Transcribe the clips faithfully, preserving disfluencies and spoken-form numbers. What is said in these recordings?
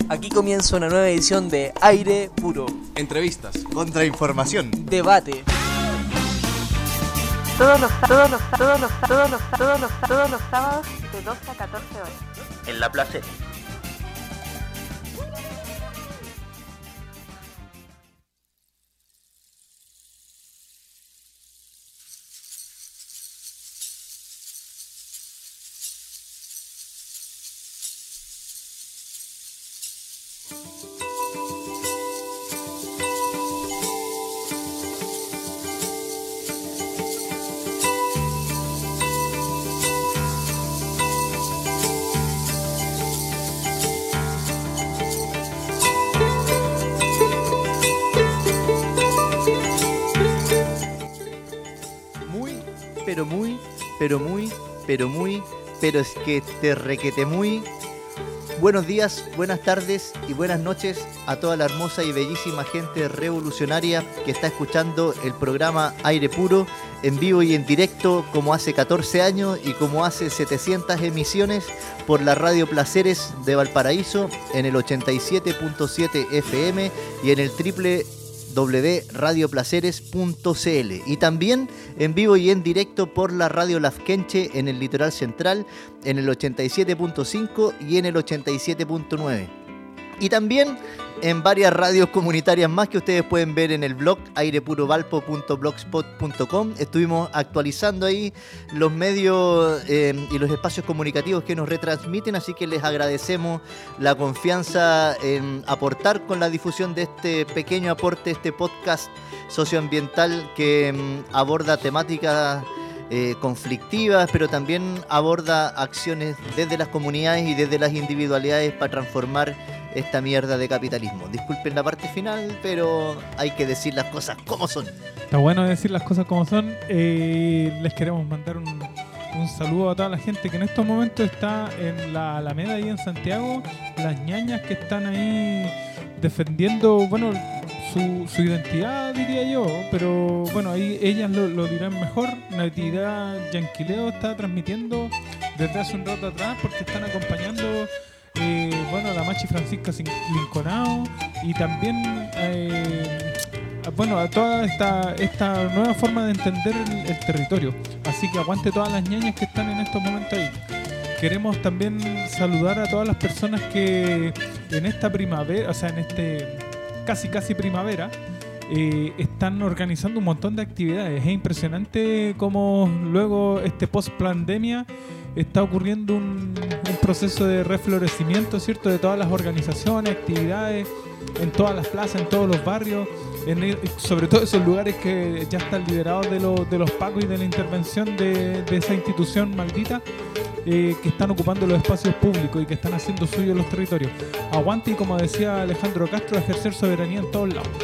Aquí comienza una nueva edición de Aire Puro. Entrevistas, contrainformación, debate. Todos los, todos los, todos los, todos los, todos los, todos los sábados de doce a catorce horas. En La Placera. Pero muy, pero muy, pero muy, pero es que te requete muy. Buenos días, buenas tardes y buenas noches a toda la hermosa y bellísima gente revolucionaria que está escuchando el programa Aire Puro en vivo y en directo como hace catorce años y como hace setecientas emisiones por la Radio Placeres de Valparaíso en el ochenta y siete punto siete F M y en el triple doble u doble u doble u punto radio placeres punto c l y también en vivo y en directo por la Radio Lafkenche en el Litoral Central en el ochenta y siete punto cinco y en el ochenta y siete punto nueve. Y también en varias radios comunitarias más que ustedes pueden ver en el blog airepurovalpo punto blogspot punto com. Estuvimos actualizando ahí los medios eh, y los espacios comunicativos que nos retransmiten, así que les agradecemos la confianza en aportar con la difusión de este pequeño aporte, este podcast socioambiental que mm, aborda temáticas Eh, conflictivas, pero también aborda acciones desde las comunidades y desde las individualidades para transformar esta mierda de capitalismo. Disculpen la parte final, pero hay que decir las cosas como son. Está bueno decir las cosas como son. Eh, les queremos mandar un, un saludo a toda la gente que en estos momentos está en la Alameda ahí en Santiago, las ñañas que están ahí defendiendo, bueno, Su, su identidad, diría yo, pero bueno, ahí ellas lo, lo dirán mejor. Natividad Yanquileo está transmitiendo desde hace un rato atrás porque están acompañando eh, bueno, a la Machi Francisca Linconao y también eh, a, bueno, a toda esta, esta nueva forma de entender el, el territorio. Así que aguante todas las ñañas que están en estos momentos ahí. Queremos también saludar a todas las personas que en esta primavera, o sea, en este casi casi primavera, eh, están organizando un montón de actividades. Es impresionante cómo luego este post-pandemia está ocurriendo un, un proceso de reflorecimiento, ¿cierto?, de todas las organizaciones, actividades, en todas las plazas, en todos los barrios, en el, sobre todo esos lugares que ya están liberados de, lo, de los pacos y de la intervención de, de esa institución maldita, eh, que están ocupando los espacios públicos y que están haciendo suyos los territorios. Aguante, y como decía Alejandro Castro, ejercer soberanía en todos lados.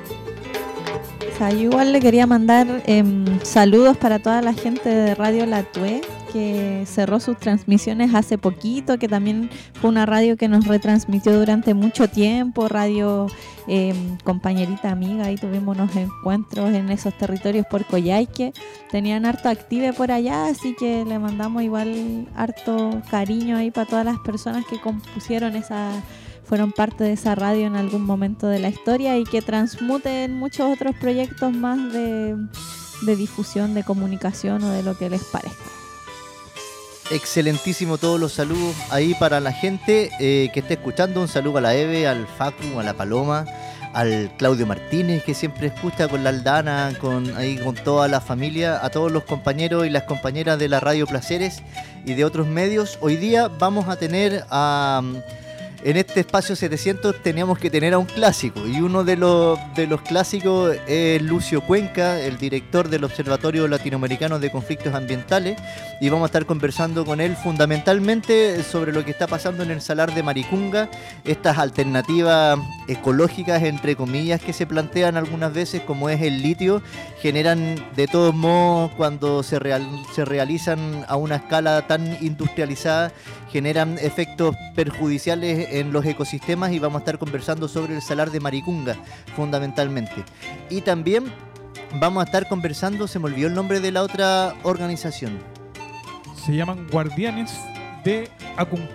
O sea, yo igual le quería mandar eh, saludos para toda la gente de Radio La Tue, que cerró sus transmisiones hace poquito, que también fue una radio que nos retransmitió durante mucho tiempo, radio eh, compañerita amiga, y tuvimos unos encuentros en esos territorios por Coyhaique, tenían harto active por allá, así que le mandamos igual harto cariño ahí para todas las personas que compusieron esa, fueron parte de esa radio en algún momento de la historia y que transmuten muchos otros proyectos más de, de difusión, de comunicación o de lo que les parezca. Excelentísimo todos los saludos ahí para la gente eh, que está escuchando. Un saludo a la Eve, al Facu, a la Paloma, al Claudio Martínez, que siempre escucha, con la Aldana, con ahí con toda la familia, a todos los compañeros y las compañeras de la Radio Placeres y de otros medios. Hoy día vamos a tener a... En este espacio setecientos teníamos que tener a un clásico, y uno de los, de los clásicos es Lucio Cuenca, el director del Observatorio Latinoamericano de Conflictos Ambientales, y vamos a estar conversando con él fundamentalmente sobre lo que está pasando en el Salar de Maricunga, estas alternativas ecológicas, entre comillas, que se plantean algunas veces, como es el litio, generan de todos modos, cuando se, real, se realizan a una escala tan industrializada, generan efectos perjudiciales en los ecosistemas, y vamos a estar conversando sobre el Salar de Maricunga fundamentalmente. Y también vamos a estar conversando, se me olvidó el nombre de la otra organización. Se llaman Guardianes de Aconcagua.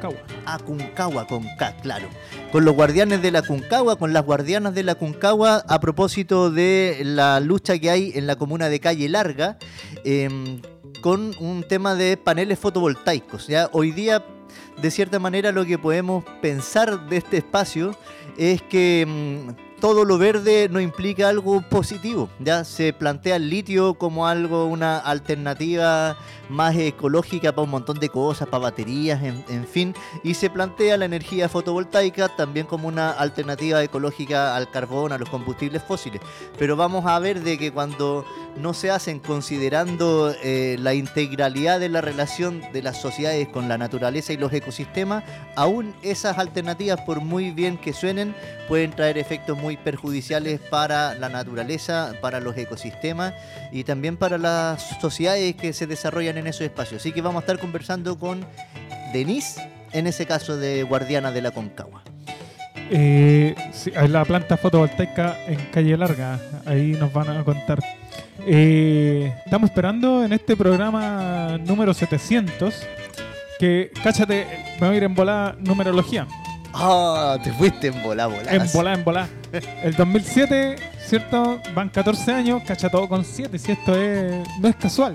Aconcagua, con K, claro. Con los guardianes de la Aconcagua, con las guardianas de la Aconcagua, a propósito de la lucha que hay en la comuna de Calle Larga, eh, con un tema de paneles fotovoltaicos. ¿Ya? Hoy día, de cierta manera, lo que podemos pensar de este espacio es que mmm, todo lo verde no implica algo positivo. Ya se plantea el litio como algo, una alternativa más ecológica para un montón de cosas, para baterías, en, en fin, y se plantea la energía fotovoltaica también como una alternativa ecológica al carbón, a los combustibles fósiles. Pero vamos a ver de que cuando no se hacen considerando eh, la integralidad de la relación de las sociedades con la naturaleza y los ecosistemas, aún esas alternativas, por muy bien que suenen, pueden traer efectos muy perjudiciales para la naturaleza, para los ecosistemas y también para las sociedades que se desarrollan en esos espacios. Así que vamos a estar conversando con Denise, en ese caso de Guardiana de la Aconcagua. Eh, sí, la planta fotovoltaica en Calle Larga, ahí nos van a contar. Eh, estamos esperando en este programa número setecientos que, cáchate, me voy a ir en volada numerología. Ah, te fuiste en volá, volá. En volá, en volá. El dos mil siete, ¿cierto? Van catorce años, cacha todo con siete, si esto es, no es casual.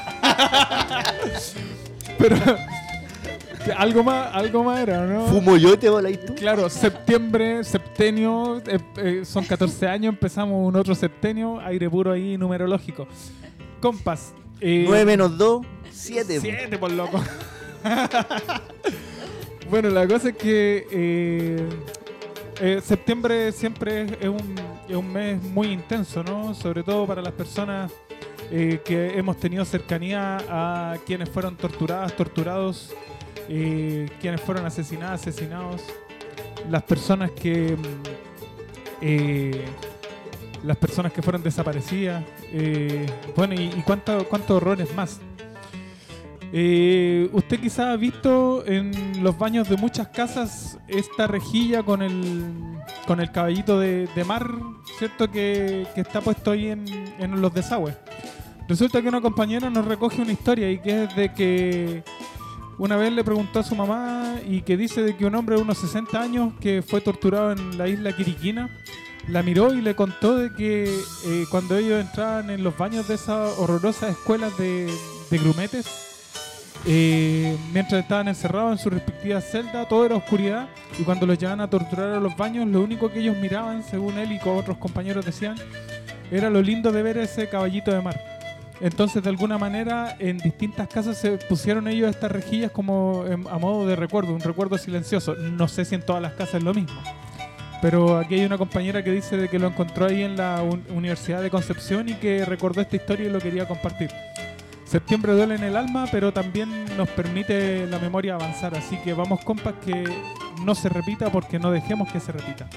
Pero algo más, algo más era, ¿no? ¿Fumo yo te volá y tú? Claro, septiembre, septenio, eh, eh, son catorce años, empezamos un otro septenio, aire puro ahí, numerológico. Compas. Eh, nueve menos dos, siete. siete, por loco. Bueno, la cosa es que eh, eh, septiembre siempre es, es, un, es un mes muy intenso, ¿no? Sobre todo para las personas eh, que hemos tenido cercanía a quienes fueron torturadas, torturados, eh, quienes fueron asesinadas, asesinados, las personas que eh, las personas que fueron desaparecidas, eh, bueno, y, y cuántos cuántos horrores más. Eh, usted quizá ha visto en los baños de muchas casas esta rejilla con el con el caballito de, de mar, ¿cierto? Que, que está puesto ahí en, en los desagües. Resulta que una compañera nos recoge una historia y que es de que una vez le preguntó a su mamá y que dice de que un hombre de unos sesenta años que fue torturado en la isla Quiriquina la miró y le contó de que eh, cuando ellos entraban en los baños de esas horrorosas escuelas de, de grumetes, Eh, mientras estaban encerrados en sus respectivas celdas, todo era oscuridad, y cuando los llevaban a torturar a los baños, lo único que ellos miraban, según él y con otros compañeros decían, era lo lindo de ver ese caballito de mar. Entonces, de alguna manera, en distintas casas se pusieron ellos estas rejillas como en, a modo de recuerdo, un recuerdo silencioso. No sé si en todas las casas es lo mismo, pero aquí hay una compañera que dice de que lo encontró ahí en la un- Universidad de Concepción y que recordó esta historia y lo quería compartir. Septiembre duele en el alma, pero también nos permite la memoria avanzar. Así que vamos, compas, que no se repita, porque no dejemos que se repita.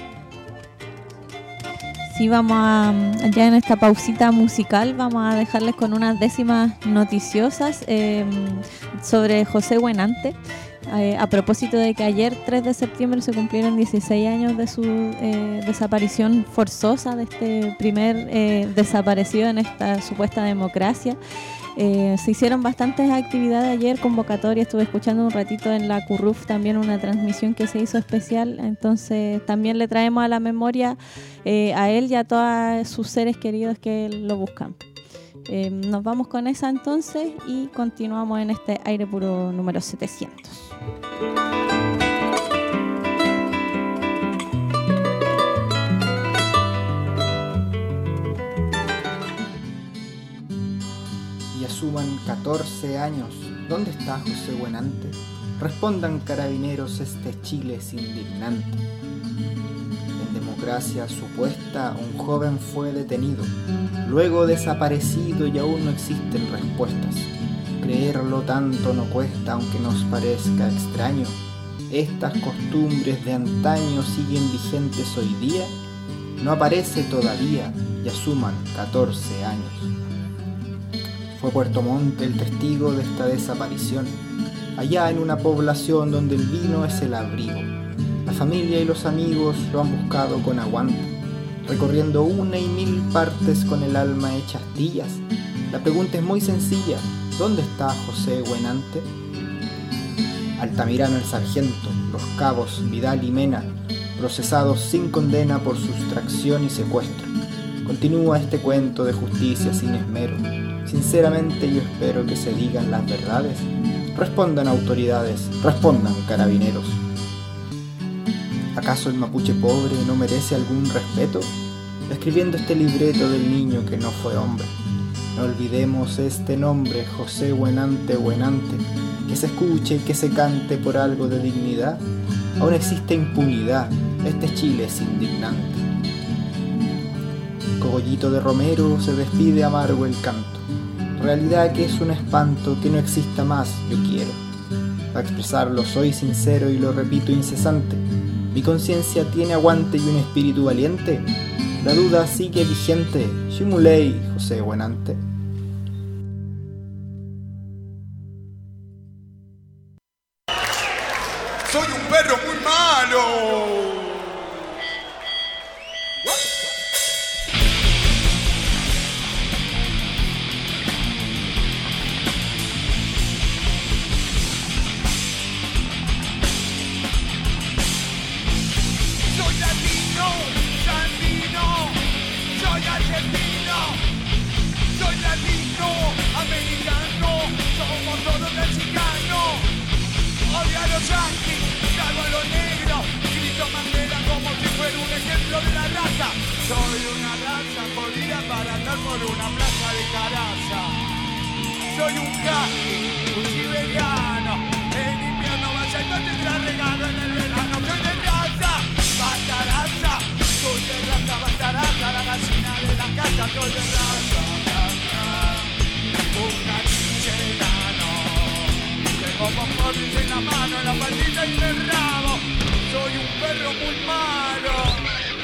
Sí, vamos a, ya en esta pausita musical, vamos a dejarles con unas décimas noticiosas eh, sobre José Buenante. Eh, a propósito de que ayer, tres de septiembre, se cumplieron dieciséis años de su eh, desaparición forzosa, de este primer eh, desaparecido en esta supuesta democracia. Eh, se hicieron bastantes actividades ayer, convocatorias, estuve escuchando un ratito en la Curruf también una transmisión que se hizo especial, entonces también le traemos a la memoria eh, a él y a todos sus seres queridos que lo buscan. Eh, nos vamos con esa entonces y continuamos en este aire puro número setecientos. Ya suman catorce años. ¿Dónde está José Buenante? Respondan, carabineros, este Chile es indignante. En democracia supuesta, un joven fue detenido, luego desaparecido y aún no existen respuestas. Creerlo tanto no cuesta, aunque nos parezca extraño. ¿Estas costumbres de antaño siguen vigentes hoy día? No aparece todavía, ya suman catorce años. Fue Puerto Montt el testigo de esta desaparición, allá en una población donde el vino es el abrigo. La familia y los amigos lo han buscado con aguante, recorriendo una y mil partes con el alma hecha astillas. La pregunta es muy sencilla: ¿dónde está José Buenante? Altamirano el sargento, los cabos Vidal y Mena, procesados sin condena por sustracción y secuestro. Continúa este cuento de justicia sin esmero. Sinceramente yo espero que se digan las verdades. Respondan autoridades, respondan carabineros. ¿Acaso el mapuche pobre no merece algún respeto? Escribiendo este libreto del niño que no fue hombre. No olvidemos este nombre, José Buenante Buenante. Que se escuche y que se cante por algo de dignidad. Aún existe impunidad, este Chile es indignante. Cogollito de Romero se despide amargo el canto. Realidad que es un espanto, que no exista más, yo quiero. Para expresarlo soy sincero y lo repito incesante. Mi conciencia tiene aguante y un espíritu valiente. La duda sigue vigente. Shimulei, José Buenante. Soy un perro muy malo. Soy una raza jodida para andar por una plaza de caraza. Soy un caqui, un siberiano. En invierno vaya y no tendrá regalo en el verano. Soy de raza, bataraza. Soy de raza, bataraza. La gallina de la casa, soy de raza, raza. Un caniche enano. Tengo pompones en la mano, en la patita y en el rabo. Soy un perro muy malo.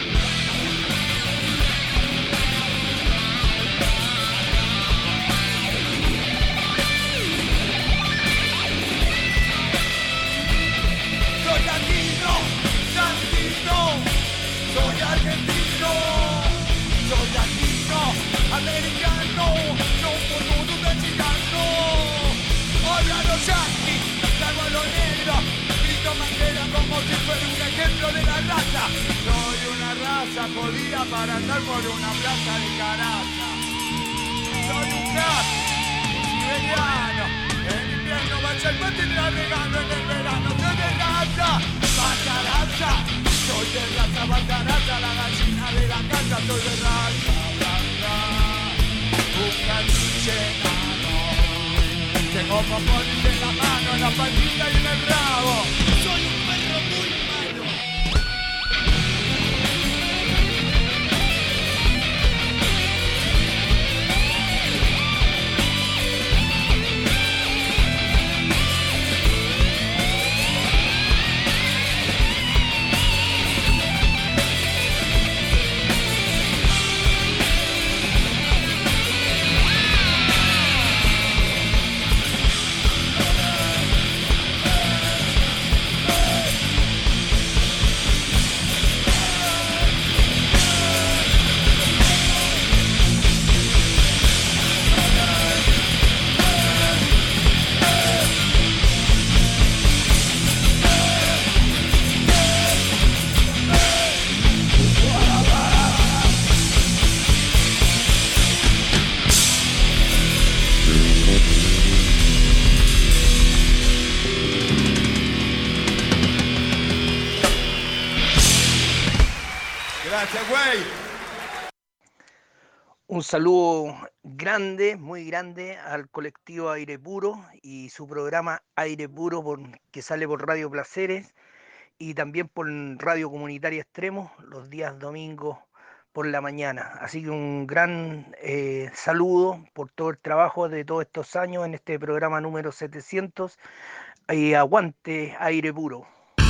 Soy argentino, soy latino, americano, soy un mexicano. Hola los yanquis, salgo a los negros, grito manguera como si fuera un ejemplo de la raza. Soy una raza jodida para andar por una plaza de caraza. Soy un crack, siberiano, en invierno vaya y no tendrá regalo en el verano. Soy de raza, bataraza. Soy de raza, bataraza, la gallina de la casa. Soy de raza, blanca, un caniche enano. Tengo pompones en la mano, en la patita y en el rabo. Soy un perro muy malo. Un saludo grande, muy grande al colectivo Aire Puro y su programa Aire Puro por, que sale por Radio Placeres y también por Radio Comunitaria Extremo los días domingos por la mañana. Así que un gran eh, saludo por todo el trabajo de todos estos años en este programa número setecientos y aguante Aire Puro.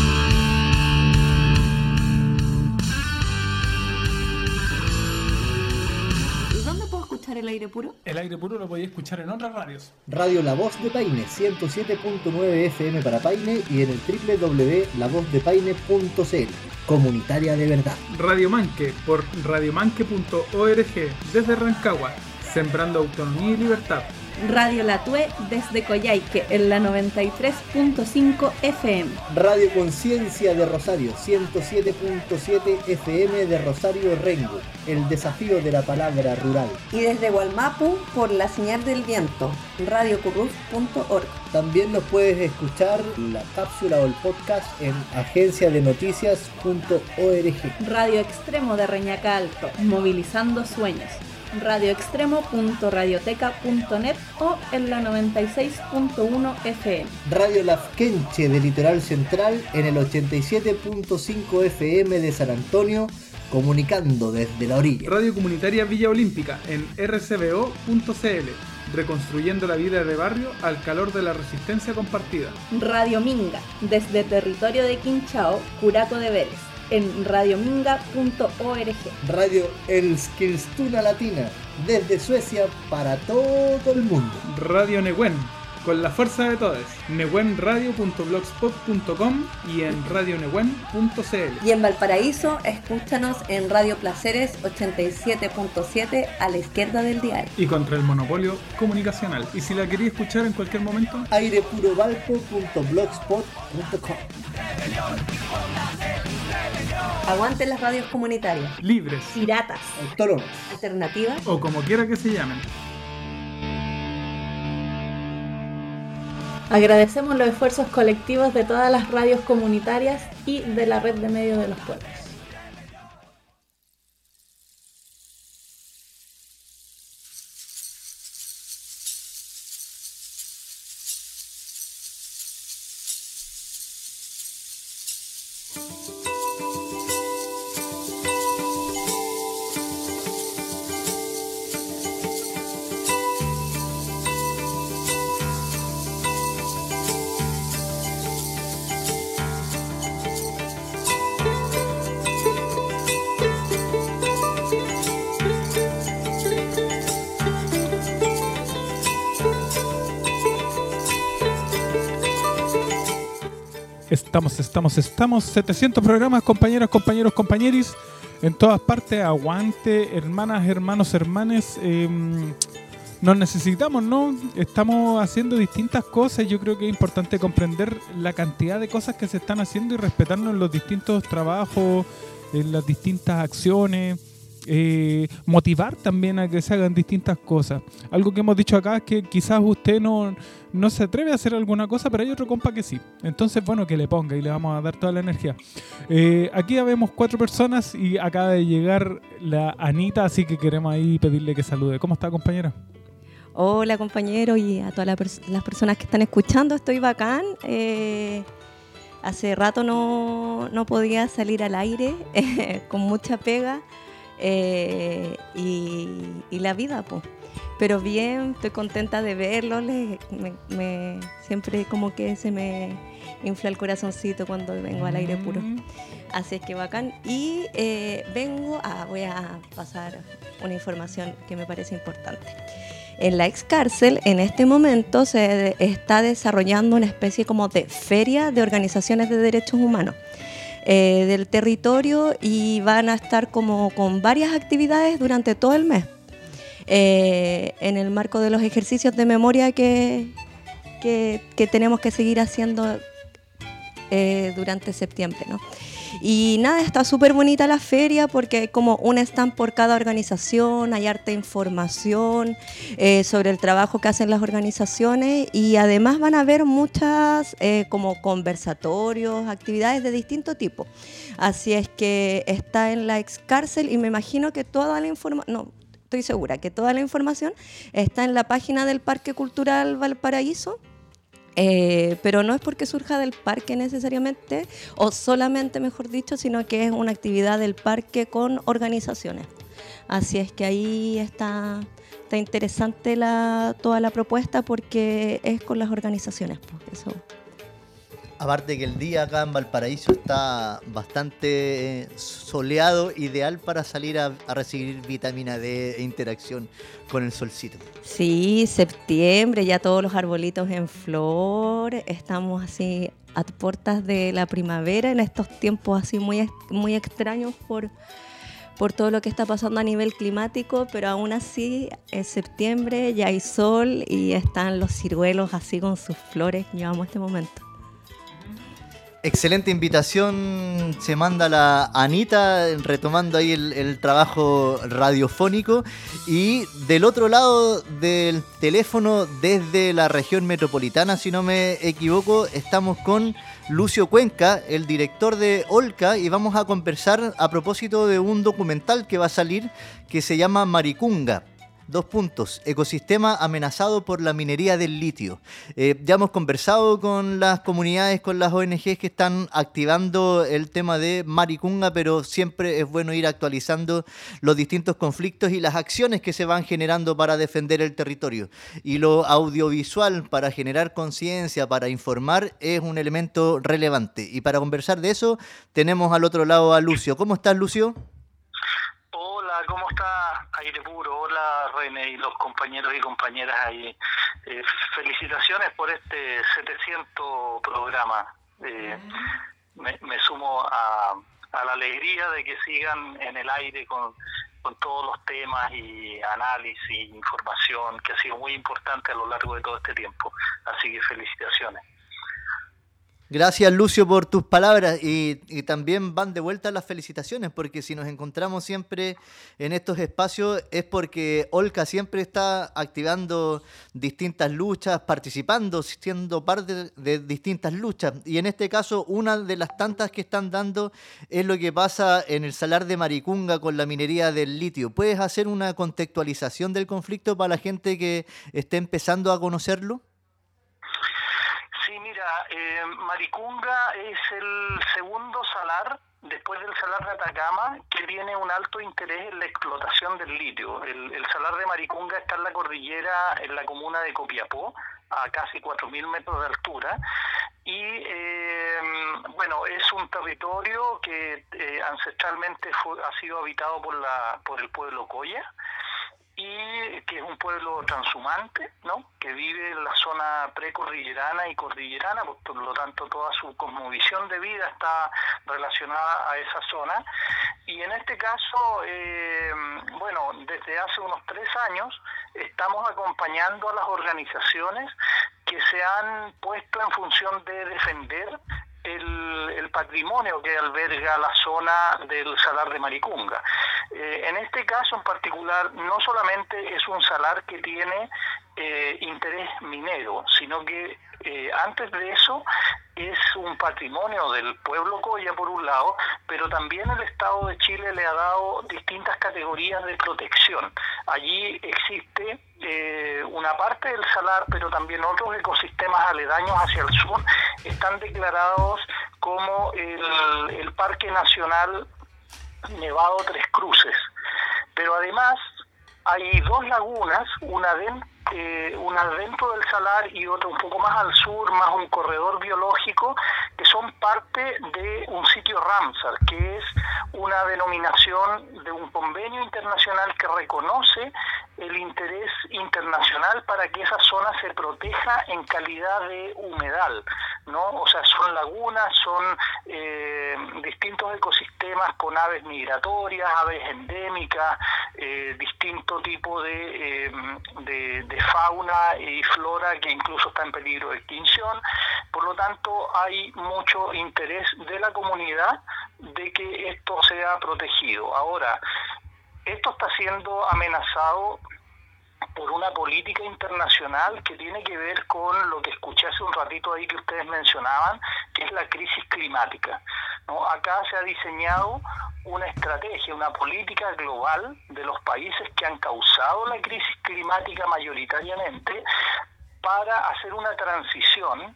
El aire puro? El aire puro lo podéis escuchar en otras radios. Radio La Voz de Paine, ciento siete punto nueve F M para Paine y en el doble u doble u doble u punto la voz de paine punto c l. Comunitaria de verdad. Radio Manque por radiomanque punto org desde Rancagua, sembrando autonomía y libertad. Radio La Tue desde Coyhaique en la noventa y tres punto cinco F M. Radio Conciencia de Rosario, ciento siete punto siete F M de Rosario Rengo, el desafío de la palabra rural. Y desde Gualmapu por la señal del viento, radio curruf punto org. También nos puedes escuchar la cápsula o el podcast en agencia de noticias punto org. Radio Extremo de Reñaca Alto, movilizando sueños. radio extremo punto radioteca punto net o en la noventa y seis punto uno F M. Radio Lafkenche de Litoral Central en el ochenta y siete punto cinco F M de San Antonio, comunicando desde la orilla. Radio Comunitaria Villa Olímpica en r c b o punto c l, reconstruyendo la vida de barrio al calor de la resistencia compartida. Radio Minga desde territorio de Quinchao, Curaco de Vélez, en radiominga punto org. Radio Eskilstuna Latina, desde Suecia para todo el mundo. Radio Nehuen, con la fuerza de todos, nehuenradio punto blogspot punto com y en radio nehuen punto c l. Y en Valparaíso, escúchanos en Radio Placeres ochenta y siete punto siete a la izquierda del dial. Y contra el monopolio comunicacional. Y si la quería escuchar en cualquier momento, airepurovalpo punto blogspot punto com. Aguanten las radios comunitarias. Libres, piratas, autónomas, alternativas o como quiera que se llamen. Agradecemos los esfuerzos colectivos de todas las radios comunitarias y de la red de medios de los pueblos. Estamos, estamos, estamos. setecientos programas, compañeras, compañeros, compañeris. En todas partes, aguante, hermanas, hermanos, hermanes. Eh, nos necesitamos, ¿no? Estamos haciendo distintas cosas. Yo creo que es importante comprender la cantidad de cosas que se están haciendo y respetarnos en los distintos trabajos, en las distintas acciones. Eh, motivar también a que se hagan distintas cosas. Algo que hemos dicho acá es que quizás usted no, no se atreve a hacer alguna cosa, pero hay otro compa que sí. Entonces, bueno, que le ponga y le vamos a dar toda la energía. Eh, aquí habemos cuatro personas y acaba de llegar la Anita, así que queremos ahí pedirle que salude. ¿Cómo está, compañera? Hola, compañero, y a todas la pers- las personas que están escuchando. Estoy bacán. Eh, hace rato no, no podía salir al aire eh, con mucha pega. Eh, y, y la vida, pues. Pero bien, estoy contenta de verlos. Me, me, siempre como que se me infla el corazoncito cuando vengo al aire puro. Así es que bacán. Y eh, vengo a, voy a pasar una información que me parece importante. En la ex cárcel, en este momento, se está desarrollando una especie como de feria de organizaciones de derechos humanos. Eh, del territorio, y van a estar como con varias actividades durante todo el mes eh, en el marco de los ejercicios de memoria que, que, que tenemos que seguir haciendo eh, durante septiembre, ¿no? Y nada, está súper bonita la feria porque hay como un stand por cada organización, hay harta información eh, sobre el trabajo que hacen las organizaciones, y además van a haber muchas eh, como conversatorios, actividades de distinto tipo. Así es que está en la ex cárcel, y me imagino que toda la información, no, estoy segura que toda la información está en la página del Parque Cultural Valparaíso. Eh, pero no es porque surja del parque necesariamente, o solamente, mejor dicho, sino que es una actividad del parque con organizaciones. Así es que ahí está, está interesante la, toda la propuesta porque es con las organizaciones. Pues eso. Aparte que el día acá en Valparaíso está bastante soleado, ideal para salir a, a recibir vitamina D e interacción con el solcito. Sí, septiembre, ya todos los arbolitos en flor, estamos así a puertas de la primavera en estos tiempos así muy, muy extraños por, por todo lo que está pasando a nivel climático, pero aún así es septiembre, ya hay sol y están los ciruelos así con sus flores. Llevamos este momento. Excelente invitación se manda la Anita, retomando ahí el, el trabajo radiofónico. Y del otro lado del teléfono, desde la región metropolitana, si no me equivoco, estamos con Lucio Cuenca, el director de Olca, y vamos a conversar a propósito de un documental que va a salir que se llama Maricunga. Dos puntos, ecosistema amenazado por la minería del litio. Eh, ya hemos conversado con las comunidades, con las O N Ges que están activando el tema de Maricunga, pero siempre es bueno ir actualizando los distintos conflictos y las acciones que se van generando para defender el territorio. Y lo audiovisual, para generar conciencia, para informar, es un elemento relevante. Y para conversar de eso, tenemos al otro lado a Lucio. ¿Cómo estás, Lucio? Hola, ¿cómo está Aire Puro? Hola, René y los compañeros y compañeras ahí. Eh, felicitaciones por este setecientos programa. Eh, me, me sumo a, a la alegría de que sigan en el aire con, con todos los temas y análisis, información, que ha sido muy importante a lo largo de todo este tiempo. Así que felicitaciones. Gracias, Lucio, por tus palabras, y, y también van de vuelta las felicitaciones, porque si nos encontramos siempre en estos espacios es porque Olca siempre está activando distintas luchas, participando, siendo parte de distintas luchas, y en este caso una de las tantas que están dando es lo que pasa en el Salar de Maricunga con la minería del litio. ¿Puedes hacer una contextualización del conflicto para la gente que esté empezando a conocerlo? Sí, mira, eh, Maricunga es el segundo salar, después del salar de Atacama, que tiene un alto interés en la explotación del litio. El, el salar de Maricunga está en la cordillera, en la comuna de Copiapó, a casi cuatro mil metros de altura, y eh, bueno, es un territorio que eh, ancestralmente fue, ha sido habitado por, la, por el pueblo Coya, y que es un pueblo transhumante, ¿no?, que vive en la zona precordillerana y cordillerana, por lo tanto toda su cosmovisión de vida está relacionada a esa zona. Y en este caso, eh, bueno, desde hace unos tres años estamos acompañando a las organizaciones que se han puesto en función de defender El, el patrimonio que alberga la zona del Salar de Maricunga. Eh, en este caso en particular, no solamente es un salar que tiene eh, interés minero, sino que eh, antes de eso es un patrimonio del pueblo Coya por un lado, pero también el Estado de Chile le ha dado distintas categorías de protección. Allí existe eh, una parte del salar, pero también otros ecosistemas aledaños hacia el sur están declarados como el, el Parque Nacional Nevado Tres Cruces. Pero además hay dos lagunas, una dentro Eh, una dentro del salar y otra un poco más al sur, más un corredor biológico, que son parte de un sitio Ramsar, que es una denominación de un convenio internacional que reconoce el interés internacional para que esa zona se proteja en calidad de humedal, ¿no? O sea, son lagunas, son eh, distintos ecosistemas con aves migratorias, aves endémicas, eh, distinto tipo de, eh, de, de fauna y flora que incluso está en peligro de extinción. Por lo tanto, hay mucho interés de la comunidad de que esto sea protegido. Ahora, esto está siendo amenazado por una política internacional que tiene que ver con lo que escuché hace un ratito ahí que ustedes mencionaban, que es la crisis climática, ¿no? Acá se ha diseñado una estrategia, una política global de los países que han causado la crisis climática mayoritariamente para hacer una transición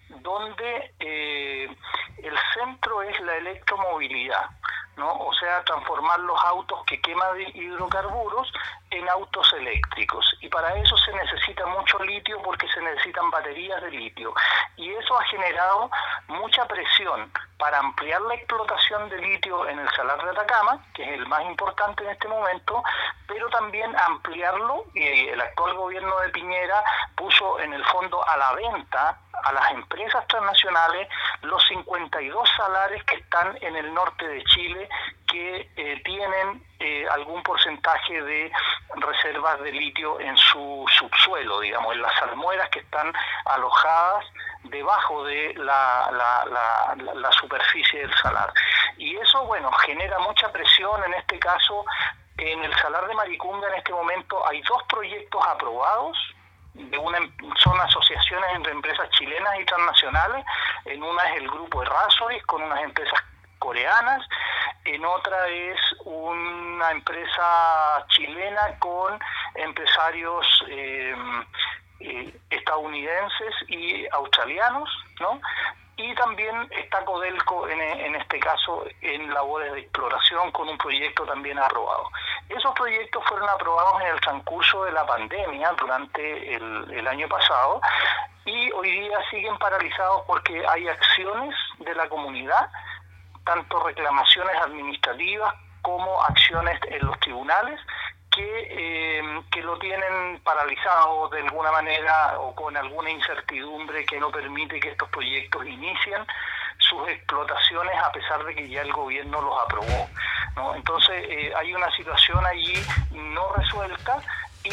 donde eh, el centro es la electromovilidad, ¿no? O sea, transformar los autos que queman hidrocarburos en autos eléctricos, y para eso se necesita mucho litio porque se necesitan baterías de litio, y eso ha generado mucha presión para ampliar la explotación de litio en el Salar de Atacama, que es el más importante en este momento, pero también ampliarlo, y el actual gobierno de Piñera puso en el fondo a la venta a las empresas transnacionales los cincuenta y dos salares que están en el norte de Chile, que eh, tienen eh, algún porcentaje de reservas de litio en su subsuelo, digamos, en las salmueras que están alojadas debajo de la, la, la, la superficie del salar. Y eso, bueno, genera mucha presión. En este caso, en el salar de Maricunga en este momento hay dos proyectos aprobados, de una, son asociaciones entre empresas chilenas y transnacionales. En una es el grupo Errázuriz con unas empresas coreanas, en otra es una empresa chilena con empresarios eh, eh, estadounidenses y australianos, ¿no? Y también está Codelco en, en este caso en labores de exploración con un proyecto también aprobado. Esos proyectos fueron aprobados en el transcurso de la pandemia durante el, el año pasado y hoy día siguen paralizados porque hay acciones de la comunidad, tanto reclamaciones administrativas como acciones en los tribunales, que, eh, que lo tienen paralizado de alguna manera o con alguna incertidumbre que no permite que estos proyectos inicien sus explotaciones a pesar de que ya el gobierno los aprobó, ¿no? Entonces eh, hay una situación allí no resuelta y...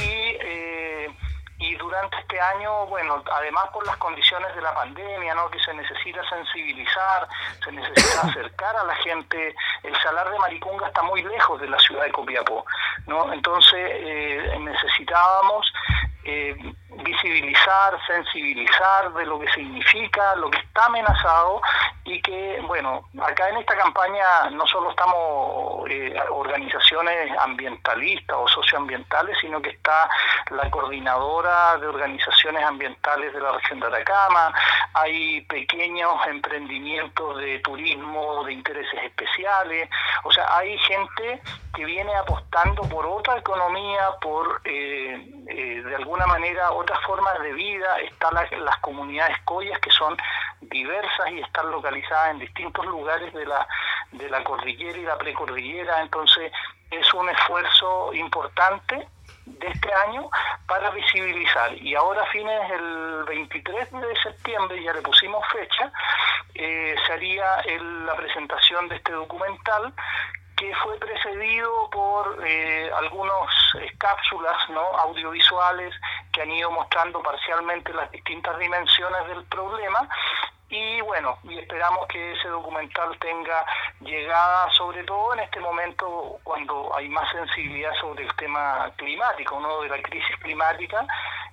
Eh, Y durante este año, bueno, además por las condiciones de la pandemia, ¿no?, que se necesita sensibilizar, se necesita acercar a la gente. El salar de Maricunga está muy lejos de la ciudad de Copiapó, ¿no? Entonces eh, necesitábamos eh, visibilizar, sensibilizar de lo que significa, lo que está amenazado y que, bueno, acá en esta campaña no solo estamos eh, organizaciones ambientalistas o socioambientales, sino que está la coordinadora de organizaciones ambientales de la región de Atacama, hay pequeños emprendimientos de turismo de intereses especiales, o sea, hay gente que viene apostando por otra economía, por eh, eh, de alguna manera otras formas de vida. Están la, las comunidades collas que son diversas y están localizadas en distintos lugares de la, de la cordillera y la precordillera, entonces es un esfuerzo importante de este año para visibilizar. Y ahora a fines del veintitrés de septiembre, ya le pusimos fecha, eh, se haría el, la presentación de este documental, que fue precedido por eh, algunas eh, cápsulas, ¿no?, audiovisuales que han ido mostrando parcialmente las distintas dimensiones del problema. Y bueno, y esperamos que ese documental tenga llegada, sobre todo en este momento cuando hay más sensibilidad sobre el tema climático, ¿no?, de la crisis climática,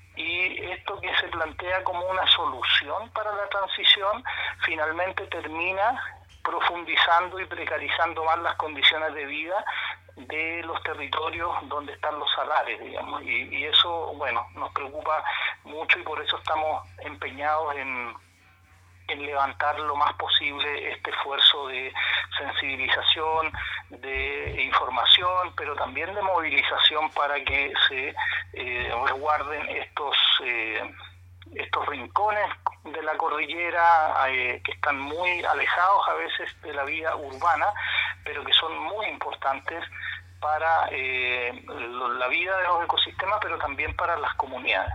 y esto que se plantea como una solución para la transición finalmente termina profundizando y precarizando más las condiciones de vida de los territorios donde están los salares, digamos, y, y eso, bueno, nos preocupa mucho y por eso estamos empeñados en en levantar lo más posible este esfuerzo de sensibilización, de información, pero también de movilización para que se eh, resguarden estos eh, estos rincones de la cordillera eh, que están muy alejados a veces de la vida urbana, pero que son muy importantes para eh, la vida de los ecosistemas, pero también para las comunidades.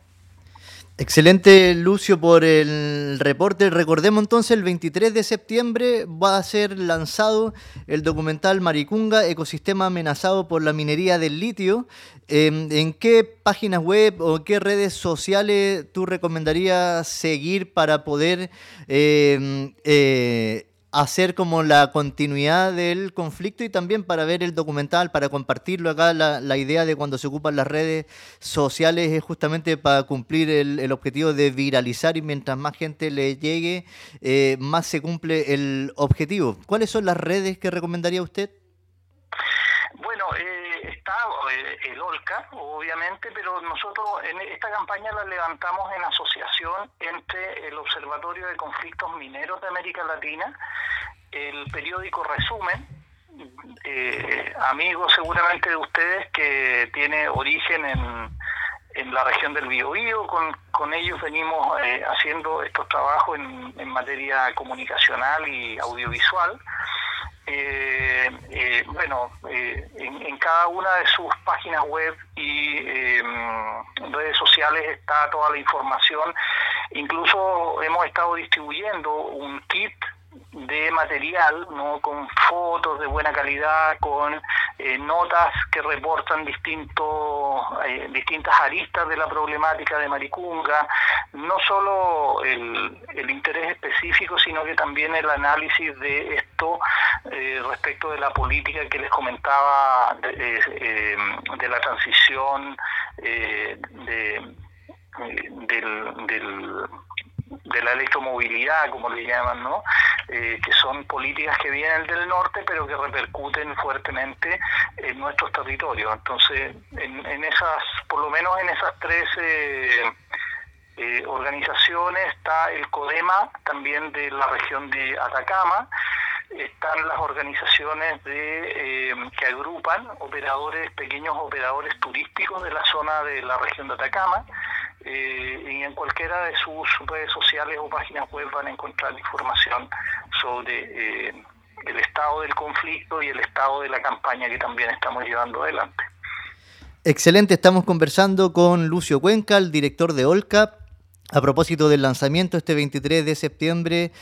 Excelente, Lucio, por el reporte. Recordemos entonces, el veintitrés de septiembre va a ser lanzado el documental Maricunga, ecosistema amenazado por la minería del litio. Eh, ¿En qué páginas web o qué redes sociales tú recomendarías seguir para poder eh, eh, hacer como la continuidad del conflicto y también para ver el documental, para compartirlo acá? La, la idea de cuando se ocupan las redes sociales es justamente para cumplir el, el objetivo de viralizar, y mientras más gente le llegue, eh, más se cumple el objetivo. ¿Cuáles son las redes que recomendaría usted? Bueno, eh, está eh, el Olca, obviamente, pero nosotros en esta campaña la levantamos en asociación entre el Observatorio de Conflictos Mineros de América Latina, el periódico Resumen, eh, amigos seguramente de ustedes, que tiene origen en, en la región del Biobío. Con, con ellos venimos eh, haciendo estos trabajos en, en materia comunicacional y audiovisual. Eh, eh, bueno, eh, en, en cada una de sus páginas web y eh, redes sociales está toda la información. Incluso hemos estado distribuyendo un kit de material, ¿no? Con fotos de buena calidad, con eh, notas que reportan distintos, eh, distintas aristas de la problemática de Maricunga, no solo el, el interés específico, sino que también el análisis de esto eh, respecto de la política que les comentaba de, eh, de la transición eh, de, eh, del, del de la electromovilidad, como le llaman, ¿no? Eh, que son políticas que vienen del norte, pero que repercuten fuertemente en nuestros territorios. Entonces, en, en esas, por lo menos en esas tres eh, eh, organizaciones está el CODEMA, también de la región de Atacama, están las organizaciones de eh, que agrupan operadores, pequeños operadores turísticos de la zona de la región de Atacama. Eh, y en cualquiera de sus redes sociales o páginas web van a encontrar información sobre eh, el estado del conflicto y el estado de la campaña que también estamos llevando adelante. Excelente, estamos conversando con Lucio Cuenca, el director de OLCAP, a propósito del lanzamiento este veintitrés de septiembre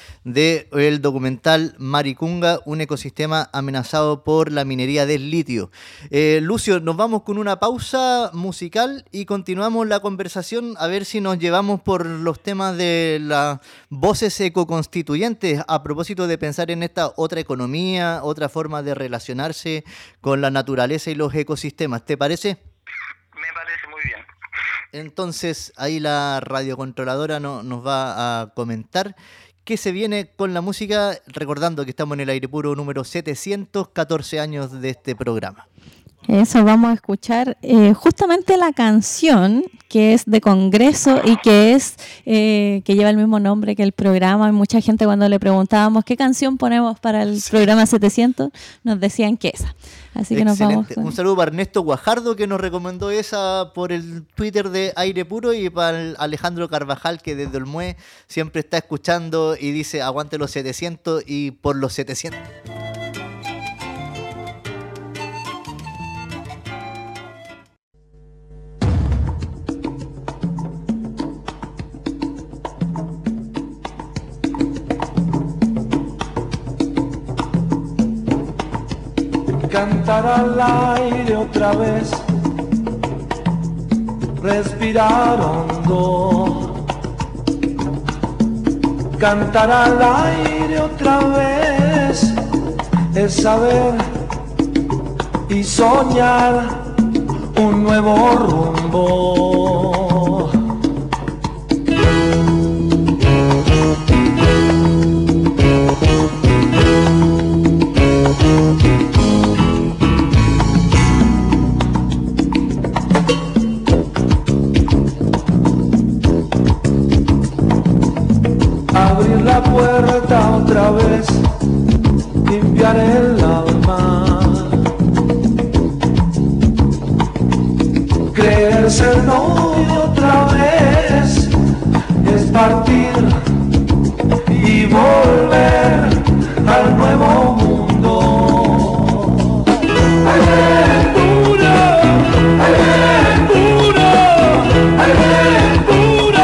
del documental Maricunga, un ecosistema amenazado por la minería del litio. Eh, Lucio, nos vamos con una pausa musical y continuamos la conversación a ver si nos llevamos por los temas de las voces ecoconstituyentes a propósito de pensar en esta otra economía, otra forma de relacionarse con la naturaleza y los ecosistemas. ¿Te parece? Me parece muy bien. Entonces, ahí la radiocontroladora no, nos va a comentar qué se viene con la música, recordando que estamos en el Aire Puro número setecientos catorce años de este programa. Eso, vamos a escuchar eh, justamente la canción que es de Congreso y que es eh, que lleva el mismo nombre que el programa. Mucha gente cuando le preguntábamos qué canción ponemos para el sí. programa setecientos, nos decían que esa. Así que Excelente. Nos vamos con... Un saludo para Ernesto Guajardo, que nos recomendó esa por el Twitter de Aire Puro, y para el Alejandro Carvajal, que desde Olmué siempre está escuchando y dice aguante los setecientos y por los setecientos. Cantar al aire otra vez, respirar hondo. Cantar al aire otra vez es saber y soñar un nuevo rumbo. Abrir la puerta otra vez, limpiar el alma, creerse el novio otra vez, es partir y volver al nuevo mundo. ¡Aire puro! ¡Aire puro! ¡Aire puro!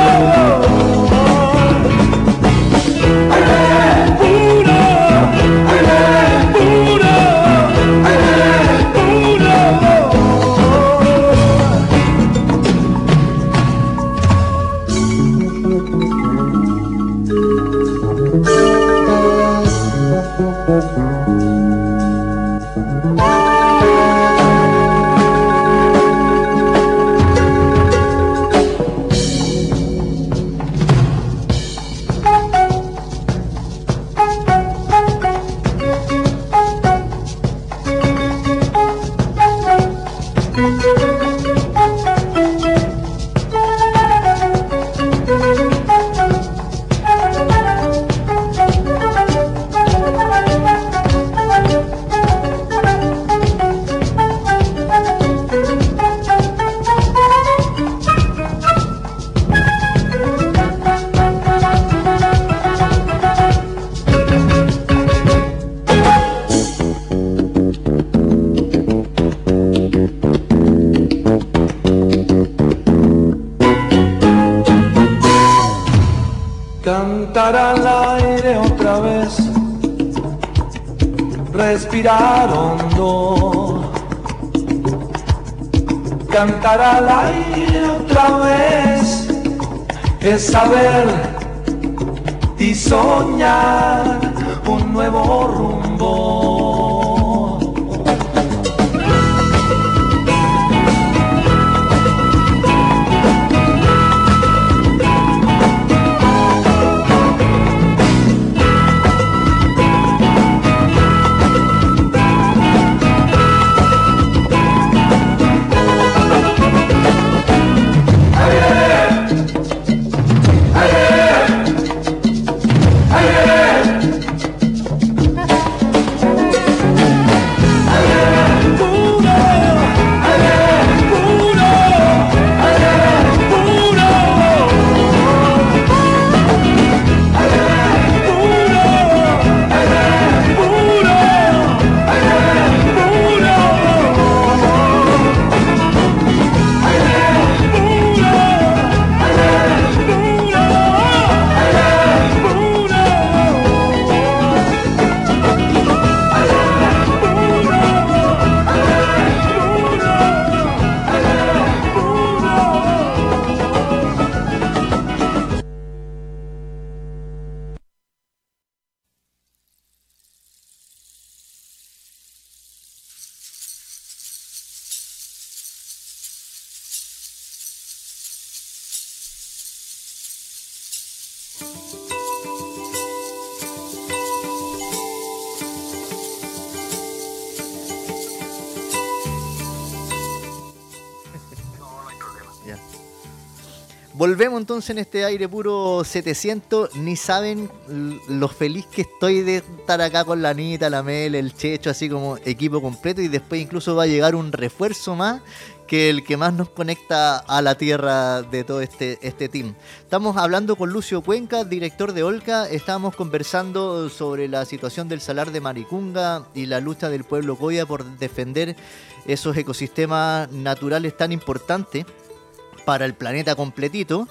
respirar hondo, cantar al aire otra vez, es saber y soñar un nuevo rumbo. Volvemos entonces en este aire puro setecientos. Ni saben lo feliz que estoy de estar acá con la Anita, la Mel, el Checho, así como equipo completo. Y después incluso va a llegar un refuerzo más, que el que más nos conecta a la tierra de todo este, este team. Estamos hablando con Lucio Cuenca, director de Olca. Estábamos conversando sobre la situación del Salar de Maricunga y la lucha del pueblo Coya por defender esos ecosistemas naturales tan importantes para el planeta completito.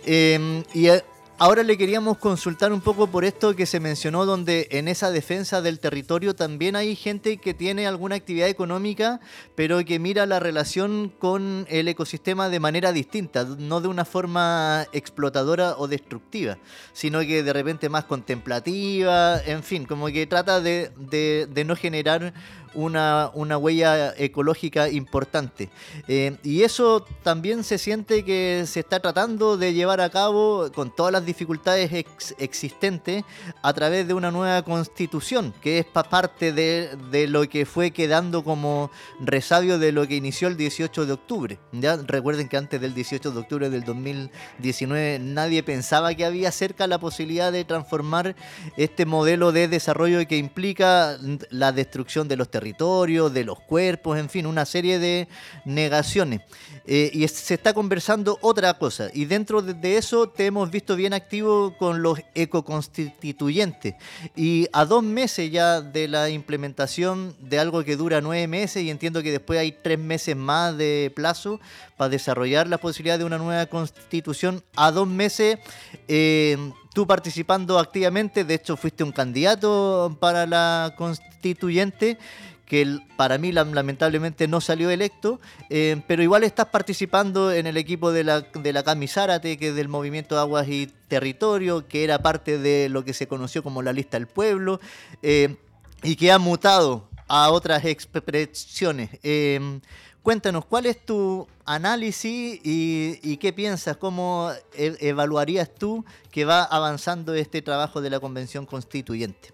Eh, y ahora le queríamos consultar un poco por esto que se mencionó, donde en esa defensa del territorio también hay gente que tiene alguna actividad económica, pero que mira la relación con el ecosistema de manera distinta, no de una forma explotadora o destructiva, sino que de repente más contemplativa, en fin, como que trata de, de, de no generar Una, una huella ecológica importante. Eh, y eso también se siente que se está tratando de llevar a cabo con todas las dificultades ex existentes a través de una nueva constitución, que es parte de, de lo que fue quedando como resabio de lo que inició el dieciocho de octubre. ¿Ya? Recuerden que antes del dieciocho de octubre del dos mil diecinueve nadie pensaba que había cerca la posibilidad de transformar este modelo de desarrollo que implica la destrucción de los territorios, territorios, de los cuerpos, en fin, una serie de negaciones. Eh, y se está conversando otra cosa. Y dentro de, de eso te hemos visto bien activo con los ecoconstituyentes. Y a dos meses ya de la implementación de algo que dura nueve meses, y entiendo que después hay tres meses más de plazo para desarrollar la posibilidad de una nueva constitución, a dos meses... Eh, tú participando activamente, de hecho fuiste un candidato para la constituyente, que para mí lamentablemente no salió electo, eh, pero igual estás participando en el equipo de la, de la Cami Zárate, que es del Movimiento Aguas y Territorio, que era parte de lo que se conoció como la Lista del Pueblo, eh, y que ha mutado a otras expresiones. Eh, Cuéntanos, ¿cuál es tu análisis y, y qué piensas? ¿Cómo e- evaluarías tú que va avanzando este trabajo de la Convención Constituyente?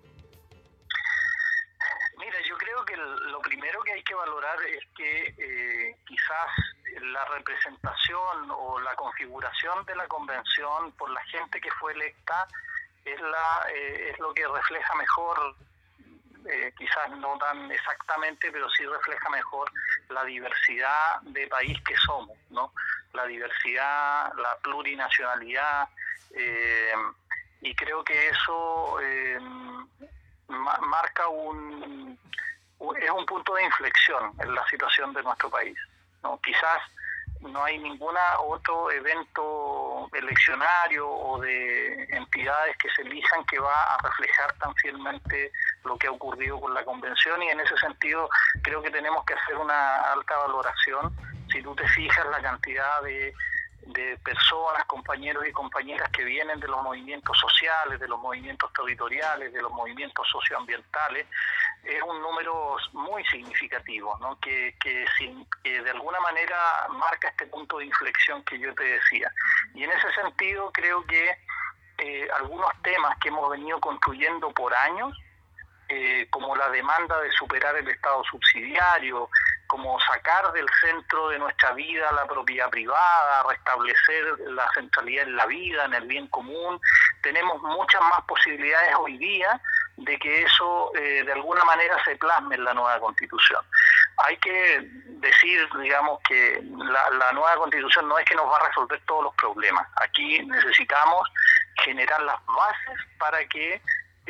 Mira, yo creo que lo primero que hay que valorar es que eh, quizás la representación o la configuración de la Convención por la gente que fue electa es, la, eh, es lo que refleja mejor. Eh, quizás no tan exactamente, pero sí refleja mejor la diversidad de país que somos, ¿no? La diversidad, la plurinacionalidad, eh, y creo que eso eh, ma- marca un, un es un punto de inflexión en la situación de nuestro país, ¿no? Quizás no hay ningún otro evento eleccionario o de entidades que se elijan que va a reflejar tan fielmente lo que ha ocurrido con la convención, y en ese sentido creo que tenemos que hacer una alta valoración. Si tú te fijas la cantidad de, de personas, compañeros y compañeras que vienen de los movimientos sociales, de los movimientos territoriales, de los movimientos socioambientales, es un número muy significativo, ¿no? que, que, sin, que de alguna manera marca este punto de inflexión que yo te decía. Y en ese sentido creo que eh, algunos temas que hemos venido construyendo por años, eh, como la demanda de superar el Estado subsidiario, como sacar del centro de nuestra vida la propiedad privada, restablecer la centralidad en la vida, en el bien común, tenemos muchas más posibilidades hoy día de que eso eh, de alguna manera se plasme en la nueva Constitución. Hay que decir, digamos, que la, la nueva Constitución no es que nos va a resolver todos los problemas. Aquí necesitamos generar las bases para que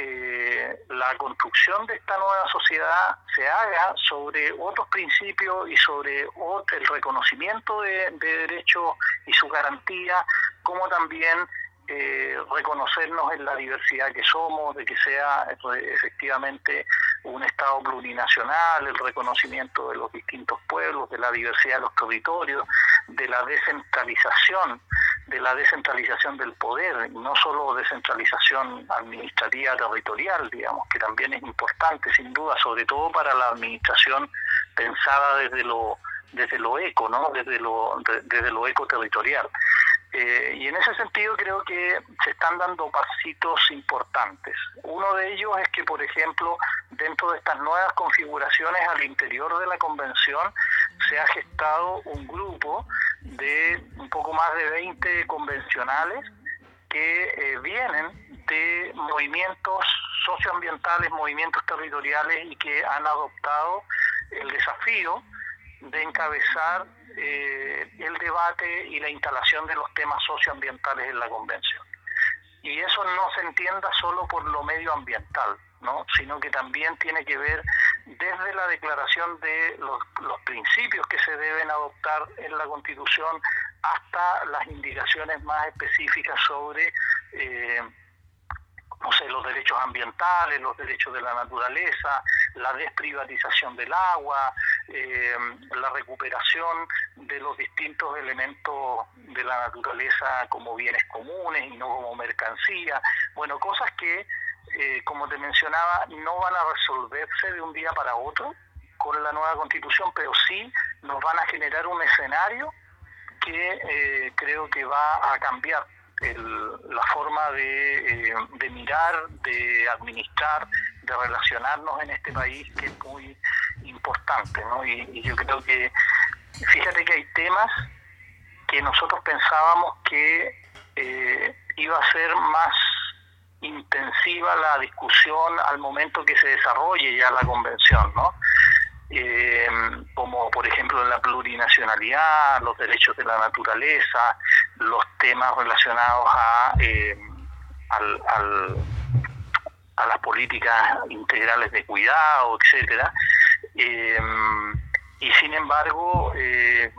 eh, la construcción de esta nueva sociedad se haga sobre otros principios y sobre otro, el reconocimiento de, de derechos y su garantía, como también Eh, reconocernos en la diversidad que somos, de que sea pues, efectivamente un Estado plurinacional, el reconocimiento de los distintos pueblos, de la diversidad de los territorios, de la descentralización, de la descentralización del poder, y no solo descentralización administrativa territorial, digamos, que también es importante sin duda, sobre todo para la administración pensada desde lo desde lo eco, ¿no? Desde lo de, desde lo ecoterritorial. Eh, y en ese sentido creo que se están dando pasitos importantes. Uno de ellos es que, por ejemplo, dentro de estas nuevas configuraciones al interior de la convención se ha gestado un grupo de un poco más de veinte convencionales que eh, vienen de movimientos socioambientales, movimientos territoriales, y que han adoptado el desafío de encabezar eh, el debate y la instalación de los temas socioambientales en la convención. Y eso no se entienda solo por lo medioambiental, ¿no? Sino que también tiene que ver desde la declaración de los, los principios que se deben adoptar en la Constitución hasta las indicaciones más específicas sobre eh, no sé, los derechos ambientales, los derechos de la naturaleza, la desprivatización del agua, eh, la recuperación de los distintos elementos de la naturaleza como bienes comunes y no como mercancía. Bueno, cosas que, eh, como te mencionaba, no van a resolverse de un día para otro con la nueva Constitución, pero sí nos van a generar un escenario que eh, creo que va a cambiar El, la forma de, eh, de mirar, de administrar, de relacionarnos en este país, que es muy importante, ¿no? Y, y yo creo que, fíjate que hay temas que nosotros pensábamos que eh, iba a ser más intensiva la discusión al momento que se desarrolle ya la convención, ¿no? Eh, como por ejemplo la plurinacionalidad, los derechos de la naturaleza, los temas relacionados a, eh, al, al, a las políticas integrales de cuidado, etcétera. Eh, y sin embargo eh,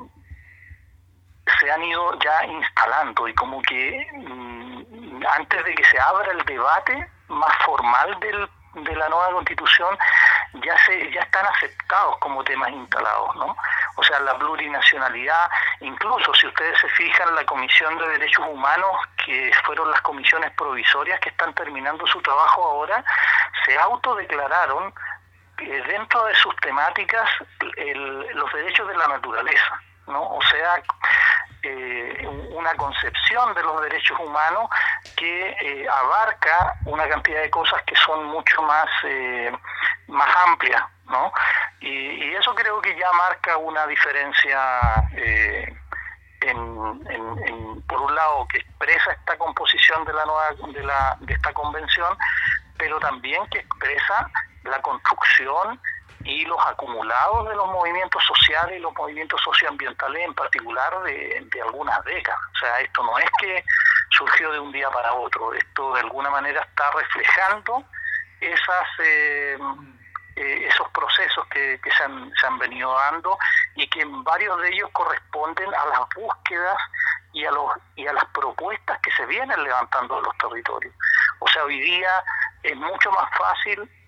se han ido ya instalando, y como que mm, antes de que se abra el debate más formal del de la nueva Constitución, ya se ya están aceptados como temas instalados, ¿no? O sea, la plurinacionalidad, incluso si ustedes se fijan, la Comisión de Derechos Humanos, que fueron las comisiones provisorias que están terminando su trabajo ahora, se autodeclararon eh, dentro de sus temáticas el, los derechos de la naturaleza, ¿no? O sea, eh, una concepción de los derechos humanos que eh, abarca una cantidad de cosas que son mucho más eh, más amplias, ¿no? Y, y eso creo que ya marca una diferencia eh, en, en, en, por un lado, que expresa esta composición de la nueva de la de esta convención, pero también que expresa la construcción y los acumulados de los movimientos sociales y los movimientos socioambientales, en particular de, de algunas décadas. O sea, esto no es que surgió de un día para otro, esto de alguna manera está reflejando esas eh, eh, esos procesos que, que se, han, se han venido dando, y que en varios de ellos corresponden a las búsquedas y a los y a las propuestas que se vienen levantando de los territorios. O sea, hoy día es mucho más fácil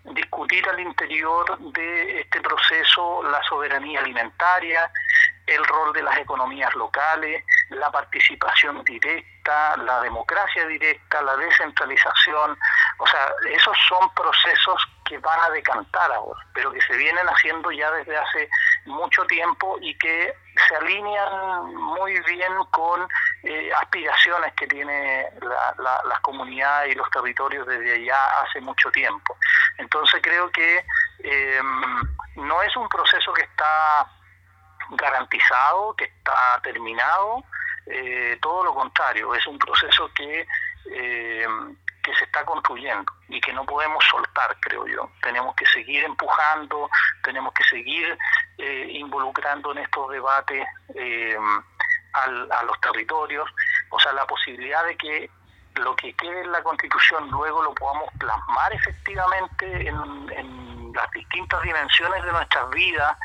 discutir al interior de este proceso la soberanía alimentaria, el rol de las economías locales, la participación directa, la democracia directa, la descentralización. O sea, esos son procesos que van a decantar ahora, pero que se vienen haciendo ya desde hace mucho tiempo y que se alinean muy bien con eh, aspiraciones que tiene la, la, las comunidades y los territorios desde allá hace mucho tiempo. Entonces creo que eh, no es un proceso que está garantizado, que está terminado, eh, todo lo contrario, es un proceso que eh, que se está construyendo y que no podemos soltar, creo yo. Tenemos que seguir empujando, tenemos que seguir eh, involucrando en estos debates eh, al, a los territorios, o sea, la posibilidad de que lo que quede en la Constitución luego lo podamos plasmar efectivamente en, en las distintas dimensiones de nuestras vidas,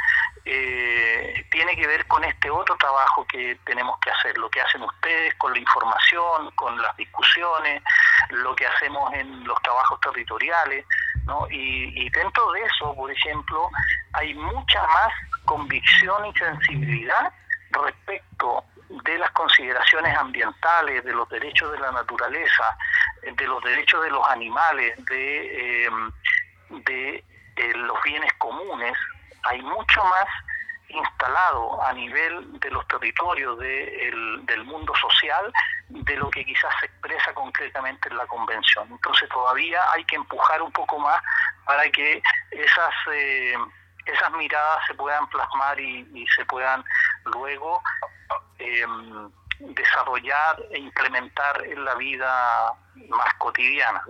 eh, tiene que ver con este otro trabajo que tenemos que hacer, lo que hacen ustedes con la información, con las discusiones, lo que hacemos en los trabajos territoriales, ¿no? Y, y dentro de eso, por ejemplo, hay mucha más convicción y sensibilidad respecto de las consideraciones ambientales, de los derechos de la naturaleza, de los derechos de los animales, de, eh, de eh, los bienes comunes. Hay mucho más instalado a nivel de los territorios de el, del mundo social de lo que quizás se expresa concretamente en la convención. Entonces todavía hay que empujar un poco más para que esas eh, esas miradas se puedan plasmar y, y se puedan luego eh, desarrollar e implementar en la vida más cotidiana.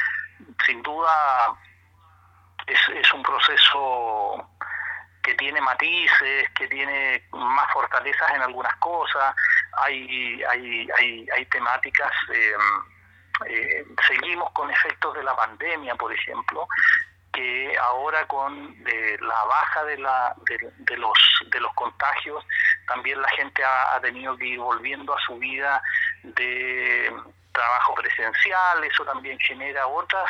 Sin duda es, es un proceso que tiene matices, que tiene más fortalezas en algunas cosas, hay hay hay, hay temáticas, eh, eh, seguimos con efectos de la pandemia, por ejemplo, que ahora con eh, la baja de la de, de los de los contagios, también la gente ha, ha tenido que ir volviendo a su vida de trabajo presencial. Eso también genera otras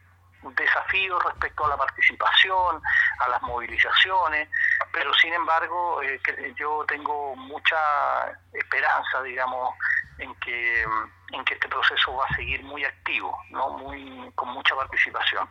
desafíos respecto a la participación, a las movilizaciones, pero sin embargo eh, que yo tengo mucha esperanza, digamos, en que en que este proceso va a seguir muy activo, ¿no? Muy con mucha participación.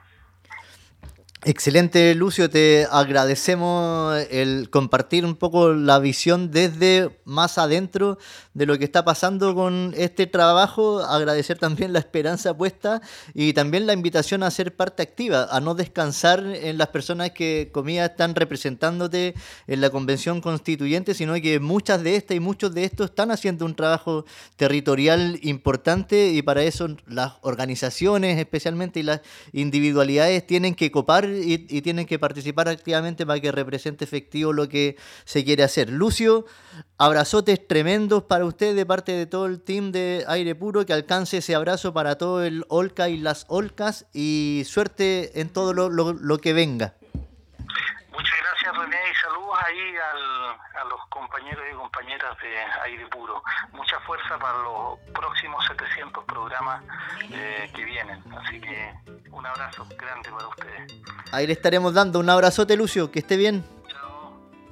Excelente, Lucio, te agradecemos el compartir un poco la visión desde más adentro de lo que está pasando con este trabajo, agradecer también la esperanza puesta y también la invitación a ser parte activa, a no descansar en las personas que, comillas, están representándote en la Convención Constituyente, sino que muchas de estas y muchos de estos están haciendo un trabajo territorial importante y para eso las organizaciones especialmente y las individualidades tienen que copar Y, y tienen que participar activamente para que represente efectivo lo que se quiere hacer. Lucio, abrazotes tremendos para usted de parte de todo el team de Aire Puro, que alcance ese abrazo para todo el Olca y las Olcas y suerte en todo lo, lo, lo que venga. Muchas gracias, René, y saludos ahí al, a los compañeros y compañeras de Aire Puro. Mucha fuerza para los próximos setecientos programas eh, que vienen. Así que un abrazo grande para ustedes. Ahí le estaremos dando un abrazote, Lucio, que esté bien. Chao.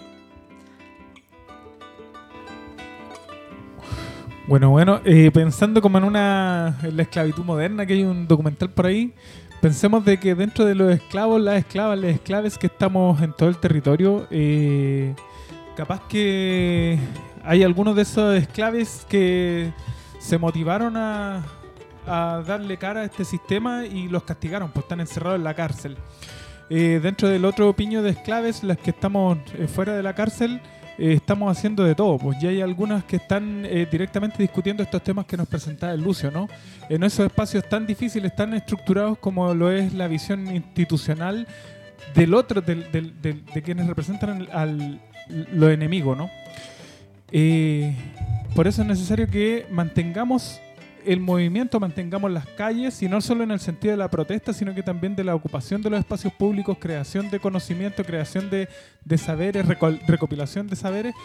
Bueno, bueno, eh, pensando como en una en la esclavitud moderna, que hay un documental por ahí, pensemos de que dentro de los esclavos, las esclavas, las esclaves que estamos en todo el territorio, eh, capaz que hay algunos de esos esclaves que se motivaron a, a darle cara a este sistema y los castigaron, pues están encerrados en la cárcel. Eh, dentro del otro piño de esclaves, las que estamos eh, fuera de la cárcel, eh, estamos haciendo de todo, pues ya hay algunas que están eh, directamente discutiendo estos temas que nos presentaba el Lucio, ¿no? En esos espacios tan difíciles, tan estructurados como lo es la visión institucional del otro, del, del, del, de quienes representan al, al lo enemigo, ¿no? Eh, por eso es necesario que mantengamos el movimiento, mantengamos las calles, y no solo en el sentido de la protesta, sino que también de la ocupación de los espacios públicos, creación de conocimiento, creación de, de saberes, reco- recopilación de saberes,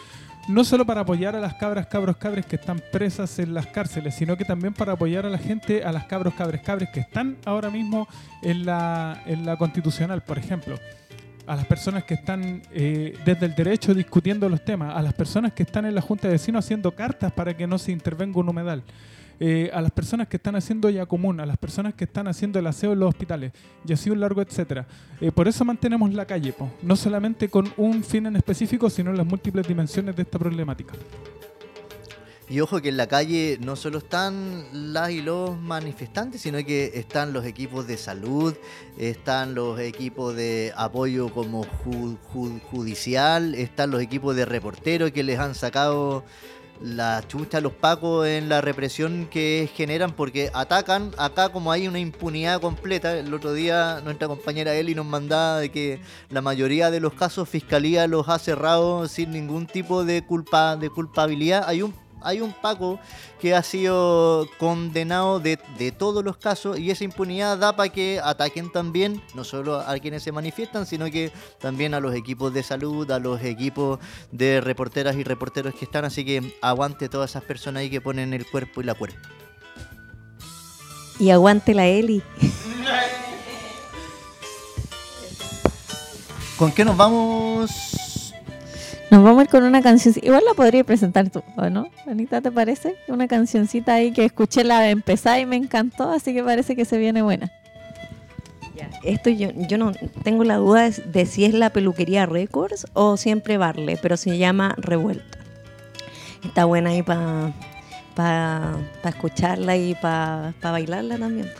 no solo para apoyar a las cabras, cabros, cabres que están presas en las cárceles, sino que también para apoyar a la gente, a las cabros, cabres, cabres que están ahora mismo en la, en la Constitucional, por ejemplo. A las personas que están eh, desde el derecho discutiendo los temas, a las personas que están en la Junta de Vecinos haciendo cartas para que no se intervenga un humedal, eh, a las personas que están haciendo ya común, a las personas que están haciendo el aseo en los hospitales, y así un largo etcétera. Eh, por eso mantenemos la calle, po, no solamente con un fin en específico, sino en las múltiples dimensiones de esta problemática. Y ojo que en la calle no solo están las y los manifestantes, sino que están los equipos de salud, están los equipos de apoyo como ju- ju- judicial, están los equipos de reporteros que les han sacado la chucha a los pacos en la represión que generan, porque atacan acá como hay una impunidad completa. El otro día nuestra compañera Eli nos mandaba de que la mayoría de los casos Fiscalía los ha cerrado sin ningún tipo de culpa de culpabilidad. Hay un Hay un Paco que ha sido condenado de, de todos los casos, y esa impunidad da para que ataquen también, no solo a quienes se manifiestan, sino que también a los equipos de salud, a los equipos de reporteras y reporteros que están. Así que aguante todas esas personas ahí que ponen el cuerpo y la cuerda. Y aguante la Eli. ¿Con qué nos vamos? Nos vamos a ir con una canción. Igual la podría presentar tú, ¿o no? Anita, ¿te parece? Una cancioncita ahí que escuché la de empezar y me encantó, así que parece que se viene buena. Ya, esto yo, yo no tengo la duda de, de si es la Peluquería Records o Siempre Barle, pero se llama Revuelta. Está buena ahí para pa, pa escucharla y para pa bailarla también.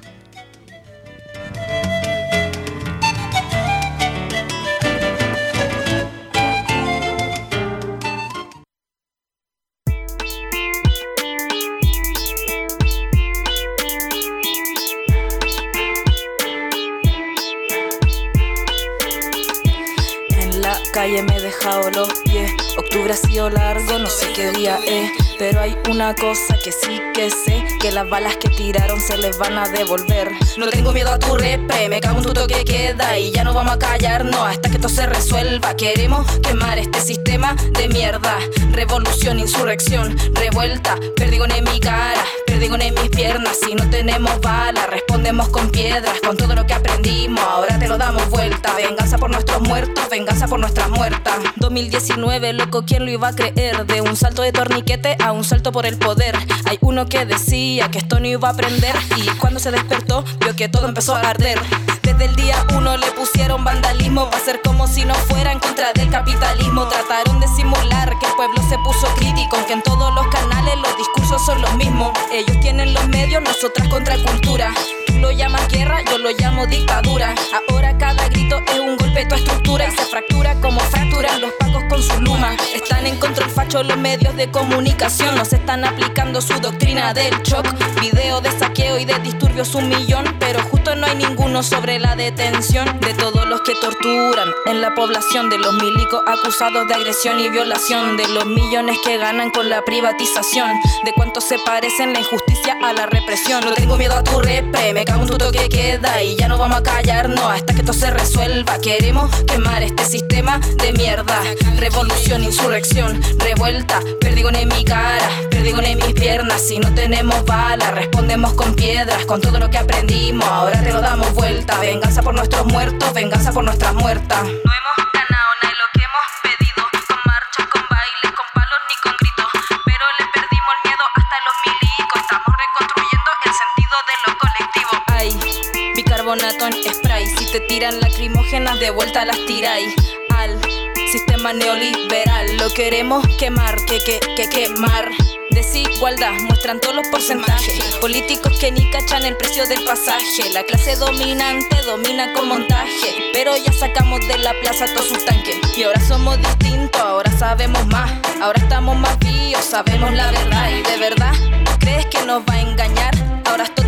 Calle me he dejado los pies. Octubre ha sido largo, no sé qué día es, pero hay una cosa que sí que sé, que las balas que tiraron se les van a devolver. No tengo miedo a tu repre, me cago en tu toque queda y ya no vamos a callarnos hasta que esto se resuelva. Queremos quemar este sistema de mierda. Revolución, insurrección, revuelta, perdigón en mi cara, perdigón en mis piernas. Si no tenemos balas, respondemos con piedras, con todo lo que aprendimos, ahora te lo damos vuelta. Venganza por nuestros muertos, venganza por nuestras muertas. dos mil diecinueve, loco, ¿quién lo iba a creer? De un salto de torniquete a un salto por el poder. Hay uno que decía que esto no iba a aprender, y cuando se despertó vio que todo empezó a arder. Desde el día uno le pusieron vandalismo para hacer como si no fuera en contra del capitalismo. Trataron de simular que el pueblo se puso crítico, aunque en todos los canales los discursos son los mismos. Ellos tienen los medios, nosotras contracultura. Tú lo llamas guerra, yo lo llamo dictadura. Ahora cada grito es un golpe a tu estructura y se fractura como fracturan los pacos con su luma. Están en control facho los medios de comunicación, nos están aplicando su doctrina del shock. Video de saqueo y de disturbios un millón, pero justo no hay ninguno sobre la detención de todos los que torturan en la población, de los milicos acusados de agresión y violación, de los millones que ganan con la privatización, de cuánto se parecen la injusticia a la represión. No tengo miedo a tu repre, me cago en tu toque queda y ya no vamos a callarnos hasta que esto se resuelva. Queremos quemar este sistema de mierda. Revolución, insurrección, revuelta, perdigón en mi cara, perdigón en mis piernas. Si no tenemos balas, respondemos con piedras, con todo lo que aprendimos, ahora te lo damos vuelta. Venganza por nuestros muertos, venganza por nuestras muertas. No hemos ganado nada de lo que hemos pedido, con marchas, con bailes, con palos ni con gritos, pero le perdimos el miedo hasta los milicos. Estamos reconstruyendo el sentido de lo colectivo. Ay, bicarbonato en spray, si te tiran lacrimógenas de vuelta las tiráis. Al sistema neoliberal lo queremos quemar, que que que quemar. Desigualdad, muestran todos los porcentajes. Políticos que ni cachan el precio del pasaje. La clase dominante domina con montaje, pero ya sacamos de la plaza todos sus tanques. Y ahora somos distintos, ahora sabemos más. Ahora estamos más vivos, sabemos la verdad. Y de verdad, ¿crees que nos va a engañar? Ahora esto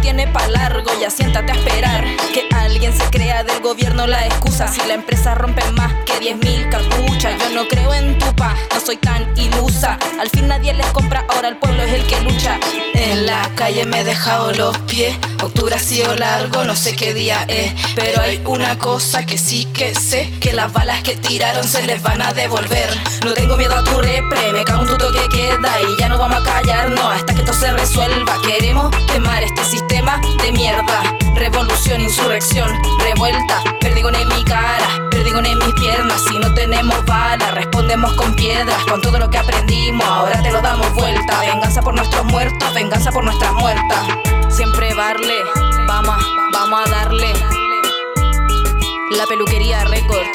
tiene pa' largo, ya siéntate a esperar que alguien se crea del gobierno la excusa. Si la empresa rompe más que diez mil capuchas, yo no creo en tu paz, no soy tan ilusa. Al fin nadie les compra, ahora el pueblo es el que lucha. En la calle me he dejado los pies, octubre ha sido largo, no sé qué día es, pero hay una cosa que sí que sé, que las balas que tiraron se les van a devolver. No tengo miedo a tu repre, me cago en tu toque queda y ya no vamos a callarnos hasta que esto se resuelva. Queremos quemar este sistema de mierda. Revolución, insurrección, revuelta. Perdigones en mi cara, perdigones en mis piernas. Si no tenemos balas, respondemos con piedras. Con todo lo que aprendimos, ahora te lo damos vuelta. Venganza por nuestros muertos, venganza por nuestras muertas. Siempre darle, vamos, vamos a darle. La Peluquería Records.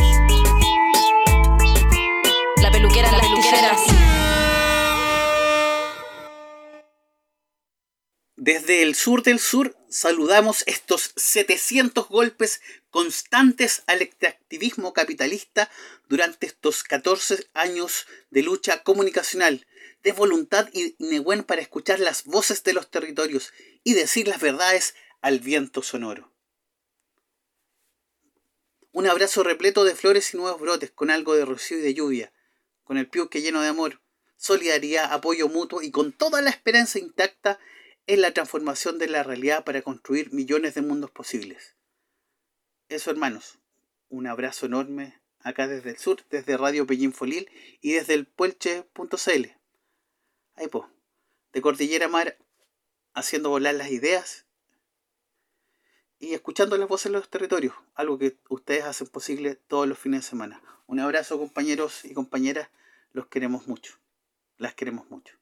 La peluquera en las tijeras. Desde el sur del sur saludamos estos setecientos golpes constantes al extractivismo capitalista durante estos catorce años de lucha comunicacional, de voluntad y Nehuen para escuchar las voces de los territorios y decir las verdades al viento sonoro. Un abrazo repleto de flores y nuevos brotes, con algo de rocío y de lluvia, con el piuque lleno de amor, solidaridad, apoyo mutuo y con toda la esperanza intacta en la transformación de la realidad para construir millones de mundos posibles. Eso, hermanos, un abrazo enorme acá desde el sur, desde Radio Pellín Folil y desde el puelche punto c l. Ahí po, de Cordillera Mar, haciendo volar las ideas y escuchando las voces de los territorios, algo que ustedes hacen posible todos los fines de semana. Un abrazo, compañeros y compañeras, los queremos mucho, las queremos mucho.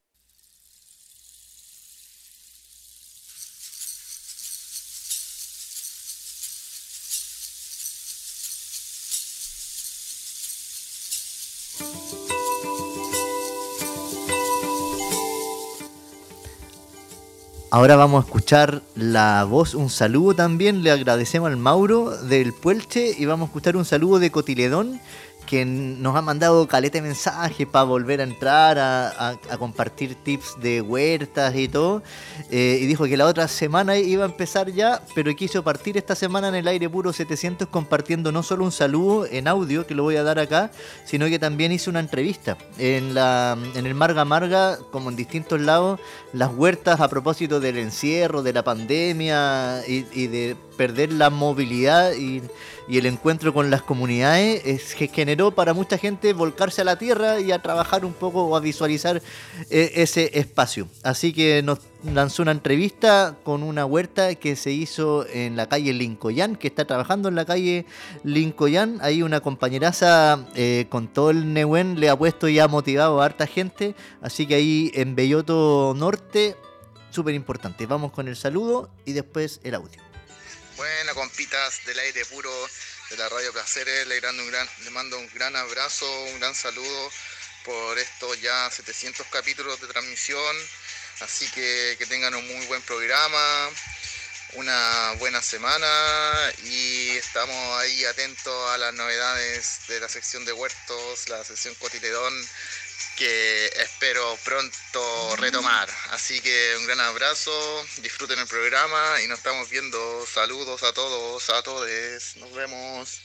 Ahora vamos a escuchar la voz, un saludo también, le agradecemos al Mauro del Puelche y vamos a escuchar un saludo de Cotiledón, que nos ha mandado caleta de mensajes para volver a entrar, a, a, a compartir tips de huertas y todo, eh, y dijo que la otra semana iba a empezar ya, pero quiso partir esta semana en el Aire Puro setecientos compartiendo no solo un saludo en audio, que lo voy a dar acá, sino que también hizo una entrevista en, la, en el Marga Marga, como en distintos lados, las huertas a propósito del encierro, de la pandemia y, y de perder la movilidad y... y el encuentro con las comunidades es que generó para mucha gente volcarse a la tierra y a trabajar un poco o a visualizar eh, ese espacio. Así que nos lanzó una entrevista con una huerta que se hizo en la calle Lincoyán, que está trabajando en la calle Lincoyán. Ahí una compañeraza eh, con todo el Nehuen le ha puesto y ha motivado a harta gente. Así que ahí en Belloto Norte, súper importante. Vamos con el saludo y después el audio. Bueno, compitas del Aire Puro de la Radio Placeres, le, un gran, le mando un gran abrazo, un gran saludo por estos ya setecientos capítulos de transmisión. Así que que tengan un muy buen programa, una buena semana y estamos ahí atentos a las novedades de la sección de huertos, la sección Cotiledón, que espero pronto retomar. Así que un gran abrazo, disfruten el programa y nos estamos viendo. Saludos a todos, a todes, nos vemos.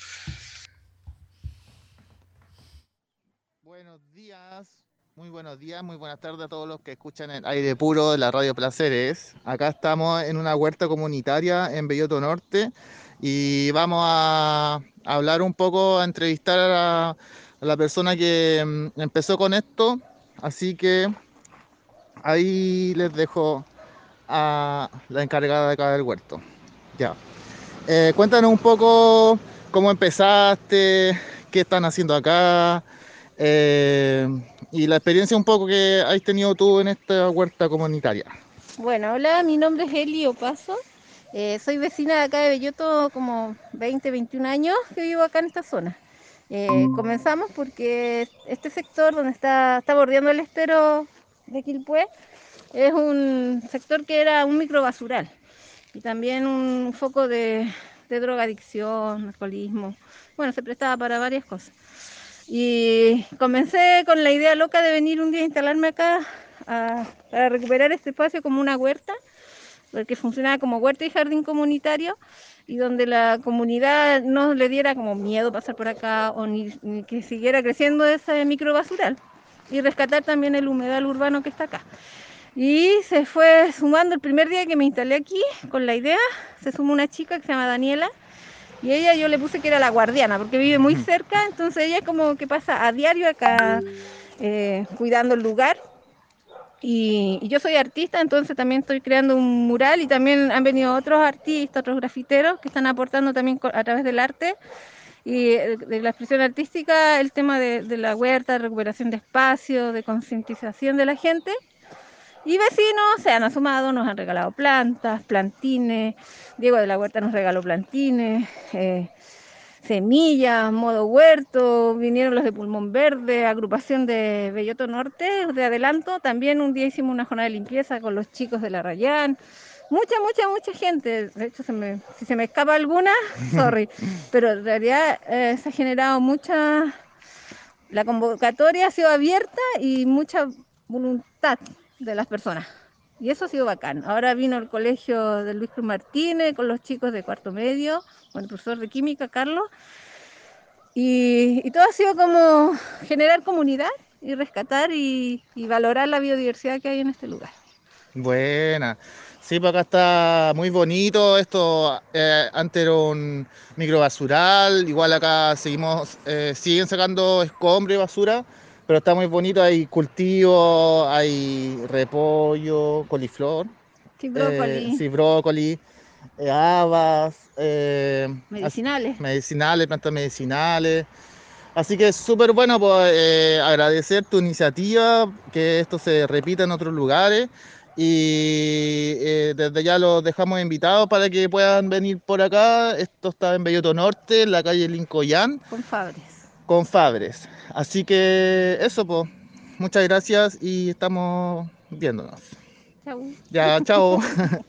Buenos días, muy buenos días, muy buenas tardes a todos los que escuchan el Aire Puro de la Radio Placeres. Acá estamos en una huerta comunitaria en Belloto Norte y vamos a hablar un poco, a entrevistar a la la persona que um, empezó con esto, así que ahí les dejo a la encargada de acá del huerto. Ya. Eh, cuéntanos un poco cómo empezaste, qué están haciendo acá, eh, y la experiencia un poco que has tenido tú en esta huerta comunitaria. Bueno, hola, mi nombre es Eli Opaso, eh, soy vecina de acá de Belloto, como veinte, veintiún años que vivo acá en esta zona. Eh, comenzamos porque este sector donde está, está bordeando el estero de Quilpué es un sector que era un microbasural y también un foco de, de drogadicción, alcoholismo. Bueno, se prestaba para varias cosas. Y comencé con la idea loca de venir un día a instalarme acá a, para recuperar este espacio como una huerta. porque funcionaba como huerta y jardín comunitario, y donde la comunidad no le diera como miedo pasar por acá o ni, ni que siguiera creciendo ese microbasural, y rescatar también el humedal urbano que está acá. Y se fue sumando el primer día que me instalé aquí con la idea, se sumó una chica que se llama Daniela, y ella yo le puse que era la guardiana, porque vive muy cerca, entonces ella como que pasa a diario acá eh, cuidando el lugar. Y, y yo soy artista, entonces también estoy creando un mural, y también han venido otros artistas, otros grafiteros que están aportando también a través del arte y de la expresión artística el tema de, de la huerta, de recuperación de espacio, de concientización de la gente. Y vecinos se han asomado, nos han regalado plantas, plantines. Diego de la Huerta nos regaló plantines, eh, semillas, modo huerto. Vinieron los de Pulmón Verde, agrupación de Belloto Norte, de adelanto. También un día hicimos una jornada de limpieza con los chicos de la Rayán. Mucha, mucha, mucha gente. De hecho, se me, si se me escapa alguna, sorry. Pero en realidad eh, se ha generado mucha... La convocatoria ha sido abierta y mucha voluntad de las personas, y eso ha sido bacán. Ahora vino el colegio de Luis Cruz Martínez con los chicos de cuarto medio, con el profesor de química Carlos, y, y todo ha sido como generar comunidad y rescatar y, y valorar la biodiversidad que hay en este lugar. Buena. Sí, pues acá está muy bonito esto. Eh, antes era un microbasural, igual acá seguimos, eh, siguen sacando escombros y basura, pero está muy bonito, hay cultivos, hay repollo, coliflor. Sí, brócoli. Eh, sí, brócoli, eh, habas. Eh, medicinales. Medicinales, plantas medicinales. Así que es súper bueno, pues, eh, agradecer tu iniciativa, que esto se repita en otros lugares. Y eh, desde ya los dejamos invitados para que puedan venir por acá. Esto está en Belloto Norte, en la calle Lincoyán. Con Fabres. Con Fabres. Así que eso, pues. Muchas gracias y estamos viéndonos. Chau. Ya, chao.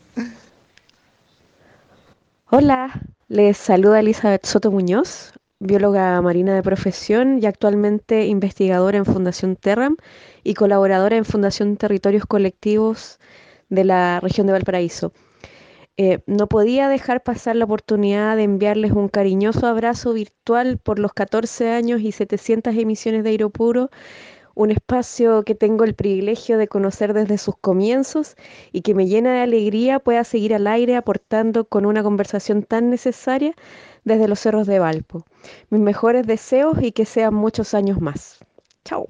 Hola, les saluda Elizabeth Soto Muñoz, bióloga marina de profesión y actualmente investigadora en Fundación Terram y colaboradora en Fundación Territorios Colectivos de la región de Valparaíso. Eh, no podía dejar pasar la oportunidad de enviarles un cariñoso abrazo virtual por los catorce años y setecientas emisiones de Aire Puro, un espacio que tengo el privilegio de conocer desde sus comienzos y que me llena de alegría pueda seguir al aire aportando con una conversación tan necesaria desde los cerros de Valpo. Mis mejores deseos y que sean muchos años más. Chao.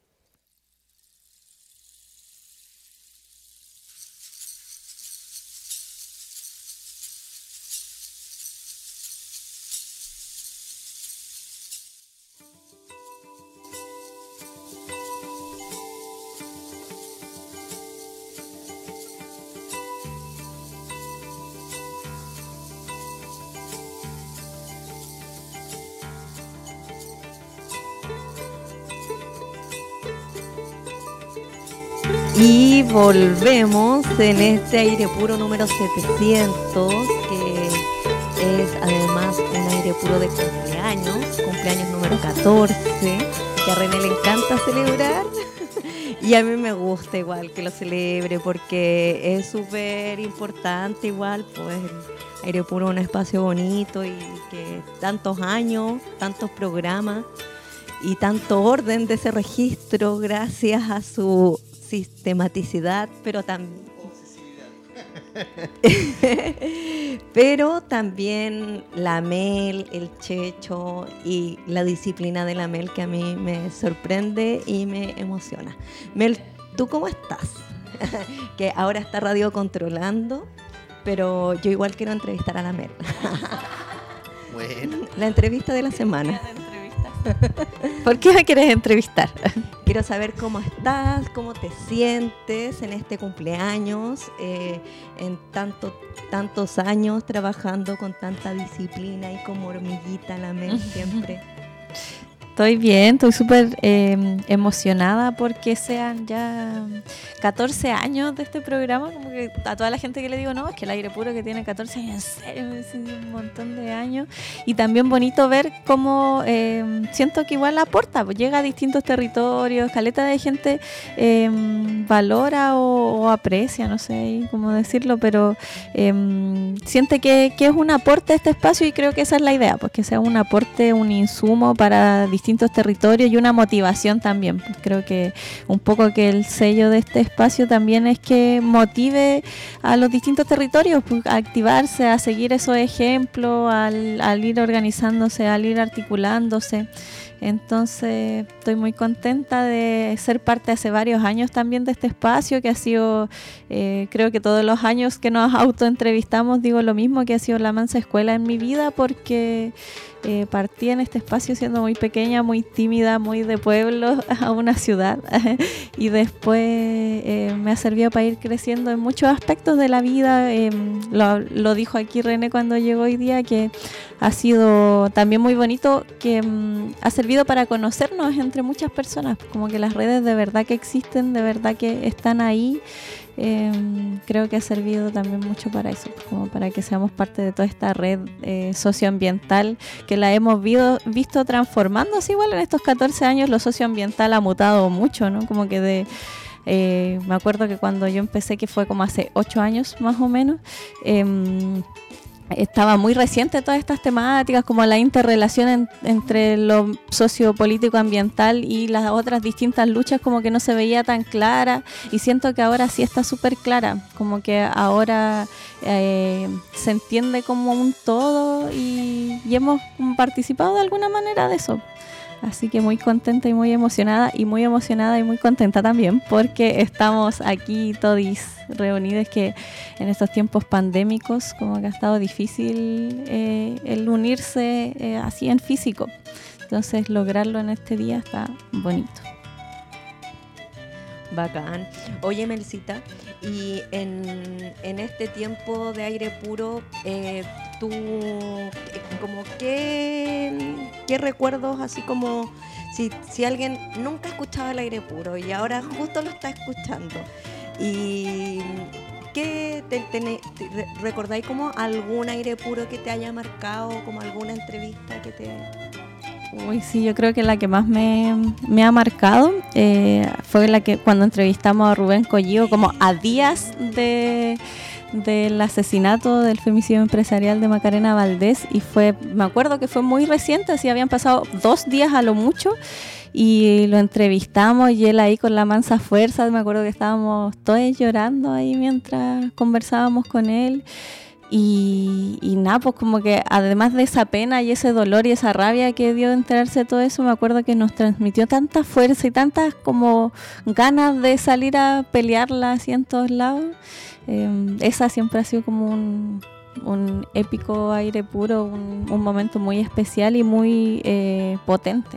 Y volvemos en este Aire Puro número setecientos, que es además un aire puro de cumpleaños, cumpleaños número catorce, que a René le encanta celebrar y a mí me gusta igual que lo celebre porque es súper importante igual, pues el Aire Puro es un espacio bonito y que tantos años, tantos programas y tanto orden de ese registro gracias a su sistematicidad, pero también pero también la Mel, el Checho y la disciplina de la Mel que a mí me sorprende y me emociona. Mel, ¿tú cómo estás? Que ahora está radio controlando, pero yo igual quiero entrevistar a la Mel. Bueno. La entrevista de la semana. ¿Por qué me quieres entrevistar? Quiero saber cómo estás, cómo te sientes en este cumpleaños, eh, en tanto, tantos años trabajando con tanta disciplina y como hormiguita la Mel siempre. Estoy bien, estoy súper eh, emocionada porque sean ya catorce años de este programa. Como que a toda la gente que le digo, no, es que el aire puro que tiene catorce años, en serio, me decís un montón de años. Y también bonito ver cómo eh, siento que igual aporta, pues llega a distintos territorios, caleta de gente eh, valora o, o aprecia, no sé cómo decirlo, pero eh, siente que, que es un aporte a este espacio y creo que esa es la idea, pues que sea un aporte, un insumo para distintos territorios y una motivación también. Creo que un poco que el sello de este espacio también es que motive a los distintos territorios pues, a activarse, a seguir esos ejemplos, al, al ir organizándose, al ir articulándose. Entonces estoy muy contenta de ser parte hace varios años también de este espacio que ha sido, eh, creo que todos los años que nos autoentrevistamos digo lo mismo, que ha sido la mansa escuela en mi vida porque eh, partí en este espacio siendo muy pequeña, muy tímida, muy de pueblo a una ciudad y después eh, me ha servido para ir creciendo en muchos aspectos de la vida. Eh, lo, lo dijo aquí René cuando llegó hoy día, que ha sido también muy bonito, que um, ha servido para conocernos entre muchas personas, como que las redes de verdad que existen, de verdad que están ahí. Eh, creo que ha servido también mucho para eso, como para que seamos parte de toda esta red eh, socioambiental que la hemos vido, visto transformándose igual en estos catorce años. Lo socioambiental ha mutado mucho, ¿no? Como que de... Eh, me acuerdo que cuando yo empecé, que fue como hace ocho años más o menos, eh, estaba muy reciente todas estas temáticas, como la interrelación en, entre lo sociopolítico ambiental y las otras distintas luchas, como que no se veía tan clara, y siento que ahora sí está súper clara, como que ahora eh, se entiende como un todo y, y hemos participado de alguna manera de eso. Así que muy contenta y muy emocionada, y muy emocionada y muy contenta también porque estamos aquí todos reunidos, que en estos tiempos pandémicos como que ha estado difícil eh, el unirse eh, así en físico. Entonces lograrlo en este día está bonito. Bacán. Oye, Melcita, y en, en este tiempo de aire puro, eh, tú, como qué, qué recuerdos, así como si, si alguien nunca escuchaba el aire puro y ahora justo lo está escuchando, y ¿qué te, te, te, recordáis como algún aire puro que te haya marcado, como alguna entrevista que te... Uy, sí, yo creo que la que más me, me ha marcado eh, fue la que cuando entrevistamos a Rubén Collío, como a días de, del asesinato, del femicidio empresarial de Macarena Valdés, y fue, me acuerdo que fue muy reciente, así habían pasado dos días a lo mucho, y lo entrevistamos y él ahí con la mansa fuerza, me acuerdo que estábamos todos llorando ahí mientras conversábamos con él. Y, y nada, pues como que además de esa pena y ese dolor y esa rabia que dio de enterarse de todo eso, me acuerdo que nos transmitió tanta fuerza y tantas como ganas de salir a pelearla así en todos lados. Eh, esa siempre ha sido como un, un épico aire puro, un, un momento muy especial y muy eh, potente.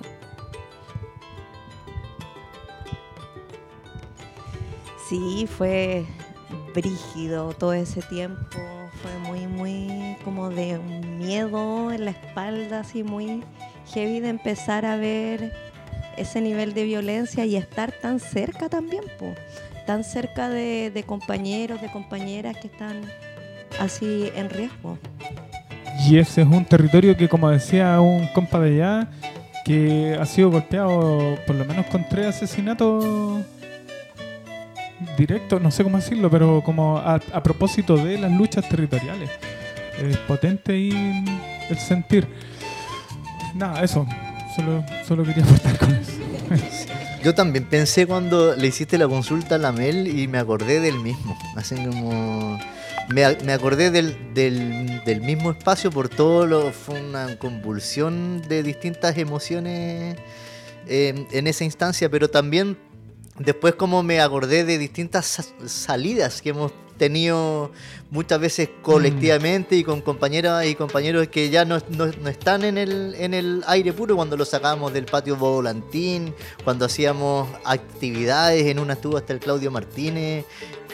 Sí, fue brígido todo ese tiempo. Fue muy, muy como de un miedo en la espalda, así muy heavy de empezar a ver ese nivel de violencia y estar tan cerca también, po, tan cerca de, de compañeros, de compañeras que están así en riesgo. Y ese es un territorio que, como decía un compa de allá, que ha sido golpeado por lo menos con tres asesinatos directo, no sé cómo decirlo, pero como a, a propósito de las luchas territoriales. Es potente y el sentir. Nada, eso. Solo, solo quería aportar con eso. Yo también pensé cuando le hiciste la consulta a la Mel y me acordé del mismo. Así como... Me, me acordé del, del, del mismo espacio por todo lo... Fue una convulsión de distintas emociones eh, en esa instancia, pero también... Después como me acordé de distintas salidas que hemos tenido muchas veces colectivamente mm. y con compañeras y compañeros que ya no, no, no están en el, en el aire puro, cuando los sacábamos del patio Volantín, cuando hacíamos actividades, en una estuvo hasta el Claudio Martínez,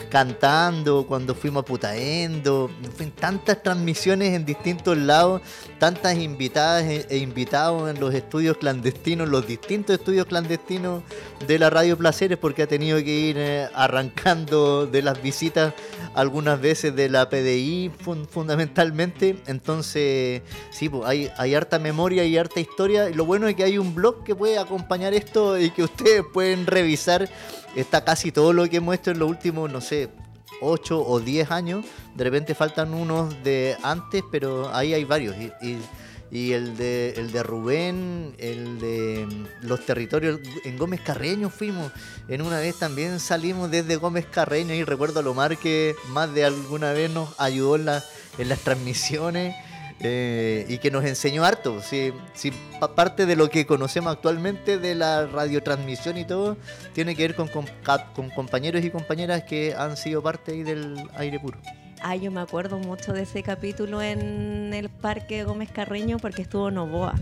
cantando, cuando fuimos a Putaendo, en tantas transmisiones en distintos lados, tantas invitadas e, e invitados en los estudios clandestinos, los distintos estudios clandestinos de la Radio Placeres, porque ha tenido que ir eh, arrancando de las visitas algunas veces de la P D I fun, fundamentalmente. Entonces sí, pues, hay, hay harta memoria y harta historia, y lo bueno es que hay un blog que puede acompañar esto y que ustedes pueden revisar. Está casi todo lo que muestro en los últimos, no sé, ocho o diez años. De repente faltan unos de antes, pero ahí hay varios. Y, y, y el de el de Rubén, el de los territorios, en Gómez Carreño fuimos. En una vez también salimos desde Gómez Carreño, y recuerdo a Lomar que más de alguna vez nos ayudó en, la, en las transmisiones. Eh, y que nos enseñó harto. Sí, sí, parte de lo que conocemos actualmente de la radiotransmisión y todo tiene que ver con, con, con compañeros y compañeras que han sido parte ahí del Aire Puro. Ah, yo me acuerdo mucho de ese capítulo en el Parque Gómez Carreño porque estuvo Novoa.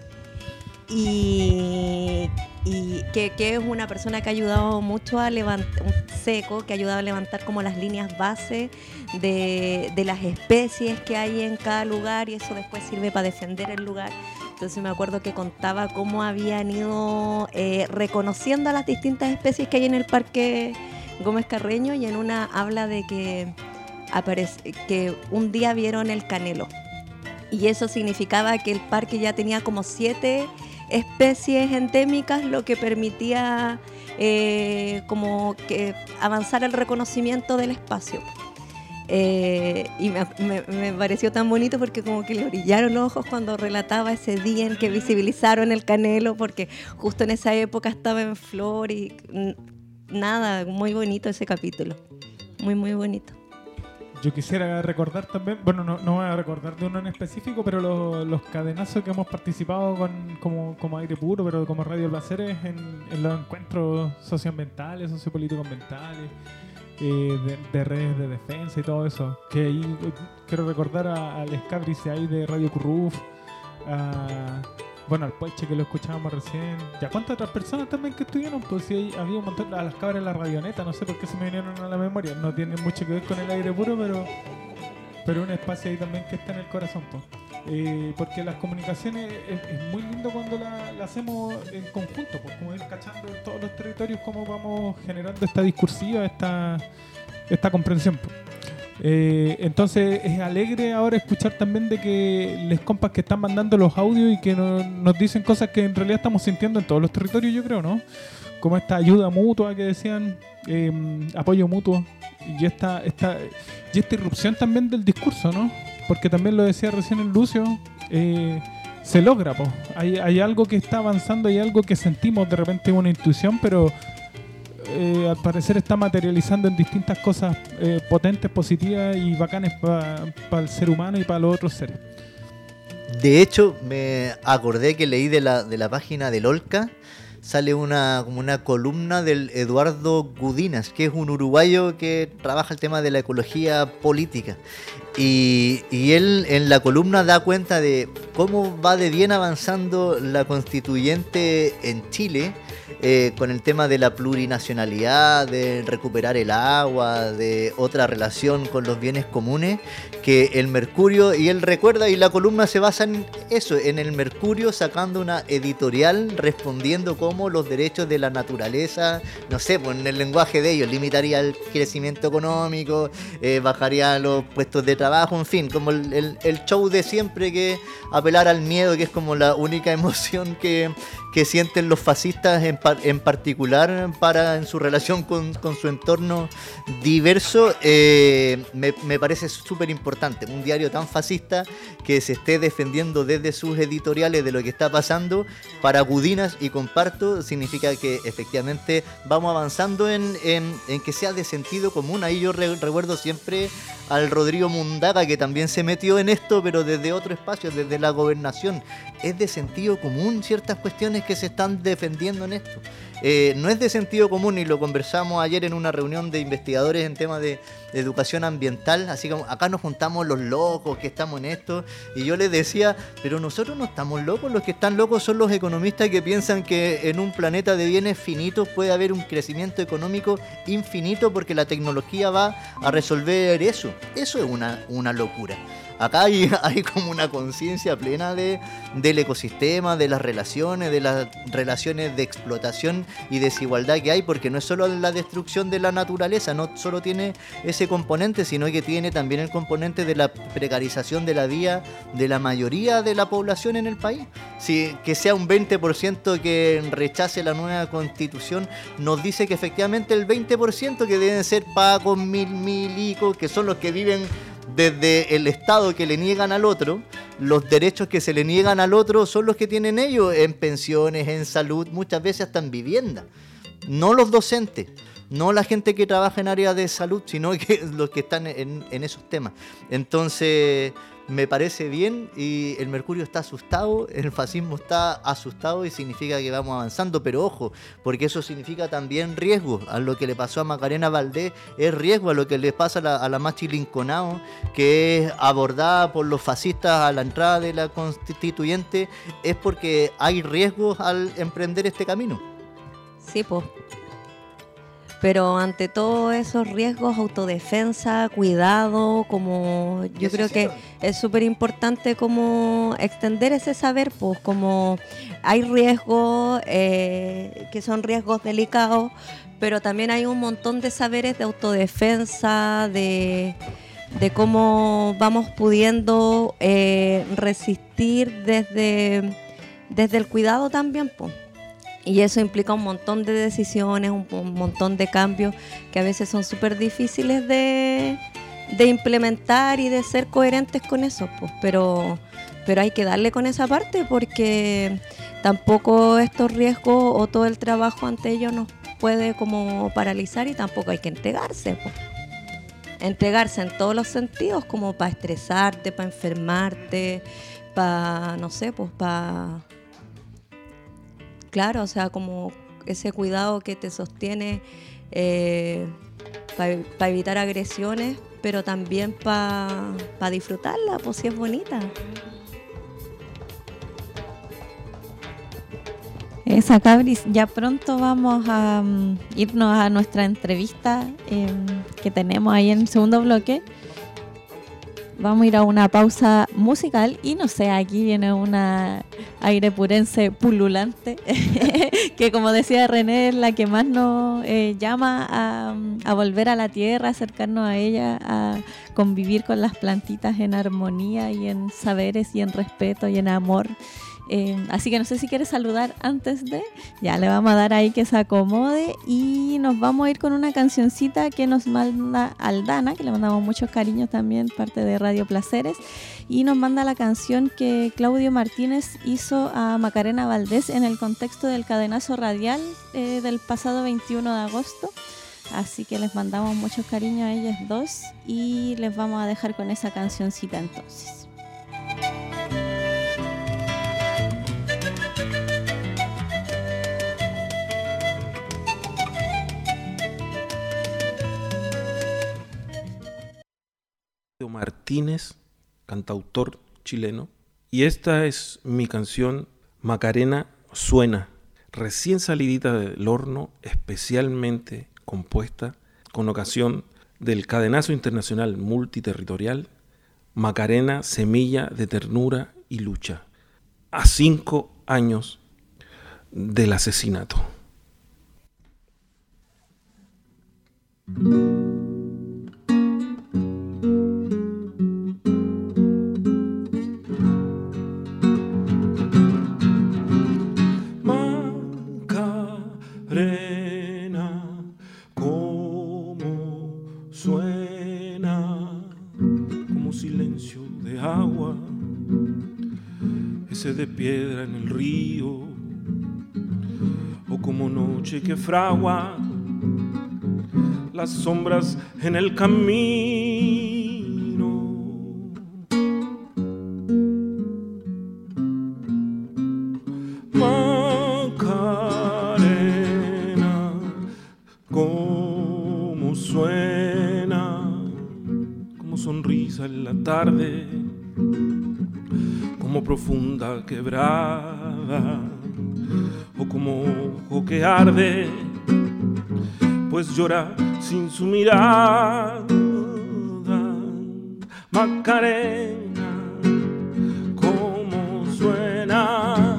Y, y que, que es una persona que ha ayudado mucho a levantar, un seco, que ha ayudado a levantar como las líneas base de, de las especies que hay en cada lugar, y eso después sirve para defender el lugar. Entonces me acuerdo que contaba cómo habían ido eh, reconociendo a las distintas especies que hay en el Parque Gómez Carreño, y en una habla de que, aparece, que un día vieron el canelo, y eso significaba que el parque ya tenía como siete especies endémicas, lo que permitía eh, como que avanzar el reconocimiento del espacio. Eh, y me, me, me pareció tan bonito porque como que le brillaron los ojos cuando relataba ese día en que visibilizaron el canelo, porque justo en esa época estaba en flor y nada, muy bonito ese capítulo, muy muy bonito. Yo quisiera recordar también, bueno, no, no voy a recordar de uno en específico, pero los, los cadenazos que hemos participado con, como, como Aire Puro, pero como Radio Placeres, en, en los encuentros socioambientales, sociopolíticos ambientales, eh, de, de redes de defensa y todo eso. Que ahí eh, quiero recordar a, al Escabrice ahí de Radio Curruf, a, bueno, al Puelche que lo escuchábamos recién. ¿Ya cuántas otras personas también que estuvieron? Pues sí, había un montón, a las cabras en la Radioneta, no sé por qué se me vinieron a la memoria. No tienen mucho que ver con el Aire Puro, pero pero un espacio ahí también que está en el corazón, pues. Eh, porque las comunicaciones es, es muy lindo cuando la, la hacemos en conjunto, pues, como ir cachando en todos los territorios cómo vamos generando esta discursiva, esta, esta comprensión, pues. Eh, entonces es alegre ahora escuchar también de que les compas que están mandando los audios y que no, nos dicen cosas que en realidad estamos sintiendo en todos los territorios, yo creo, ¿no? Como esta ayuda mutua que decían, eh, apoyo mutuo, y esta, esta, y esta irrupción también del discurso, ¿no? Porque también lo decía recién el Lucio, eh, se logra, pues. Hay, hay algo que está avanzando, hay algo que sentimos de repente, una intuición, pero Eh, al parecer está materializando en distintas cosas eh, potentes, positivas y bacanes para pa el ser humano y para los otros seres. De hecho, me acordé que leí de la, de la página del Olca, sale una, como una columna del Eduardo Gudinas, que es un uruguayo que trabaja el tema de la ecología política. Y, y él en la columna da cuenta de cómo va de bien avanzando la constituyente en Chile, eh, con el tema de la plurinacionalidad, de recuperar el agua, de otra relación con los bienes comunes, que el Mercurio, y él recuerda, y la columna se basa en eso, en el Mercurio sacando una editorial respondiendo cómo los derechos de la naturaleza, no sé, pues en el lenguaje de ellos, limitaría el crecimiento económico, eh, bajaría los puestos de trabajo, en fin, como el, el, el show de siempre, que apelar al miedo, que es como la única emoción que, que sienten los fascistas en, par, en particular para en su relación con, con su entorno diverso. eh, me, me parece súper importante, un diario tan fascista que se esté defendiendo desde sus editoriales de lo que está pasando. Para Gudinas, y comparto, significa que efectivamente vamos avanzando en, en, en que sea de sentido común. Ahí yo re, recuerdo siempre al Rodrigo Mundaga, que también se metió en esto, pero desde otro espacio, desde la gobernación. Es de sentido común ciertas cuestiones que se están defendiendo en esto. eh, no es de sentido común, y lo conversamos ayer en una reunión de investigadores en temas de, de educación ambiental, así como acá nos juntamos los locos que estamos en esto, y yo les decía, pero nosotros no estamos locos, los que están locos son los economistas que piensan que en un planeta de bienes finitos puede haber un crecimiento económico infinito porque la tecnología va a resolver eso. Eso es una, una locura. Acá hay, hay como una conciencia plena de, del ecosistema, de las relaciones, de las relaciones de explotación y desigualdad que hay, porque no es solo la destrucción de la naturaleza, no solo tiene ese componente, sino que tiene también el componente de la precarización de la vida de la mayoría de la población en el país. Si, que sea un veinte por ciento que rechace la nueva constitución, nos dice que efectivamente el veinte por ciento que deben ser pacos, mil, milicos, que son los que viven desde el Estado, que le niegan al otro, los derechos que se le niegan al otro son los que tienen ellos en pensiones, en salud, muchas veces hasta en vivienda. No los docentes, no la gente que trabaja en áreas de salud, sino que los que están en, en esos temas. Entonces, me parece bien, y el Mercurio está asustado, el fascismo está asustado y significa que vamos avanzando, pero ojo, porque eso significa también riesgo. A lo que le pasó a Macarena Valdés es riesgo, a lo que le pasa a la, a la Machi Linconao, que es abordada por los fascistas a la entrada de la constituyente, es porque hay riesgos al emprender este camino. Sí, pues. Pero ante todos esos riesgos, autodefensa, cuidado, como yo creo que es súper importante como extender ese saber, pues como hay riesgos eh, que son riesgos delicados, pero también hay un montón de saberes de autodefensa, de, de cómo vamos pudiendo eh, resistir desde, desde el cuidado también, pues. Y eso implica un montón de decisiones, un, un montón de cambios que a veces son súper difíciles de, de implementar y de ser coherentes con eso, pues. Pero, pero hay que darle con esa parte, porque tampoco estos riesgos o todo el trabajo ante ellos nos puede como paralizar, y tampoco hay que entregarse, pues. Entregarse en todos los sentidos, como para estresarte, para enfermarte, para, no sé, pues para... Claro, o sea, como ese cuidado que te sostiene eh, para pa evitar agresiones, pero también para pa disfrutarla, pues si es bonita. Esa, Cabris, ya pronto vamos a um, irnos a nuestra entrevista eh, que tenemos ahí en el segundo bloque. Vamos a ir a una pausa musical y no sé, aquí viene una airepurense pululante que, como decía René, es la que más nos eh, llama a, a volver a la tierra, a acercarnos a ella, a convivir con las plantitas en armonía y en saberes y en respeto y en amor. Eh, así que no sé si quieres saludar antes de... Ya le vamos a dar ahí que se acomode y nos vamos a ir con una cancioncita que nos manda Aldana, que le mandamos muchos cariños también, parte de Radio Placeres, y nos manda la canción que Claudio Martínez hizo a Macarena Valdés en el contexto del cadenazo radial eh, del pasado veintiuno de agosto. Así que les mandamos muchos cariños a ellas dos y les vamos a dejar con esa cancioncita entonces. Martínez, cantautor chileno, y esta es mi canción Macarena Suena, recién salidita del horno, especialmente compuesta con ocasión del cadenazo internacional multiterritorial Macarena, semilla de ternura y lucha, a cinco años del asesinato. De piedra en el río, o como noche que fragua las sombras en el camino. Macarena, brisa en la tarde, como profunda quebrada, o como ojo que arde, pues llora sin su mirada. Macarena, cómo suena,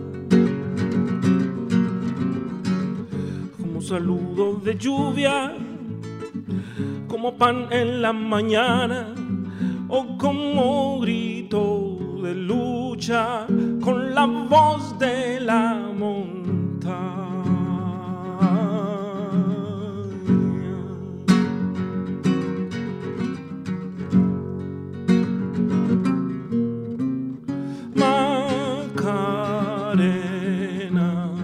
como saludo de lluvia, como pan en la mañana, o como grito de lucha con la voz de la montaña. Macarena,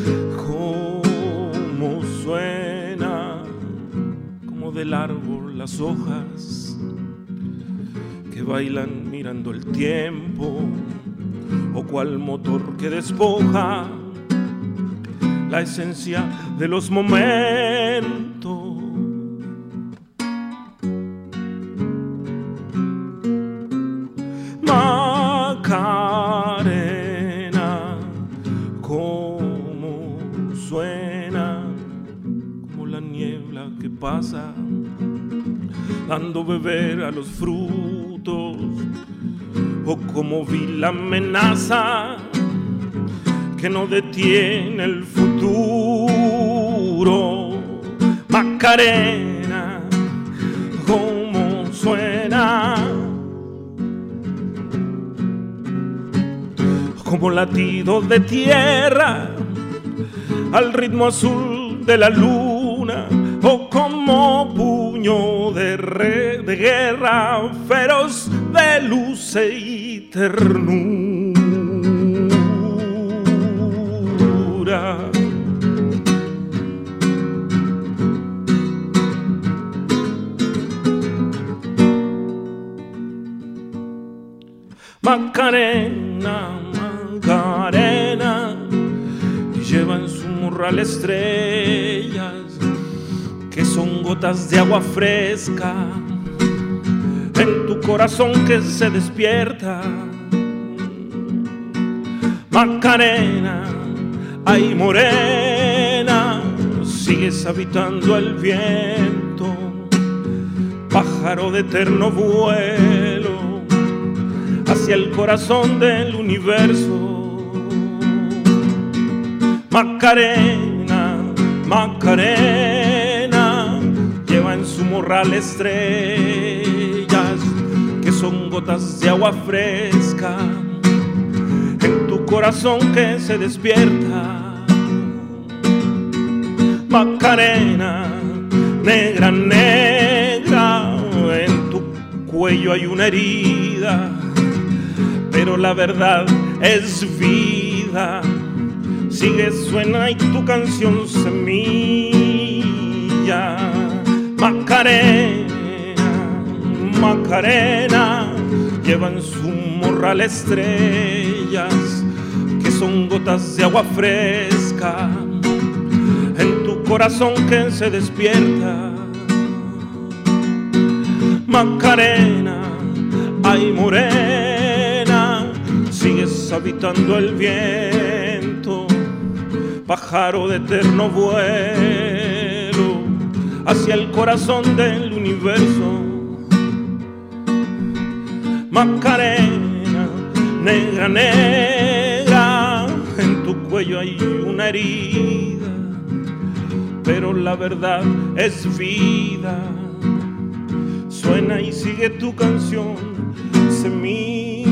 cómo suena, como del árbol las hojas que bailan mirando el tiempo, o cual motor que despoja la esencia de los momentos. Macarena, cómo suena, como la niebla que pasa dando beber a los frutos, o como vi la amenaza que no detiene el futuro. Macarena, cómo suena, como latido de tierra al ritmo azul de la luna, o como puño de, re, de guerra feroz de luz y ternura. Macarena, Macarena, y lleva en su morral estrellas que son gotas de agua fresca en tu corazón que se despierta. Macarena, ay morena, sigues habitando el viento, pájaro de eterno vuelo hacia el corazón del universo. Macarena, Macarena, lleva en su morral estrellas que son gotas de agua fresca en tu corazón que se despierta. Macarena, negra, negra, en tu cuello hay una herida, pero la verdad es vida. Sigue, suena y tu canción semilla. Macarena, Macarena, lleva en su morral estrellas que son gotas de agua fresca en tu corazón que se despierta. Macarena, ay morena, sigues habitando el viento, pájaro de eterno vuelo hacia el corazón del universo. Macarena, negra, negra, en tu cuello hay una herida, pero la verdad es vida. Suena y sigue tu canción, semilla.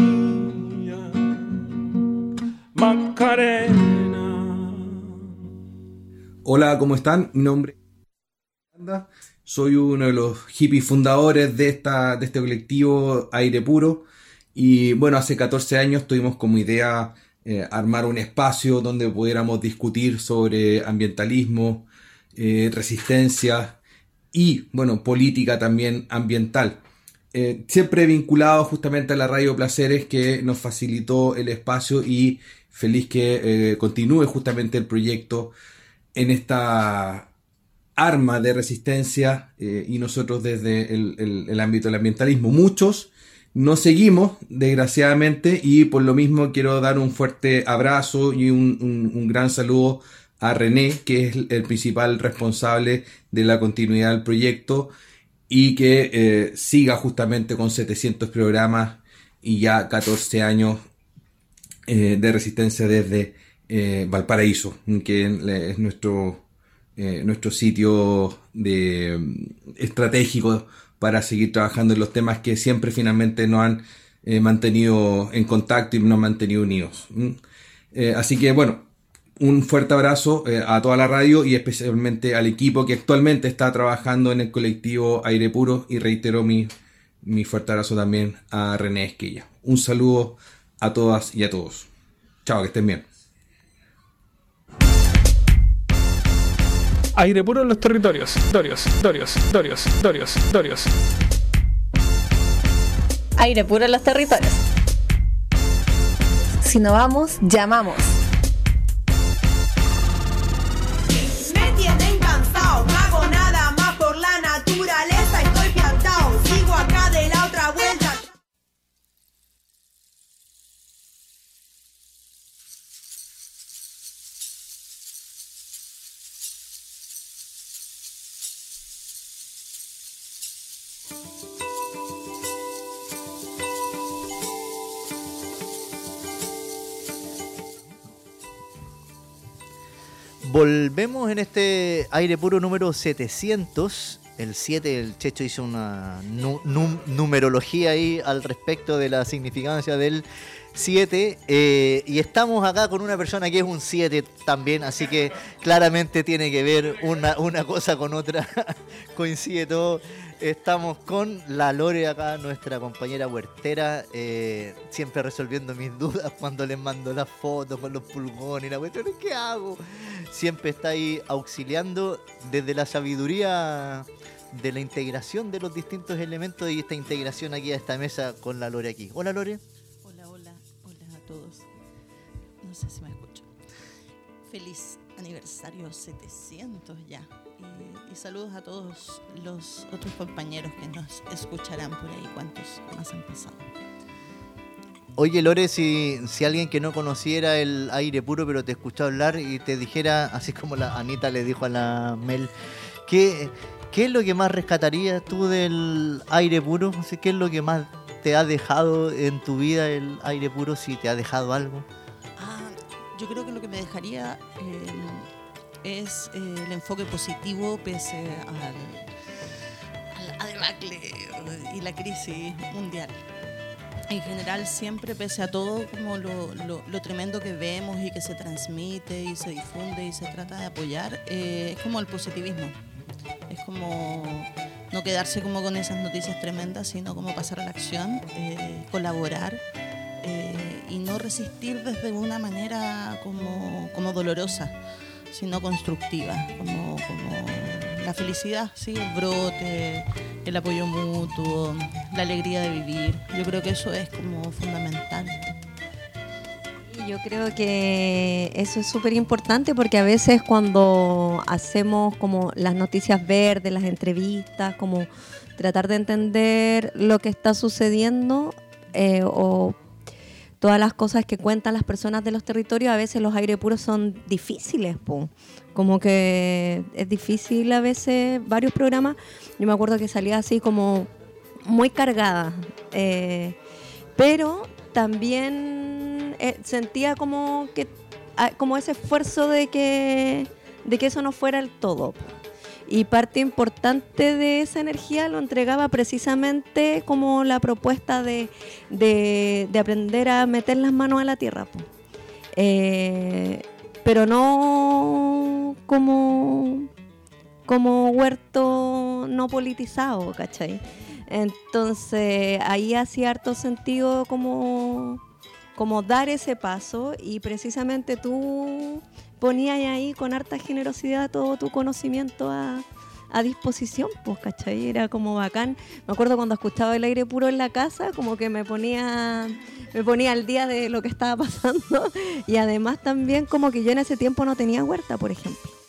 Macarena. Hola, ¿cómo están? Mi nombre es Anda. Soy uno de los hippies fundadores de, esta, de este colectivo Aire Puro. Y bueno, hace catorce años tuvimos como idea eh, armar un espacio donde pudiéramos discutir sobre ambientalismo, eh, resistencia y, bueno, política también ambiental. Eh, siempre vinculado justamente a la Radio Placeres, que nos facilitó el espacio, y feliz que eh, continúe justamente el proyecto en esta arma de resistencia eh, y nosotros desde el, el, el ámbito del ambientalismo. Muchos no seguimos, desgraciadamente, y por lo mismo quiero dar un fuerte abrazo y un, un, un gran saludo a René, que es el principal responsable de la continuidad del proyecto y que eh, siga justamente con setecientos programas y ya catorce años eh, de resistencia desde eh, Valparaíso, que es nuestro, eh, nuestro sitio de, estratégico para seguir trabajando en los temas que siempre finalmente nos han eh, mantenido en contacto y nos han mantenido unidos. ¿Mm? Eh, así que bueno, un fuerte abrazo eh, a toda la radio y especialmente al equipo que actualmente está trabajando en el colectivo Aire Puro, y reitero mi, mi fuerte abrazo también a René Esquilla. Un saludo a todas y a todos. Chao, que estén bien. Aire puro en los territorios. Dorios, Dorios, Dorios, Dorios, Dorios. Aire puro en los territorios. Si no vamos, llamamos. Me tienen cansado, no hago nada más por la naturaleza, estoy plantado, sigo acá de la otra vuelta. Volvemos en este aire puro número setecientos. El siete, el Checho hizo una nu- num- numerología ahí al respecto de la significancia del siete. Eh, y estamos acá con una persona que es un siete también, así que claramente tiene que ver una, una cosa con otra. Coincide todo. Estamos con la Lore acá, nuestra compañera huertera, eh, siempre resolviendo mis dudas cuando les mando las fotos con los pulgones y la cuestión. ¿Qué hago? Siempre está ahí auxiliando desde la sabiduría de la integración de los distintos elementos y esta integración aquí a esta mesa con la Lore aquí. Hola, Lore. Hola, hola, hola a todos. No sé si me escucho. Feliz aniversario setecientos ya. Y, y saludos a todos los otros compañeros que nos escucharán por ahí, cuántos más han pasado. Oye, Lore, si, si alguien que no conociera el aire puro pero te escuchó hablar y te dijera, así como la Anita le dijo a la Mel, ¿qué, qué es lo que más rescatarías tú del aire puro? O sea, ¿qué es lo que más te ha dejado en tu vida el aire puro, si te ha dejado algo? Ah, yo creo que lo que me dejaría eh, es eh, el enfoque positivo pese al, al, al debacle y la crisis mundial. En general, siempre, pese a todo, como lo, lo, lo tremendo que vemos y que se transmite y se difunde y se trata de apoyar, eh, es como el positivismo. Es como no quedarse como con esas noticias tremendas, sino como pasar a la acción, eh, colaborar eh, y no resistir desde una manera como, como dolorosa, sino constructiva, como, como la felicidad, sí, el brote, el apoyo mutuo, la alegría de vivir. Yo creo que eso es como fundamental. Y yo creo que eso es súper importante porque a veces cuando hacemos como las noticias verdes, las entrevistas, como tratar de entender lo que está sucediendo eh, o todas las cosas que cuentan las personas de los territorios, a veces los aire puros son difíciles, po. Como que es difícil a veces varios programas. Yo me acuerdo que salía así como muy cargada, eh, pero también eh, sentía como que como ese esfuerzo de que de que eso no fuera el todo. Y parte importante de esa energía lo entregaba precisamente como la propuesta de, de, de aprender a meter las manos a la tierra. Eh, pero no como, como huerto no politizado, ¿cachai? Entonces ahí hacía harto sentido como, como dar ese paso y precisamente tú ponías ahí con harta generosidad todo tu conocimiento a, a disposición, pues, ¿cachai? Era como bacán. Me acuerdo cuando escuchaba el aire puro en la casa, como que me ponía, me ponía al día de lo que estaba pasando y además también como que yo en ese tiempo no tenía huerta, por ejemplo.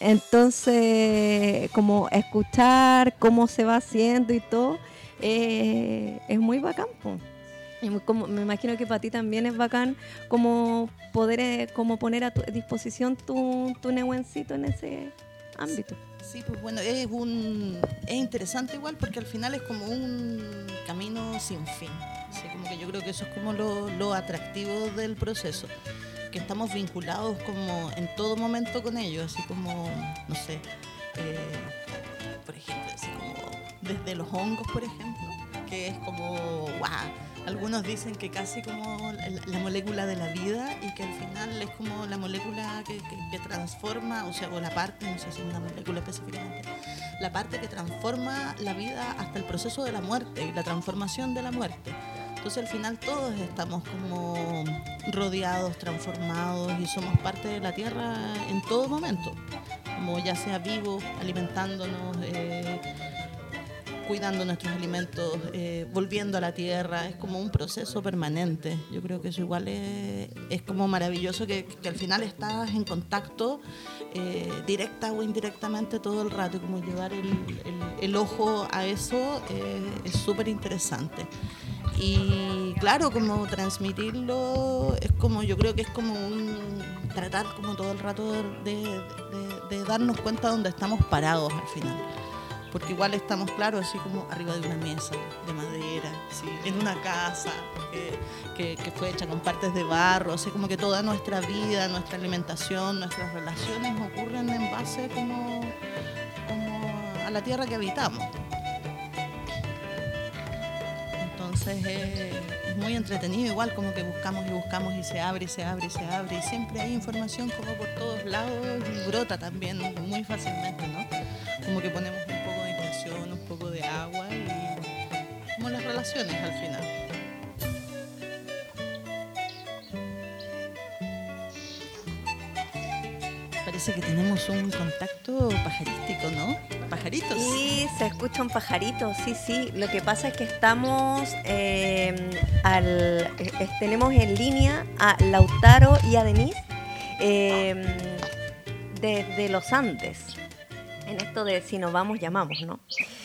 Entonces, como escuchar cómo se va haciendo y todo, eh, es muy bacán, po. Y muy, como, me imagino que para ti también es bacán como poder eh, como poner a tu disposición tu, tu nehuencito en ese ámbito. Sí, pues bueno, es un es interesante igual porque al final es como un camino sin fin. Así como que yo creo que eso es como lo, lo atractivo del proceso, que estamos vinculados como en todo momento con ellos, así como, no sé, eh, por ejemplo, así como desde los hongos, por ejemplo, que es como, wow. Algunos dicen que casi como la, la molécula de la vida y que al final es como la molécula que, que, que transforma, o sea, o la parte, no sé si es una molécula específicamente, la parte que transforma la vida hasta el proceso de la muerte y la transformación de la muerte. Entonces al final todos estamos como rodeados, transformados y somos parte de la tierra en todo momento, como ya sea vivos, alimentándonos, eh, cuidando nuestros alimentos, eh, volviendo a la tierra. Es como un proceso permanente. Yo creo que eso igual es, es como maravilloso, que, que al final estás en contacto eh, directa o indirectamente todo el rato, y como llevar el, el, el ojo a eso eh, es súper interesante. Y claro, como transmitirlo es como, yo creo que es como un tratar como todo el rato de, de, de, de darnos cuenta de dónde estamos parados al final. Porque igual estamos, claro, así como arriba de una mesa de madera, ¿sí? En una casa que, que, que fue hecha con partes de barro, así como que toda nuestra vida, nuestra alimentación, nuestras relaciones ocurren en base como, como a la tierra que habitamos. Entonces eh, es muy entretenido, igual como que buscamos y buscamos y se abre y se abre y se abre y siempre hay información como por todos lados y brota también muy fácilmente, ¿no? Como que ponemos un poco de intención, un poco de agua y como las relaciones al final. Parece que tenemos un contacto pajarístico, ¿no? ¿Pajaritos? Sí, se escucha un pajarito, sí, sí. Lo que pasa es que estamos, eh, al, eh, tenemos en línea a Lautaro y a Denise eh, de, de los Andes. En esto de si nos vamos, llamamos, ¿no?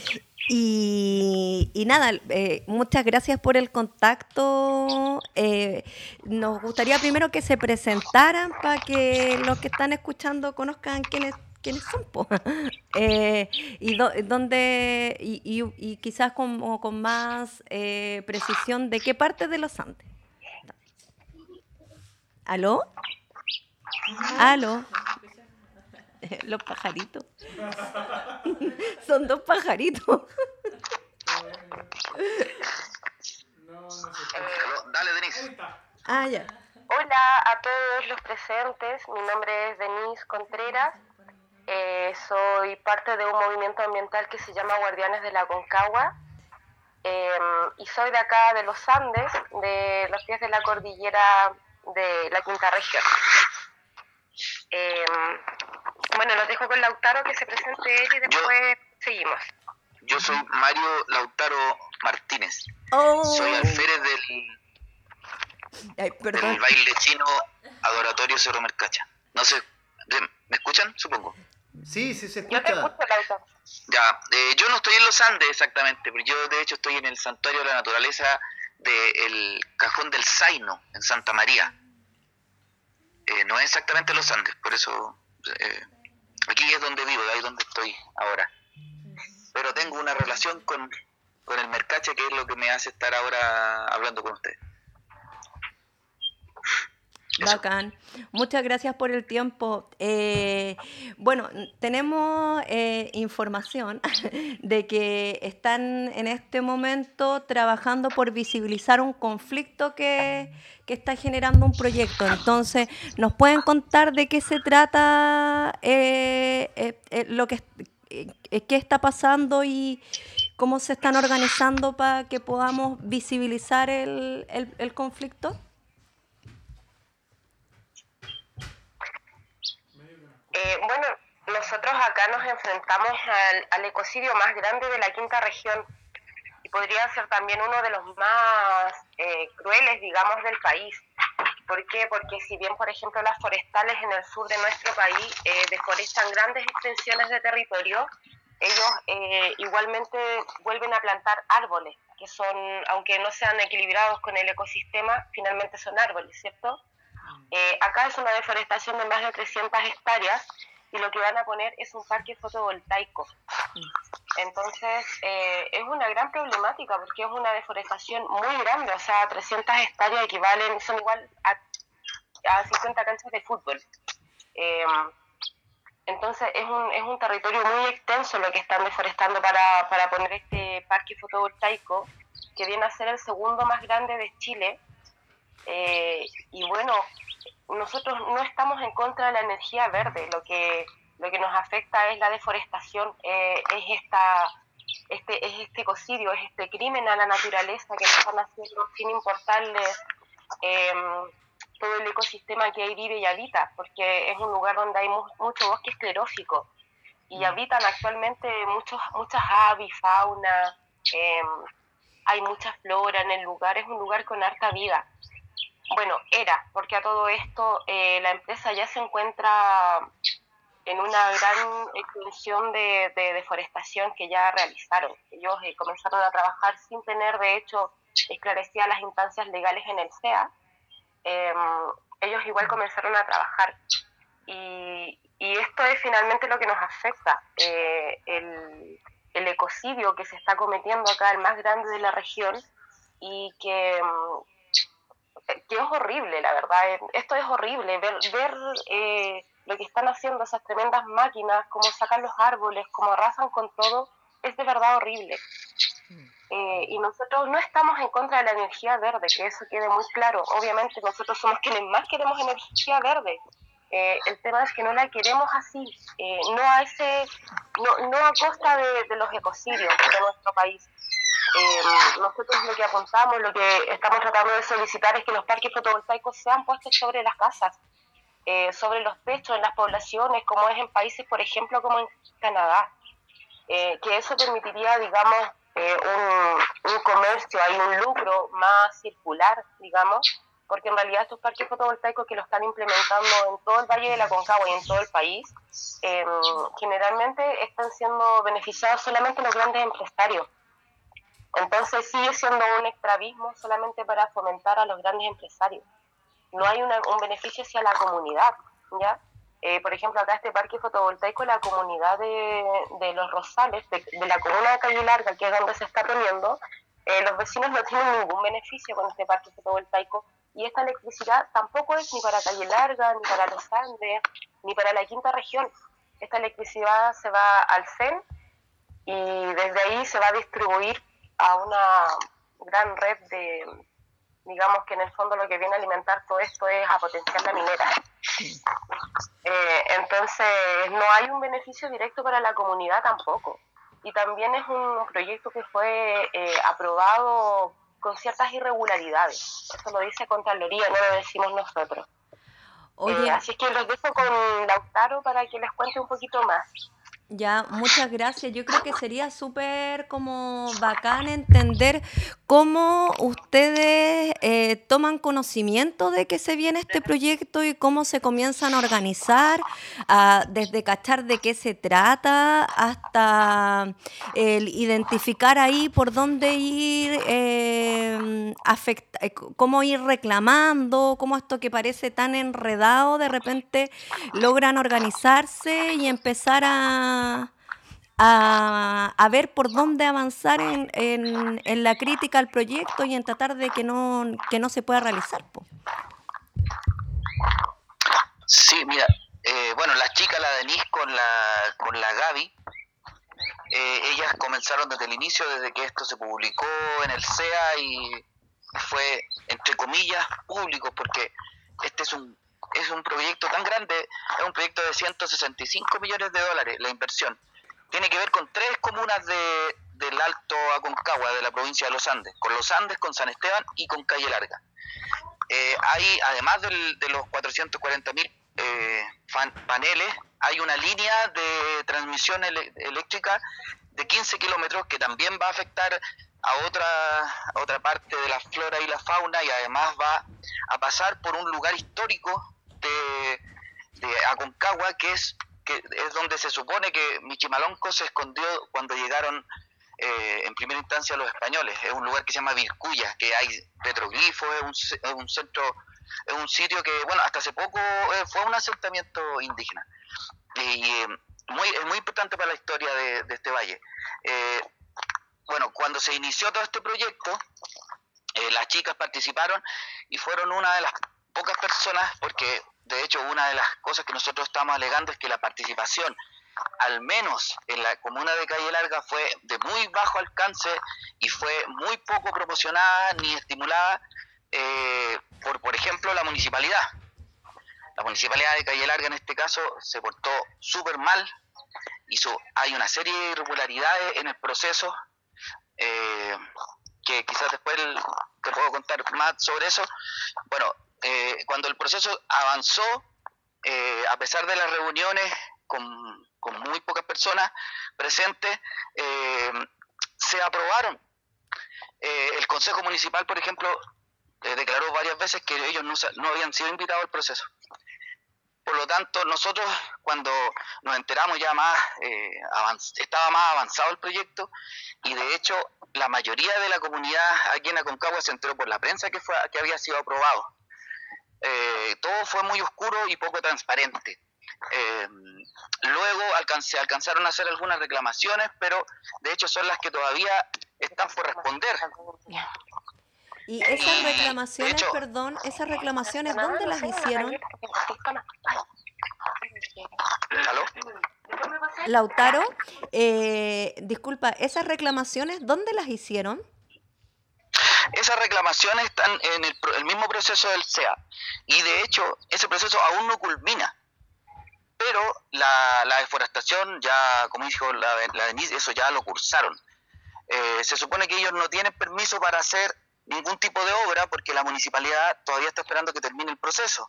Y, y nada, eh, muchas gracias por el contacto. Eh, nos gustaría primero que se presentaran para que los que están escuchando conozcan quiénes, quiénes son, po. eh, y, do, donde, y, y, y quizás con, con más eh, precisión de qué parte de los Andes. ¿Aló? ¿Aló? Los pajaritos. Son dos pajaritos. Dale, Denise. Ah, ya. Hola a todos los presentes. Mi nombre es Denise Contreras. Eh, soy parte de un movimiento ambiental que se llama Guardianes de la Concagua. Eh, y soy de acá, de los Andes, de los pies de la cordillera de la Quinta Región. Eh, bueno, los dejo con Lautaro, que se presente él y después yo, seguimos. Yo soy Mario Lautaro Martínez. Oh. Soy alférez del, Ay, del baile chino Adoratorio Cerro Mercacha. No sé, ¿me escuchan? Supongo. Sí, sí se escucha. Yo te escucho, Lautaro. Ya, eh, yo no estoy en los Andes exactamente, pero yo de hecho estoy en el Santuario de la Naturaleza del Cajón del Zaino, en Santa María. Eh, no es exactamente los Andes, por eso eh, aquí es donde vivo, de ahí donde estoy ahora. Pero tengo una relación con, con el Mercacha, que es lo que me hace estar ahora hablando con ustedes. Bacán. Muchas gracias por el tiempo. Eh, bueno, tenemos eh, información de que están en este momento trabajando por visibilizar un conflicto que, que está generando un proyecto. Entonces, ¿nos pueden contar de qué se trata, eh, eh, eh, lo que eh, qué está pasando y cómo se están organizando para que podamos visibilizar el, el, el conflicto? Eh, bueno, nosotros acá nos enfrentamos al, al ecocidio más grande de la Quinta Región y podría ser también uno de los más eh, crueles, digamos, del país, ¿Por qué? Porque si bien, por ejemplo, las forestales en el sur de nuestro país eh, deforestan grandes extensiones de territorio, ellos eh, igualmente vuelven a plantar árboles, que son, aunque no sean equilibrados con el ecosistema, finalmente son árboles, ¿cierto? Eh, acá es una deforestación de más de trescientas hectáreas y lo que van a poner es un parque fotovoltaico. Entonces, eh, es una gran problemática porque es una deforestación muy grande, o sea, trescientas hectáreas equivalen, son igual a, a cincuenta canchas de fútbol. Eh, entonces, es un, es un territorio muy extenso lo que están deforestando para, para poner este parque fotovoltaico, que viene a ser el segundo más grande de Chile. Eh, y bueno, nosotros no estamos en contra de la energía verde, lo que lo que nos afecta es la deforestación, eh, es esta este es este ecocidio, es este crimen a la naturaleza que nos están haciendo sin importarles eh, todo el ecosistema que ahí vive y habita, porque es un lugar donde hay mu mucho bosque esclerófico y habitan actualmente muchos muchas aves, fauna, eh, hay mucha flora en el lugar, es un lugar con harta vida. Bueno, era, porque a todo esto eh, la empresa ya se encuentra en una gran extensión de, de deforestación que ya realizaron. Ellos eh, comenzaron a trabajar sin tener, de hecho, esclarecidas las instancias legales en el C E A. Eh, ellos igual comenzaron a trabajar. Y, y esto es finalmente lo que nos afecta. Eh, el, el ecocidio que se está cometiendo acá, el más grande de la región, y que... que es horrible, la verdad. Esto es horrible, ver, ver eh, lo que están haciendo esas tremendas máquinas, cómo sacan los árboles, cómo arrasan con todo, es de verdad horrible. Eh, y nosotros no estamos en contra de la energía verde, que eso quede muy claro. Obviamente nosotros somos quienes más queremos energía verde. Eh, el tema es que no la queremos así, eh, no a ese, no, no a costa de, de los ecocidios de nuestro país. Eh, nosotros lo que apuntamos, lo que estamos tratando de solicitar es que los parques fotovoltaicos sean puestos sobre las casas, eh, sobre los techos, en las poblaciones, como es en países, por ejemplo, como en Canadá, eh, que eso permitiría, digamos, eh, un, un comercio, hay un lucro más circular, digamos, porque en realidad estos parques fotovoltaicos que lo están implementando en todo el Valle de la Concagua y en todo el país, eh, generalmente están siendo beneficiados solamente los grandes empresarios. Entonces sigue siendo un extravismo solamente para fomentar a los grandes empresarios. No hay una, un beneficio hacia la comunidad, ¿ya? Eh, por ejemplo, acá este parque fotovoltaico, la comunidad de, de Los Rosales, de, de la comuna de Calle Larga, que es donde se está poniendo, eh, los vecinos no tienen ningún beneficio con este parque fotovoltaico, y esta electricidad tampoco es ni para Calle Larga, ni para Los Andes, ni para la quinta región. Esta electricidad se va al C E N y desde ahí se va a distribuir a una gran red de, digamos que en el fondo lo que viene a alimentar todo esto es a potenciar la minera. Eh, entonces no hay un beneficio directo para la comunidad tampoco. Y también es un proyecto que fue eh, aprobado con ciertas irregularidades. Eso lo dice Contraloría, no lo decimos nosotros. Oye. Eh, así que los dejo con Lautaro para que les cuente un poquito más. Ya, muchas gracias. Yo creo que sería súper como bacán entender cómo ustedes eh, toman conocimiento de que se viene este proyecto y cómo se comienzan a organizar, a, desde cachar de qué se trata hasta el identificar ahí por dónde ir, eh, afecta, eh, cómo ir reclamando, cómo esto que parece tan enredado de repente logran organizarse y empezar a A, a ver por dónde avanzar en, en, en la crítica al proyecto y en tratar de que no, que no se pueda realizar, po. Sí, mira, eh, bueno, las chicas, la Denise con la, con la Gaby, eh, ellas comenzaron desde el inicio, desde que esto se publicó en el C E A y fue, entre comillas, público, porque este es un es un proyecto tan grande, es un proyecto de ciento sesenta y cinco millones de dólares, la inversión. Tiene que ver con tres comunas de, del Alto Aconcagua, de la provincia de Los Andes, con Los Andes, con San Esteban y con Calle Larga. Eh, hay, además del, de los cuatrocientos cuarenta mil eh, paneles, hay una línea de transmisión ele- eléctrica de quince kilómetros que también va a afectar a otra, a otra parte de la flora y la fauna, y además va a pasar por un lugar histórico de, de Aconcagua, que es, que es donde se supone que Michimalonco se escondió cuando llegaron eh, en primera instancia los españoles. Es un lugar que se llama Vilcuya, que hay petroglifos, es un, es un centro, es un sitio que, bueno, hasta hace poco eh, fue un asentamiento indígena. Y eh, muy, es muy importante para la historia de, de este valle. Eh, bueno, cuando se inició todo este proyecto, eh, las chicas participaron y fueron una de las pocas personas, porque de hecho una de las cosas que nosotros estamos alegando es que la participación, al menos en la comuna de Calle Larga, fue de muy bajo alcance y fue muy poco promocionada ni estimulada eh, por, por ejemplo, la municipalidad. La municipalidad de Calle Larga en este caso se portó súper mal, hizo, hay una serie de irregularidades en el proceso, eh, que quizás después te puedo contar más sobre eso. Bueno, eh, cuando el proceso avanzó, eh, a pesar de las reuniones con, con muy pocas personas presentes, eh, se aprobaron. Eh, el Consejo Municipal, por ejemplo, eh, declaró varias veces que ellos no, no habían sido invitados al proceso. Por lo tanto, nosotros cuando nos enteramos ya más, eh, avanz, estaba más avanzado el proyecto, y de hecho la mayoría de la comunidad aquí en Aconcagua se enteró por la prensa que, fue, que había sido aprobado. Eh, todo fue muy oscuro y poco transparente. Eh, luego alcance, alcanzaron a hacer algunas reclamaciones, pero de hecho son las que todavía están por responder. Y esas reclamaciones, hecho, perdón, esas reclamaciones, ¿dónde las hicieron? ¿Aló? Lautaro, eh, disculpa, esas reclamaciones, ¿dónde las hicieron? Esas reclamaciones están en el, el mismo proceso del C E A, y de hecho ese proceso aún no culmina, pero la, la deforestación ya, como dijo la, la Denise, eso ya lo cursaron. Eh, se supone que ellos no tienen permiso para hacer ningún tipo de obra porque la municipalidad todavía está esperando que termine el proceso,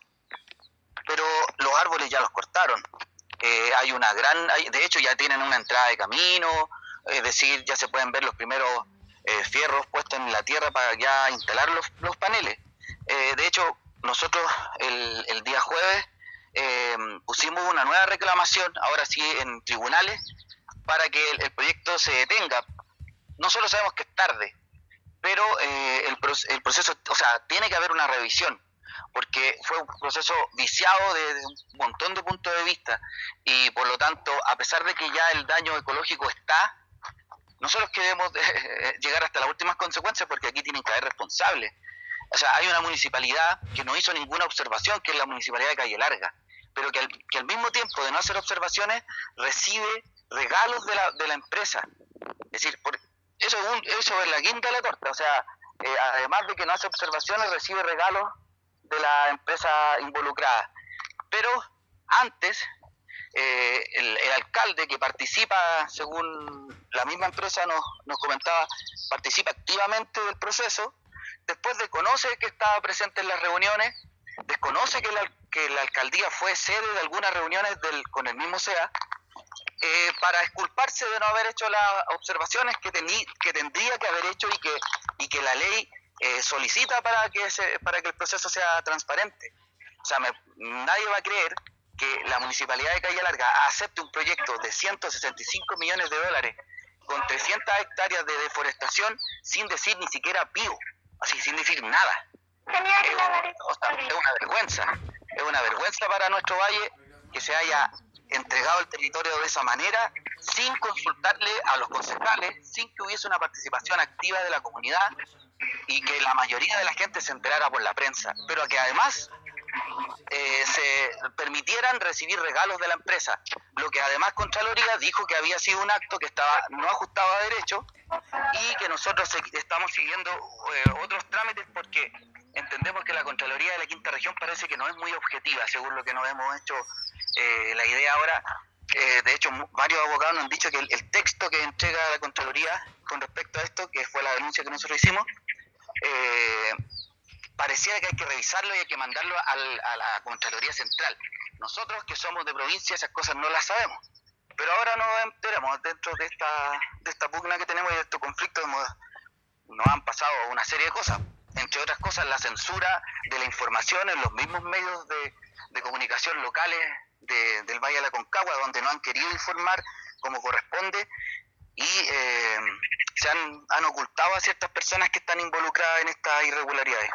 pero los árboles ya los cortaron. Eh, hay una gran, hay, de hecho ya tienen una entrada de camino, es decir, ya se pueden ver los primeros eh, fierros puestos en la tierra para ya instalar los, los paneles. Eh, de hecho, nosotros el, el día jueves eh, pusimos una nueva reclamación, ahora sí en tribunales, para que el, el proyecto se detenga. Nosotros sabemos que es tarde, pero eh, el, el proceso, o sea, tiene que haber una revisión, porque fue un proceso viciado desde un montón de puntos de vista, y por lo tanto, a pesar de que ya el daño ecológico está, nosotros queremos eh, llegar hasta las últimas consecuencias, porque aquí tienen que haber responsables. O sea, hay una municipalidad que no hizo ninguna observación, que es la municipalidad de Calle Larga, pero que al, que al mismo tiempo de no hacer observaciones, recibe regalos de la, de la empresa. Es decir, por, eso, es un, eso es la guinda de la torta. O sea, eh, además de que no hace observaciones, recibe regalos de la empresa involucrada. Pero antes, eh, el, el alcalde que participa, según la misma empresa nos, nos comentaba, participa activamente del proceso, después desconoce que estaba presente en las reuniones, desconoce que la, que la alcaldía fue sede de algunas reuniones del, con el mismo C E A, eh, para exculparse de no haber hecho las observaciones que, tení, que tendría que haber hecho y que, y que la ley eh, solicita para que, se, para que el proceso sea transparente. O sea, me, nadie va a creer que la municipalidad de Calle Larga acepte un proyecto de ciento sesenta y cinco millones de dólares con trescientas hectáreas de deforestación sin decir ni siquiera pío, así sin decir nada. Es, o sea, es una vergüenza, es una vergüenza para nuestro valle que se haya entregado el territorio de esa manera, sin consultarle a los concejales, sin que hubiese una participación activa de la comunidad y que la mayoría de la gente se enterara por la prensa, pero que además eh, se permitieran recibir regalos de la empresa, lo que además Contraloría dijo que había sido un acto que estaba no ajustado a derecho y que nosotros estamos siguiendo eh, otros trámites porque entendemos que la Contraloría de la Quinta Región parece que no es muy objetiva, según lo que nos hemos hecho eh, la idea ahora. Eh, de hecho, varios abogados nos han dicho que el, el texto que entrega la Contraloría con respecto a esto, que fue la denuncia que nosotros hicimos, eh, pareciera que hay que revisarlo y hay que mandarlo al, a la Contraloría Central. Nosotros que somos de provincia esas cosas no las sabemos, pero ahora nos enteramos dentro de esta de esta pugna que tenemos y de estos conflictos hemos nos han pasado una serie de cosas, entre otras cosas la censura de la información en los mismos medios de, de comunicación locales de, del Valle de la Aconcagua, donde no han querido informar como corresponde y eh, se han, han ocultado a ciertas personas que están involucradas en estas irregularidades.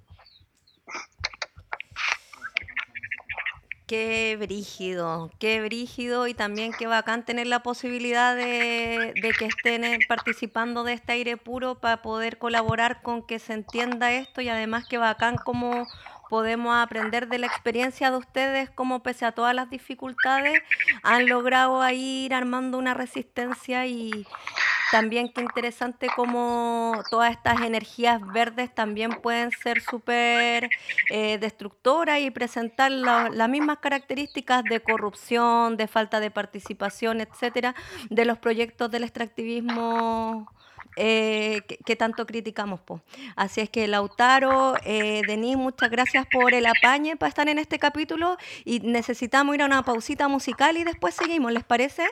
Qué brígido, qué brígido y también qué bacán tener la posibilidad de, de que estén eh, participando de este aire puro para poder colaborar con que se entienda esto y además qué bacán como podemos aprender de la experiencia de ustedes, como pese a todas las dificultades han logrado ahí ir armando una resistencia y también qué interesante como todas estas energías verdes también pueden ser súper eh, destructoras y presentar la, las mismas características de corrupción, de falta de participación, etcétera, de los proyectos del extractivismo eh, que, que tanto criticamos, po. Así es que Lautaro, eh, Denis, muchas gracias por el apañe para estar en este capítulo y necesitamos ir a una pausita musical y después seguimos, ¿les parece?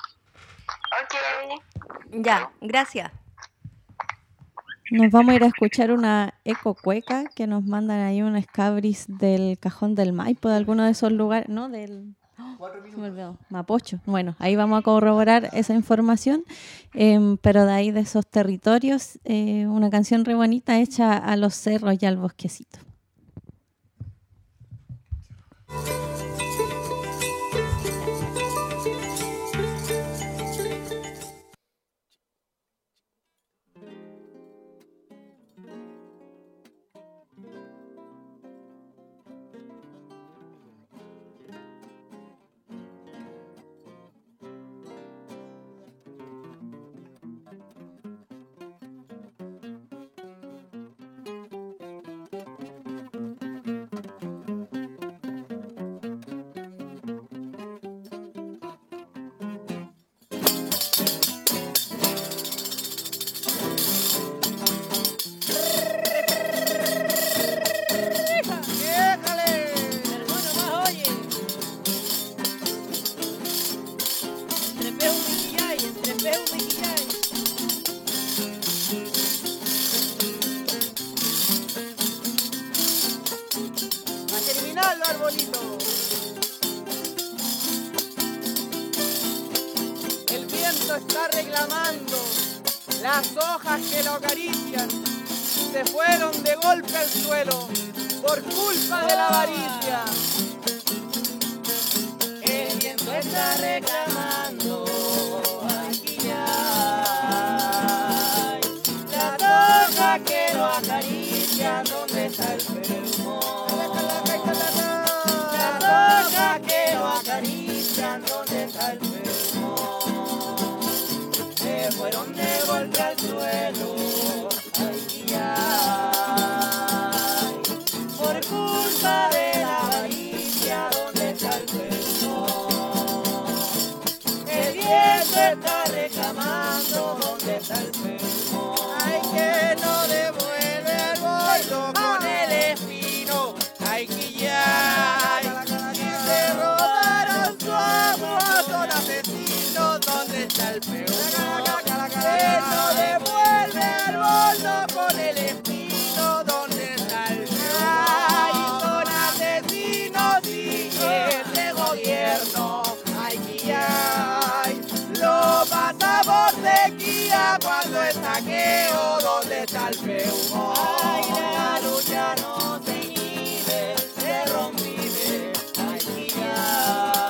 Ok. Ya, gracias. Nos vamos a ir a escuchar una eco cueca que nos mandan ahí un escabris del Cajón del Maipo, de alguno de esos lugares, no, del se me olvidó, Mapocho. Bueno, ahí vamos a corroborar esa información, eh, pero de ahí de esos territorios, eh, una canción re bonita hecha a los cerros y al bosquecito. Las hojas que lo acarician se fueron de golpe al suelo por culpa de la avaricia. El viento está reclamando aquí ya. Las hojas que lo acarician, ¿dónde está el pulmón? Las hojas que lo acarician, ¿dónde está el pulmón? Se fueron de golpe al suelo, ay, ay, por culpa de la avaricia, ¿dónde está el pulmón? El viento está reclamando, ¿dónde está el pulmón? Ay, que no devuelve el bollo con el espino, ay, que ya, y se robaron su agua, son asesinos, ¿dónde está el pulmón? Que no devuelve el bollo con el espino, ¿dónde está el ay, son asesinos y este gobierno, ay, que hay, lo pasa por sequía cuando es saqueo, ¿dónde está el pulmón? Ay, la lucha no se inhibe, se rompibe, ay, que hay.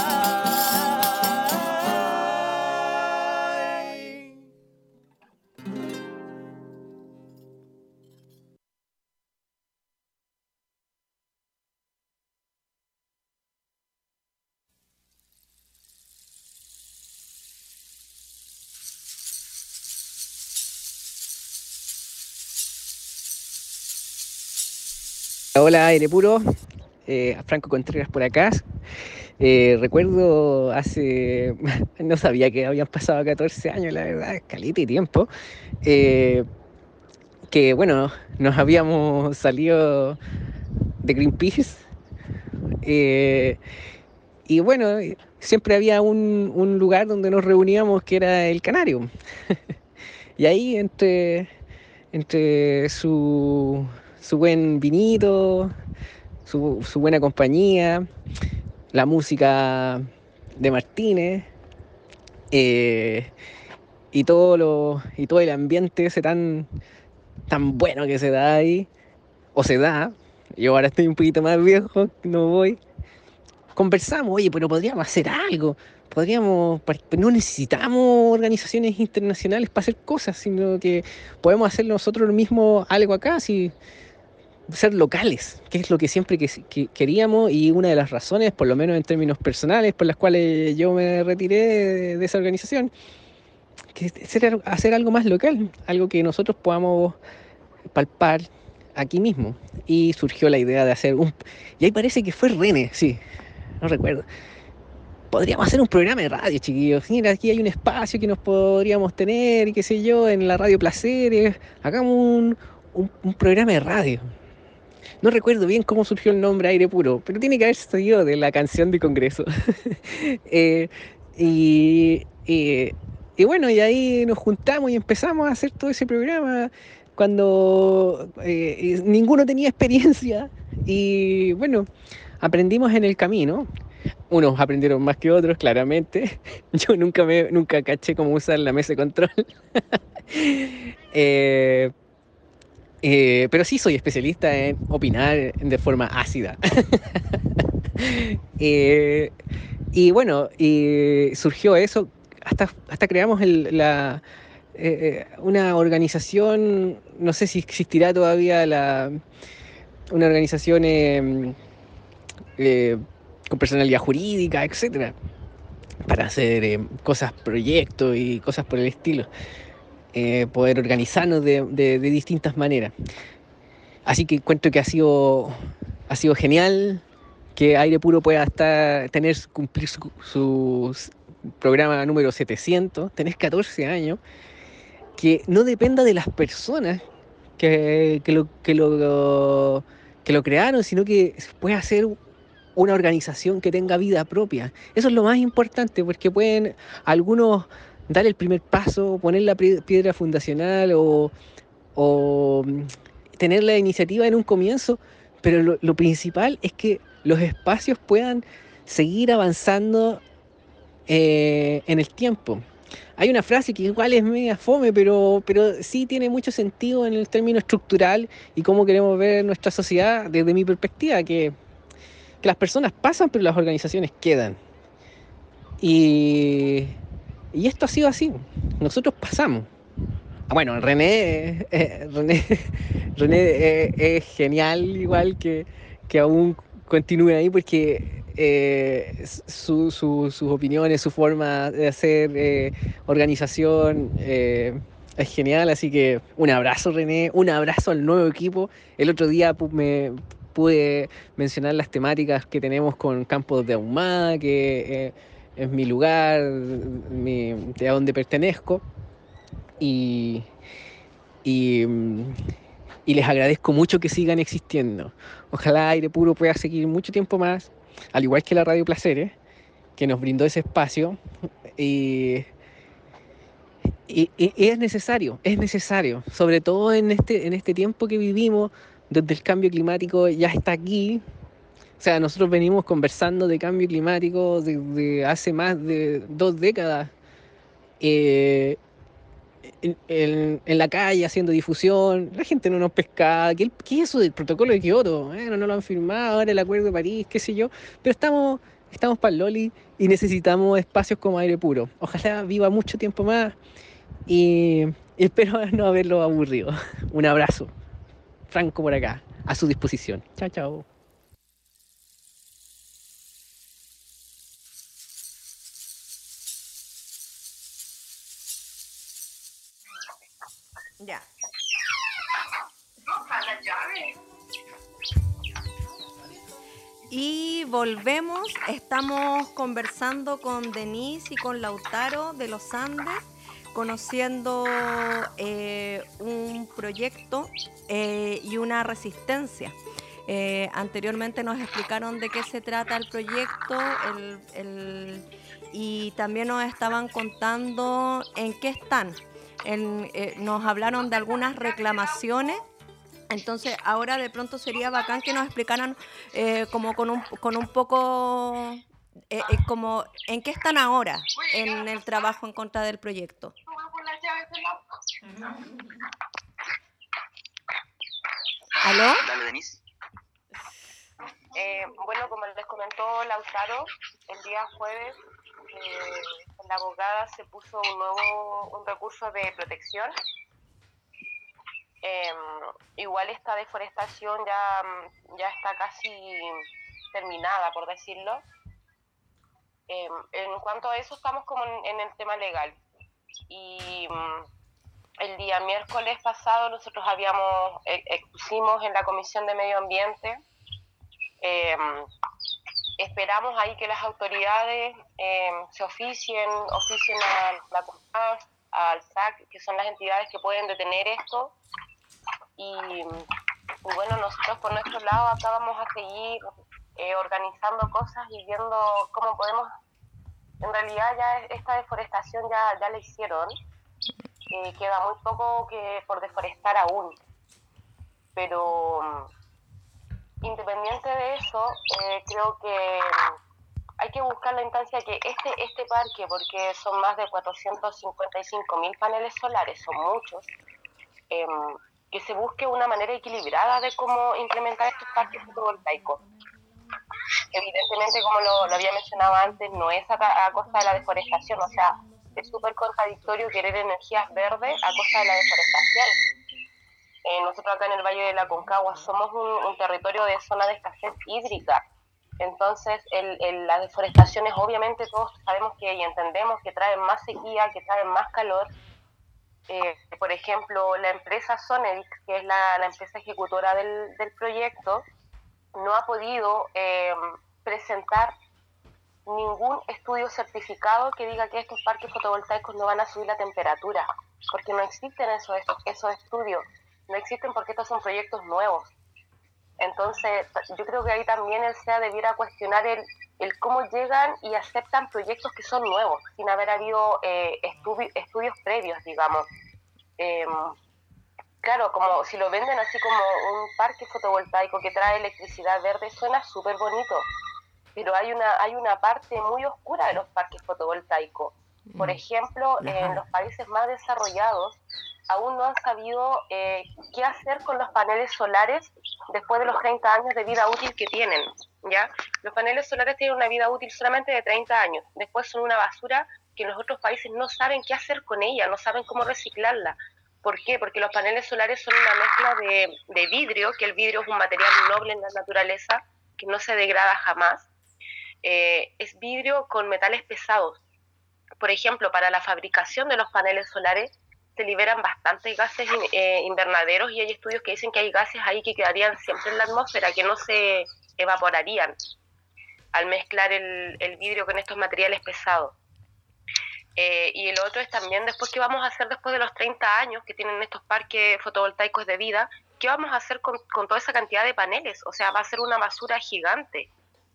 Hola, aire puro, eh, Franco Contreras por acá. Eh, recuerdo hace, no sabía que habían pasado catorce años, la verdad, caleta y tiempo, eh, que bueno, nos habíamos salido de Greenpeace eh, y bueno, siempre había un, un lugar donde nos reuníamos que era el Canario y ahí entre... entre su, su buen vinito, su, su buena compañía, la música de Martínez, eh, y todo lo y todo el ambiente ese tan tan bueno que se da ahí, o se da. Yo ahora estoy un poquito más viejo, no voy. Conversamos, oye, pero podríamos hacer algo, podríamos, no necesitamos organizaciones internacionales para hacer cosas, sino que podemos hacer nosotros mismos algo acá, si ser locales, que es lo que siempre que, que queríamos, y una de las razones, por lo menos en términos personales, por las cuales yo me retiré de, de esa organización, que es hacer, hacer algo más local, algo que nosotros podamos palpar aquí mismo. Y surgió la idea de hacer un... Y ahí parece que fue René, sí, no recuerdo. Podríamos hacer un programa de radio, chiquillos. Mira, aquí hay un espacio que nos podríamos tener, y qué sé yo, en la Radio Placeres. Hagamos un, un, un programa de radio. No recuerdo bien cómo surgió el nombre Aire Puro, pero tiene que haber salido de la canción de Congreso. eh, y, y, y bueno, y ahí nos juntamos y empezamos a hacer todo ese programa cuando eh, ninguno tenía experiencia. Y bueno, aprendimos en el camino. Unos aprendieron más que otros, claramente. Yo nunca me nunca caché cómo usar la mesa de control. eh, eh, pero sí soy especialista en opinar de forma ácida. eh, y bueno, y surgió eso. Hasta, hasta creamos el, la, eh, una organización, no sé si existirá todavía la, una organización... Eh, eh, con personalidad jurídica, etcétera, para hacer eh, cosas, proyectos y cosas por el estilo, eh, poder organizarnos de, de, de distintas maneras. Así que encuentro que ha sido, ha sido genial que Aire Puro pueda estar, tener, cumplir su, su programa número setecientos, tenés catorce años, que no dependa de las personas que, que, lo, que, lo, que lo crearon, sino que pueda ser una organización que tenga vida propia. Eso es lo más importante, porque pueden algunos dar el primer paso, poner la piedra fundacional o, o tener la iniciativa en un comienzo, pero lo, lo principal es que los espacios puedan seguir avanzando eh, en el tiempo. Hay una frase que igual es media fome, pero, pero sí tiene mucho sentido en el término estructural y cómo queremos ver nuestra sociedad desde mi perspectiva, que que las personas pasan, pero las organizaciones quedan. Y, y esto ha sido así. Nosotros pasamos. Bueno, René, eh, René, René eh, es genial, igual que, que aún continúe ahí, porque eh, su, su, sus opiniones, su forma de hacer eh, organización eh, es genial. Así que un abrazo, René, un abrazo al nuevo equipo. El otro día me... pude mencionar las temáticas que tenemos con Campos de Ahumada, que eh, es mi lugar, mi, de a donde pertenezco, y, y, y les agradezco mucho que sigan existiendo. Ojalá Aire Puro pueda seguir mucho tiempo más, al igual que la Radio Placeres, que nos brindó ese espacio, y, y, y es necesario, es necesario, sobre todo en este, en este tiempo que vivimos, donde el cambio climático ya está aquí. O sea, nosotros venimos conversando de cambio climático desde hace más de dos décadas, eh, en, en, en la calle haciendo difusión. La gente no nos pescaba. ¿Qué, qué es eso del protocolo de Kioto? Bueno, no lo han firmado, ahora el acuerdo de París, qué sé yo. Pero estamos, estamos para el Loli y necesitamos espacios como Aire Puro. Ojalá viva mucho tiempo más y, y espero no haberlo aburrido. Un abrazo. Franco por acá, a su disposición. Chao, chao. Ya. Y volvemos, estamos conversando con Denise y con Lautaro de los Andes, conociendo eh, un proyecto eh, y una resistencia. Eh, anteriormente nos explicaron de qué se trata el proyecto el, el, y también nos estaban contando en qué están. en, eh, nos hablaron de algunas reclamaciones. Entonces ahora de pronto sería bacán que nos explicaran eh, como con un, con un poco, eh, eh, como en qué están ahora en el trabajo en contra del proyecto. ¿Aló? Dale, Denise. Eh, bueno, como les comentó Lautaro, el día jueves eh, la abogada se puso un nuevo un recurso de protección. Eh, igual esta deforestación ya, ya está casi terminada, por decirlo. Eh, en cuanto a eso, estamos como en, en el tema legal. Y um, el día miércoles pasado nosotros habíamos eh, expusimos en la Comisión de Medio Ambiente. Eh, esperamos ahí que las autoridades eh, se oficien, oficien a la CONAF, al S A C, que son las entidades que pueden detener esto. Y, y bueno, nosotros por nuestro lado acá vamos a seguir eh, organizando cosas y viendo cómo podemos, en realidad ya esta deforestación ya, ya la hicieron, eh, queda muy poco que por deforestar aún, pero independiente de eso, eh, creo que hay que buscar la instancia que este, este parque, porque son más de cuatrocientos cincuenta y cinco mil paneles solares, son muchos, eh, que se busque una manera equilibrada de cómo implementar estos parques fotovoltaicos. Evidentemente, como lo, lo había mencionado antes, no es a, a costa de la deforestación, o sea, es súper contradictorio querer energías verdes a costa de la deforestación. Eh, nosotros acá en el Valle de la Aconcagua somos un, un territorio de zona de escasez hídrica, entonces el, el, las deforestaciones obviamente todos sabemos que y entendemos que traen más sequía, que traen más calor. Eh, por ejemplo, la empresa Sonedix, que es la, la empresa ejecutora del, del proyecto, no ha podido eh, presentar ningún estudio certificado que diga que estos parques fotovoltaicos no van a subir la temperatura, porque no existen esos, esos estudios, no existen porque estos son proyectos nuevos. Entonces, yo creo que ahí también el S E A debiera cuestionar el, el cómo llegan y aceptan proyectos que son nuevos, sin haber habido eh, estu- estudios previos, digamos. Eh, claro, como si lo venden así como un parque fotovoltaico que trae electricidad verde, suena súper bonito, pero hay una, hay una parte muy oscura de los parques fotovoltaicos. Por ejemplo, Ajá. en los países más desarrollados, aún no han sabido eh, qué hacer con los paneles solares después de los treinta años de vida útil que tienen, ¿ya? Los paneles solares tienen una vida útil solamente de treinta años, después son una basura que en los otros países no saben qué hacer con ella, no saben cómo reciclarla. ¿Por qué? Porque los paneles solares son una mezcla de, de vidrio, que el vidrio es un material noble en la naturaleza, que no se degrada jamás. Eh, es vidrio con metales pesados. Por ejemplo, para la fabricación de los paneles solares se liberan bastantes gases eh, invernaderos y hay estudios que dicen que hay gases ahí que quedarían siempre en la atmósfera, que no se evaporarían al mezclar el, el vidrio con estos materiales pesados. Eh, y el otro es también después qué vamos a hacer después de los treinta años que tienen estos parques fotovoltaicos de vida, qué vamos a hacer con, con toda esa cantidad de paneles, o sea, va a ser una basura gigante.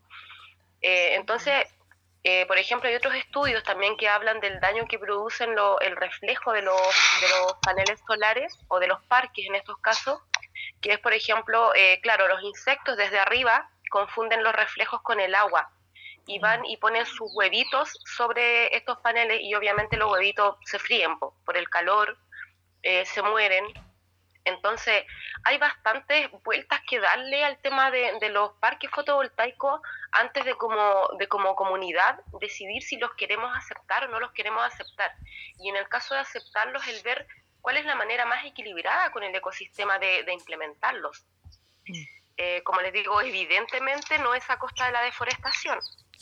Eh, entonces, eh, por ejemplo, hay otros estudios también que hablan del daño que producen lo, el reflejo de los, de los paneles solares o de los parques en estos casos, que es, por ejemplo, eh, claro, los insectos desde arriba confunden los reflejos con el agua y van y ponen sus huevitos sobre estos paneles y obviamente los huevitos se fríen po, por el calor, eh, se mueren. Entonces, hay bastantes vueltas que darle al tema de, de los parques fotovoltaicos antes de como, de como comunidad decidir si los queremos aceptar o no los queremos aceptar. Y en el caso de aceptarlos, el ver cuál es la manera más equilibrada con el ecosistema de, de implementarlos. Eh, como les digo, evidentemente no es a costa de la deforestación.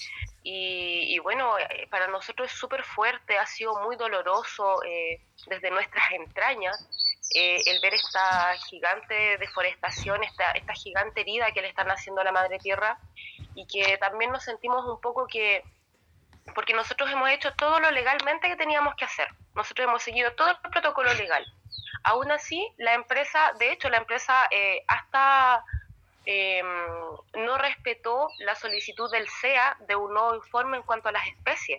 Y, y bueno, eh, para nosotros es súper fuerte, ha sido muy doloroso eh, desde nuestras entrañas eh, el ver esta gigante deforestación, esta, esta gigante herida que le están haciendo a la madre tierra, y que también nos sentimos un poco que, porque nosotros hemos hecho todo lo legalmente que teníamos que hacer, nosotros hemos seguido todo el protocolo legal. Aún así, la empresa, de hecho la empresa eh, hasta... Eh, no respetó la solicitud del S E A de un nuevo informe en cuanto a las especies.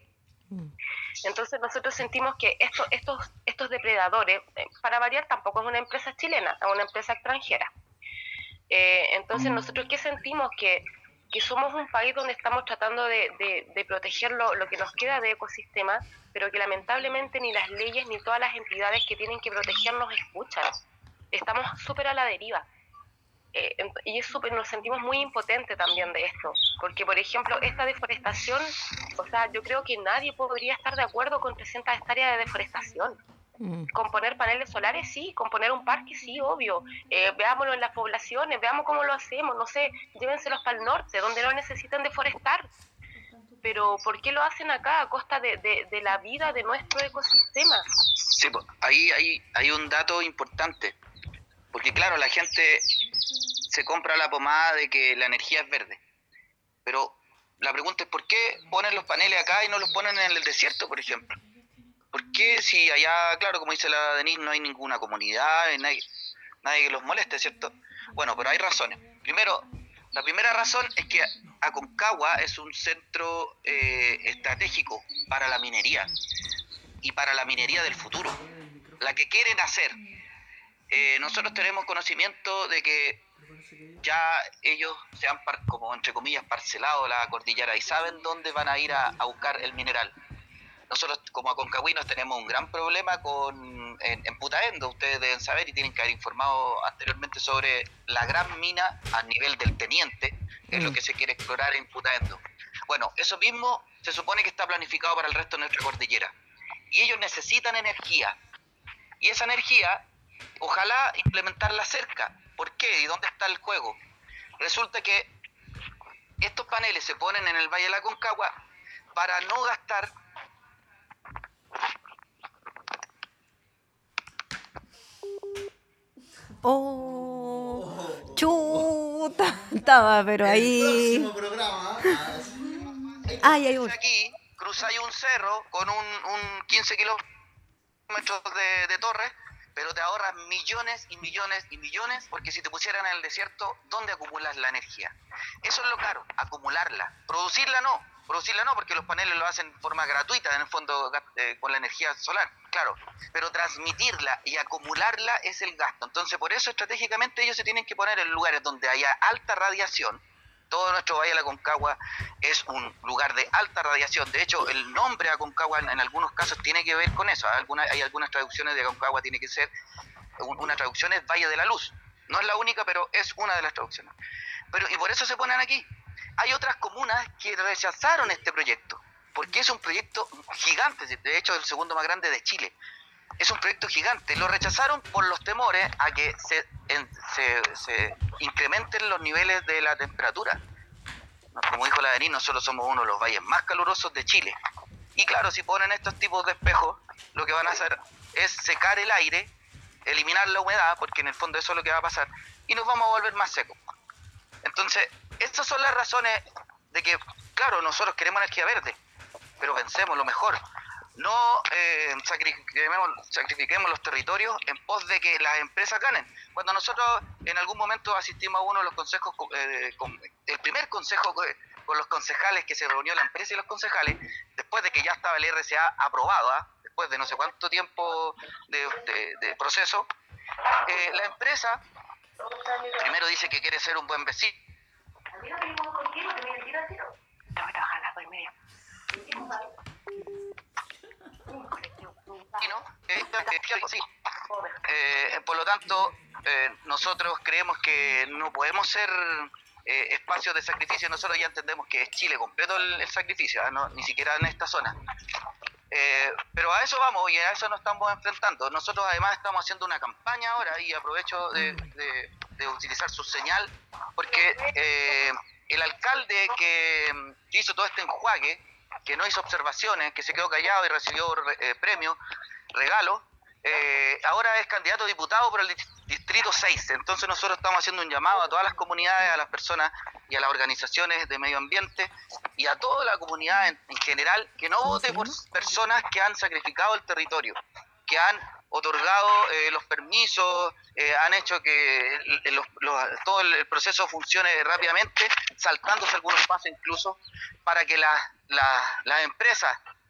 Entonces nosotros sentimos que esto, estos, estos depredadores, eh, para variar tampoco es una empresa chilena, es una empresa extranjera. Eh, entonces nosotros ¿qué sentimos? Que, que somos un país donde estamos tratando de, de, de proteger lo, lo que nos queda de ecosistema, pero que lamentablemente ni las leyes ni todas las entidades que tienen que protegernos escuchan. Estamos súper a la deriva. Eh, y es super, nos sentimos muy impotentes también de esto, porque por ejemplo esta deforestación, o sea, yo creo que nadie podría estar de acuerdo con trescientas hectáreas de deforestación. Con poner paneles solares, sí, con poner un parque, sí, obvio. Eh, veámoslo en las poblaciones, veamos cómo lo hacemos, no sé, llévenselos para el norte, donde no necesitan deforestar. Pero ¿por qué lo hacen acá a costa de, de, de la vida de nuestro ecosistema? Sí, pues, ahí hay, hay un dato importante, porque claro, la gente se compra la pomada de que la energía es verde, pero la pregunta es ¿por qué ponen los paneles acá y no los ponen en el desierto, por ejemplo? ¿Por qué si allá, claro, como dice la Denise, no hay ninguna comunidad, nadie, nadie que los moleste, ¿cierto? Bueno, pero hay razones. Primero, la primera razón es que Aconcagua es un centro eh, estratégico para la minería y para la minería del futuro, la que quieren hacer. Eh, nosotros tenemos conocimiento de que ya ellos se han, par, como entre comillas, parcelado la cordillera y saben dónde van a ir a, a buscar el mineral. Nosotros como aconcagüinos tenemos un gran problema con en, en Putaendo, ustedes deben saber y tienen que haber informado anteriormente sobre la gran mina a nivel del teniente, que es lo que se quiere explorar en Putaendo. Bueno, eso mismo se supone que está planificado para el resto de nuestra cordillera. Y ellos necesitan energía. Y esa energía, ojalá implementarla cerca. ¿Por qué? ¿Y dónde está el juego? Resulta que estos paneles se ponen en el Valle de la Aconcagua para no gastar Oh, chuta, estaba, pero ahí. El próximo programa. Ay, hay un. Aquí cruzáis un cerro con un, un quince kilómetros de, de torre, pero te ahorras millones y millones y millones, porque si te pusieran en el desierto, ¿dónde acumulas la energía? Eso es lo caro, acumularla. Producirla no. Producirla no, porque los paneles lo hacen de forma gratuita, en el fondo, eh, con la energía solar, claro. Pero transmitirla y acumularla es el gasto. Entonces, por eso, estratégicamente, ellos se tienen que poner en lugares donde haya alta radiación. Todo nuestro Valle de la Aconcagua es un lugar de alta radiación. De hecho, el nombre Aconcagua en, en algunos casos tiene que ver con eso. Alguna, hay algunas traducciones de Aconcagua, tiene que ser, una traducción es Valle de la Luz. No es la única, pero es una de las traducciones. Pero, y por eso se ponen aquí. Hay otras comunas que rechazaron este proyecto, porque es un proyecto gigante, de hecho es el segundo más grande de Chile. Es un proyecto gigante, lo rechazaron por los temores a que se, en, se, se incrementen los niveles de la temperatura. Como dijo la Denise, nosotros somos uno de los valles más calurosos de Chile. Y claro, si ponen estos tipos de espejos, lo que van a hacer es secar el aire, eliminar la humedad, porque en el fondo eso es lo que va a pasar, y nos vamos a volver más secos. Entonces, estas son las razones de que, claro, nosotros queremos energía verde, pero pensemos lo mejor. No eh, sacrifiquemos, sacrifiquemos los territorios en pos de que las empresas ganen. Cuando nosotros en algún momento asistimos a uno de los consejos, eh, con, el primer consejo con los concejales que se reunió la empresa y los concejales, después de que ya estaba el I R C A aprobado, ¿eh? después de no sé cuánto tiempo de, de, de proceso, eh, la empresa primero dice que quiere ser un buen vecino. Eh, por lo tanto, eh, nosotros creemos que no podemos ser eh, espacios de sacrificio. Nosotros ya entendemos que es Chile completo el, el sacrificio, ¿eh? No, ni siquiera en esta zona. Eh, pero a eso vamos y a eso nos estamos enfrentando. Nosotros además estamos haciendo una campaña ahora y aprovecho de, de, de utilizar su señal porque eh, el alcalde que hizo todo este enjuague, que no hizo observaciones, que se quedó callado y recibió eh, premios, regalos, eh, ahora es candidato a diputado por el distrito seis. Entonces nosotros estamos haciendo un llamado a todas las comunidades, a las personas y a las organizaciones de medio ambiente y a toda la comunidad en, en general, que no vote por personas que han sacrificado el territorio, que han otorgado eh, los permisos, eh, han hecho que el, los, los, todo el proceso funcione rápidamente, saltándose algunos pasos incluso, para que las la, la empresas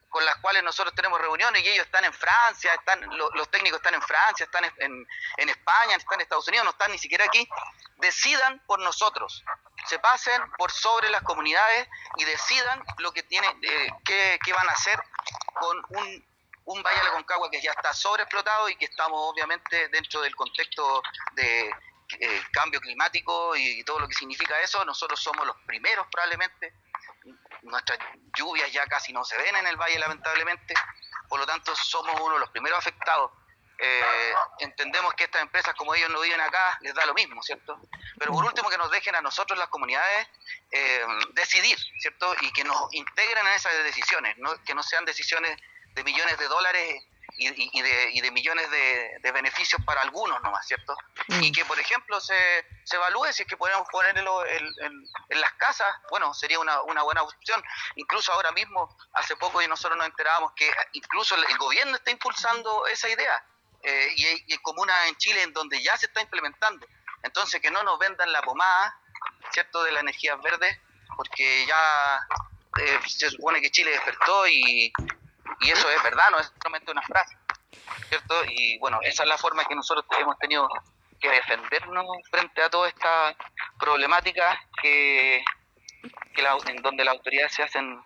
con las cuales nosotros tenemos reuniones y ellos están en Francia, están lo, los técnicos están en Francia, están en, en, en España, están en Estados Unidos, no están ni siquiera aquí, decidan por nosotros, se pasen por sobre las comunidades y decidan lo que tienen, eh, qué, qué van a hacer con un, un Valle de la Concagua que ya está sobreexplotado y que estamos obviamente dentro del contexto de eh, cambio climático y, y todo lo que significa eso. Nosotros somos los primeros probablemente. Nuestras lluvias ya casi no se ven en el valle, lamentablemente, por lo tanto somos uno de los primeros afectados. Eh, entendemos que estas empresas, como ellos no viven acá, les da lo mismo, ¿cierto? Pero por último que nos dejen a nosotros las comunidades eh, decidir, ¿cierto? Y que nos integren en esas decisiones, ¿no? Que no sean decisiones de millones de dólares y, y, y, de, y de millones de, de beneficios para algunos nomás, ¿cierto? Mm. Y que, por ejemplo, se, se evalúe si es que podemos ponerlo en, en, en las casas, bueno, sería una, una buena opción. Incluso ahora mismo, hace poco y nosotros nos enterábamos que incluso el, el gobierno está impulsando esa idea, eh, y, hay, y hay comunas en Chile en donde ya se está implementando. Entonces, que no nos vendan la pomada, ¿cierto?, de las energías verdes, porque ya eh, se supone que Chile despertó y... Y eso es verdad, no es solamente una frase, ¿cierto? Y bueno, esa es la forma que nosotros hemos tenido que defendernos frente a toda esta problemática que, que la, en donde las autoridades se hacen,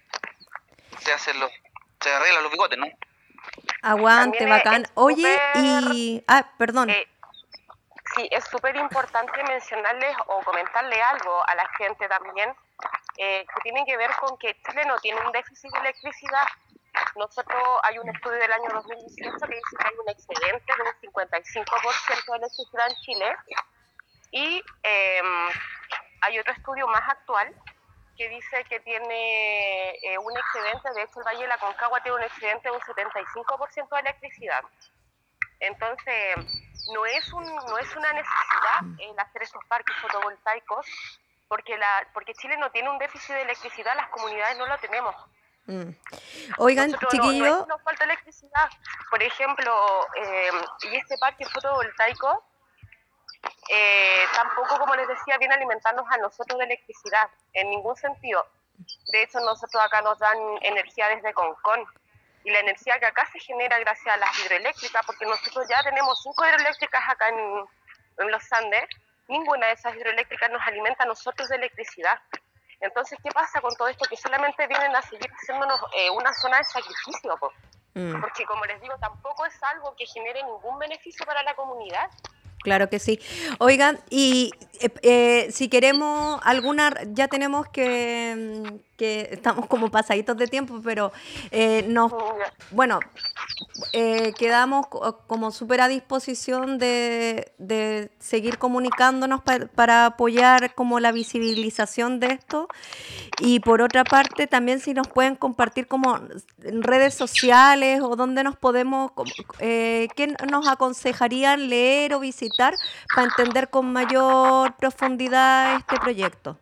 se hacen los, se arreglan los bigotes, ¿no? Aguante, También bacán. es Oye, súper- y... Ah, perdón. Eh, sí, es súper importante mencionarles o comentarle algo a la gente también, eh, que tiene que ver con que Chile no tiene un déficit de electricidad. Nosotros, hay un estudio del año dos mil dieciocho que dice que hay un excedente de un cincuenta y cinco por ciento de electricidad en Chile, y eh, hay otro estudio más actual que dice que tiene eh, un excedente, de hecho el Valle de la Concagua tiene un excedente de un setenta y cinco por ciento de electricidad. Entonces, no es, un, no es una necesidad el hacer estos parques fotovoltaicos, porque, la, porque Chile no tiene un déficit de electricidad, las comunidades no lo tenemos. Mm. Oigan, Nosotros no- no, chiquillos, es que nos falta electricidad. Por ejemplo, eh, y este parque fotovoltaico eh, tampoco, como les decía, viene a alimentarnos a nosotros de electricidad, en ningún sentido. De hecho, nosotros acá nos dan energía desde Concón, y la energía que acá se genera gracias a las hidroeléctricas, porque nosotros ya tenemos cinco hidroeléctricas acá en, en los Andes, ninguna de esas hidroeléctricas nos alimenta a nosotros de electricidad. Entonces, ¿qué pasa con todo esto? Que solamente vienen a seguir haciéndonos eh, una zona de sacrificio, po. Mm. Porque como les digo, tampoco es algo que genere ningún beneficio para la comunidad. claro que sí. Oigan, y eh, eh, si queremos alguna, ya tenemos que, mm, que estamos como pasaditos de tiempo, pero eh, nos, bueno, eh, quedamos co- como súper a disposición de, de seguir comunicándonos pa- para apoyar como la visibilización de esto. Y por otra parte, también si nos pueden compartir como en redes sociales o dónde nos podemos, como, eh, qué nos aconsejarían leer o visitar para entender con mayor profundidad este proyecto.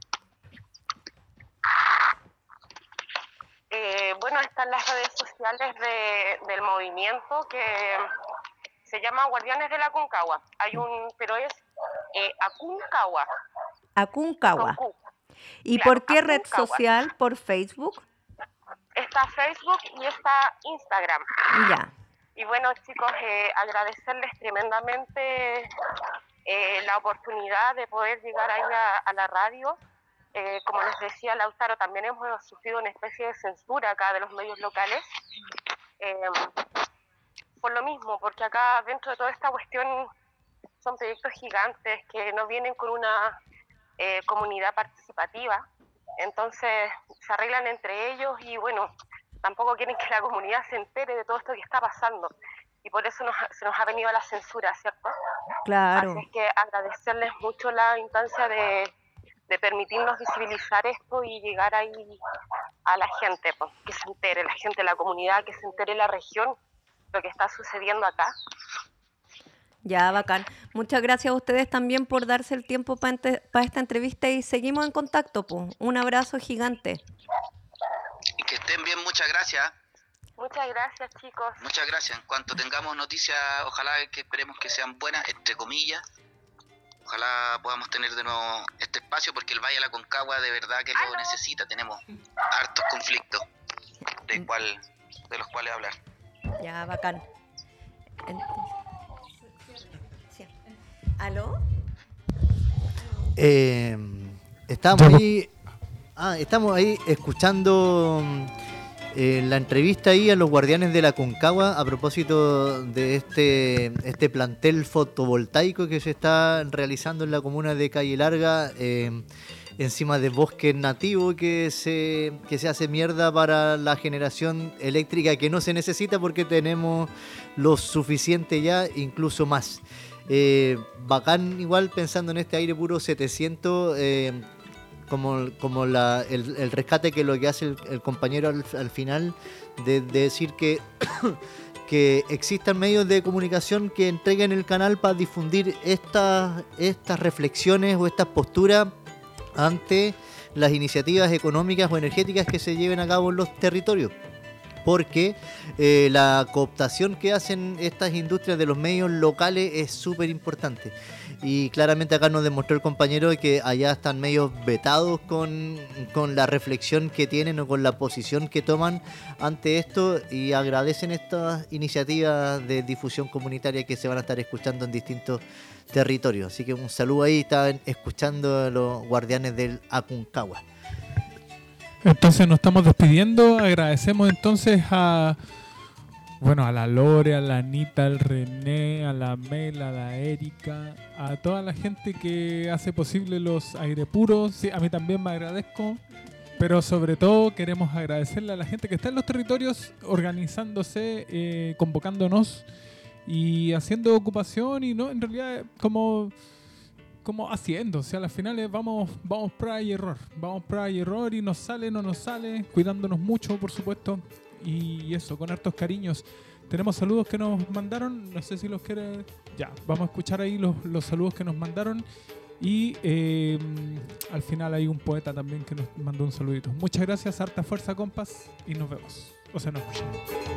Eh, bueno, están las redes sociales de, del movimiento que se llama Guardianes de la Concagua. Hay un, pero es eh, Aconcagua. Aconcagua. Con Q. ¿Y Claro, por qué red Aconcagua. social? ¿Por Facebook? Está Facebook y está Instagram. Ya. Y bueno, chicos, eh, agradecerles tremendamente eh, la oportunidad de poder llegar ahí a, a la radio. Eh, como les decía Lautaro, también hemos sufrido una especie de censura acá de los medios locales. Eh, por lo mismo, porque acá dentro de toda esta cuestión son proyectos gigantes que no vienen con una eh, comunidad participativa. Entonces se arreglan entre ellos y bueno, tampoco quieren que la comunidad se entere de todo esto que está pasando. Y por eso nos, se nos ha venido la censura, ¿cierto? Claro. Así es que agradecerles mucho la instancia de, de permitirnos visibilizar esto y llegar ahí a la gente, pues, que se entere, la gente de la comunidad, que se entere la región, lo que está sucediendo acá. Ya, bacán. Muchas gracias a ustedes también por darse el tiempo para esta entrevista y seguimos en contacto, pues. Un abrazo gigante. Y que estén bien, muchas gracias. Muchas gracias, chicos. Muchas gracias. En cuanto tengamos noticias, ojalá que esperemos que sean buenas, entre comillas. Ojalá podamos tener de nuevo este espacio, porque el Valle de la Concagua de verdad que lo necesita. Tenemos hartos conflictos de de cuál de los cuales hablar. Ya, bacán. Entonces, sí. ¿Aló? Eh, estamos ahí, ah, estamos ahí escuchando eh, la entrevista ahí a los guardianes de la Aconcagua a propósito de este, este plantel fotovoltaico que se está realizando en la comuna de Calle Larga, eh, encima de bosque nativo que se, que se hace mierda para la generación eléctrica que no se necesita porque tenemos lo suficiente ya, incluso más. Eh, bacán igual pensando en este aire puro setecientos, eh, como, como la, el, el rescate que lo que hace el, el compañero al, al final de, de decir que, que existan medios de comunicación que entreguen el canal para difundir estas, estas reflexiones o estas posturas ante las iniciativas económicas o energéticas que se lleven a cabo en los territorios. Porque eh, la cooptación que hacen estas industrias de los medios locales es súper importante. Y claramente acá nos demostró el compañero que allá están medios vetados con, con la reflexión que tienen o con la posición que toman ante esto, y agradecen estas iniciativas de difusión comunitaria que se van a estar escuchando en distintos territorios. Así que un saludo ahí, estaban escuchando a los guardianes del Aconcagua. Entonces nos estamos despidiendo. Agradecemos entonces a bueno a la Lore, a la Anita, al René, a la Mel, a la Erika, a toda la gente que hace posible los aire puros. Sí, a mí también me agradezco, pero sobre todo queremos agradecerle a la gente que está en los territorios organizándose, eh, convocándonos y haciendo ocupación, y no en realidad como como haciendo, o sea, a las finales vamos vamos prueba y error, vamos prueba y error, y nos sale, no nos sale, cuidándonos mucho, por supuesto, y eso, con hartos cariños. Tenemos saludos que nos mandaron, no sé si los quiere, ya, vamos a escuchar ahí los, los saludos que nos mandaron, y eh, al final hay un poeta también que nos mandó un saludito. Muchas gracias, harta fuerza, compas, y nos vemos, o sea, nos escuchamos.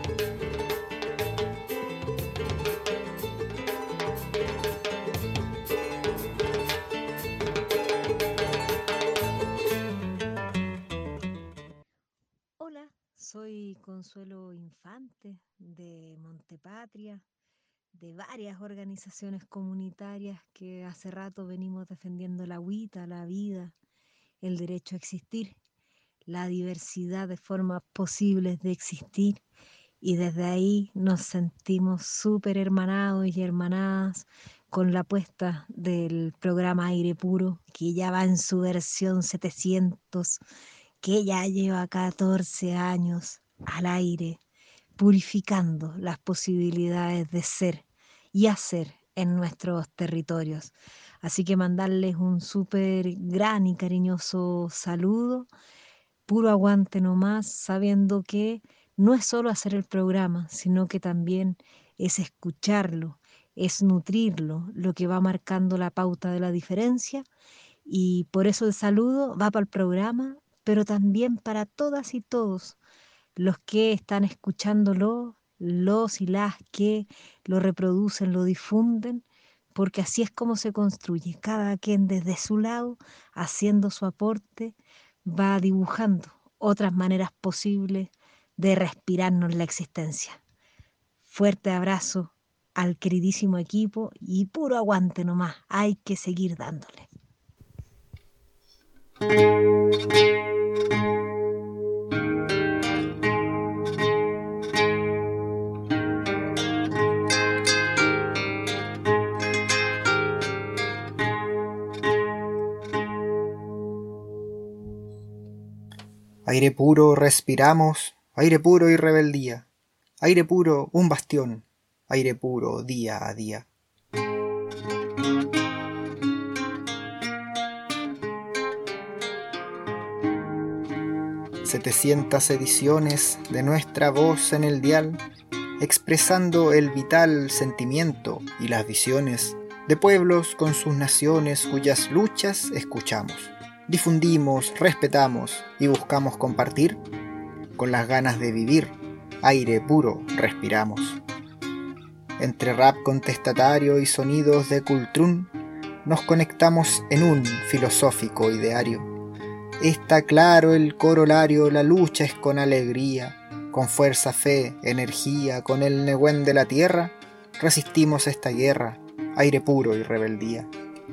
Soy Consuelo Infante de Montepatria, de varias organizaciones comunitarias que hace rato venimos defendiendo la agüita, la vida, el derecho a existir, la diversidad de formas posibles de existir, y desde ahí nos sentimos súper hermanados y hermanadas con la apuesta del programa Aire Puro, que ya va en su versión setecientos, que ya lleva catorce años al aire, purificando las posibilidades de ser y hacer en nuestros territorios. Así que mandarles un súper gran y cariñoso saludo, puro aguante nomás, sabiendo que no es solo hacer el programa, sino que también es escucharlo, es nutrirlo, lo que va marcando la pauta de la diferencia. Y por eso el saludo va para el programa, pero también para todas y todos los que están escuchándolo, los y las que lo reproducen, lo difunden, porque así es como se construye. Cada quien desde su lado, haciendo su aporte, va dibujando otras maneras posibles de respirarnos la existencia. Fuerte abrazo al queridísimo equipo y puro aguante nomás, hay que seguir dándole. Aire puro respiramos, aire puro y rebeldía, aire puro un bastión, aire puro día a día. setecientas ediciones de nuestra voz en el dial, expresando el vital sentimiento y las visiones de pueblos con sus naciones cuyas luchas escuchamos, difundimos, respetamos y buscamos compartir. Con las ganas de vivir, aire puro respiramos. Entre rap contestatario y sonidos de cultrún, nos conectamos en un filosófico ideario. Está claro el corolario, la lucha es con alegría, Con fuerza, fe, energía, con el Nehuen de la tierra, resistimos esta guerra, aire puro y rebeldía.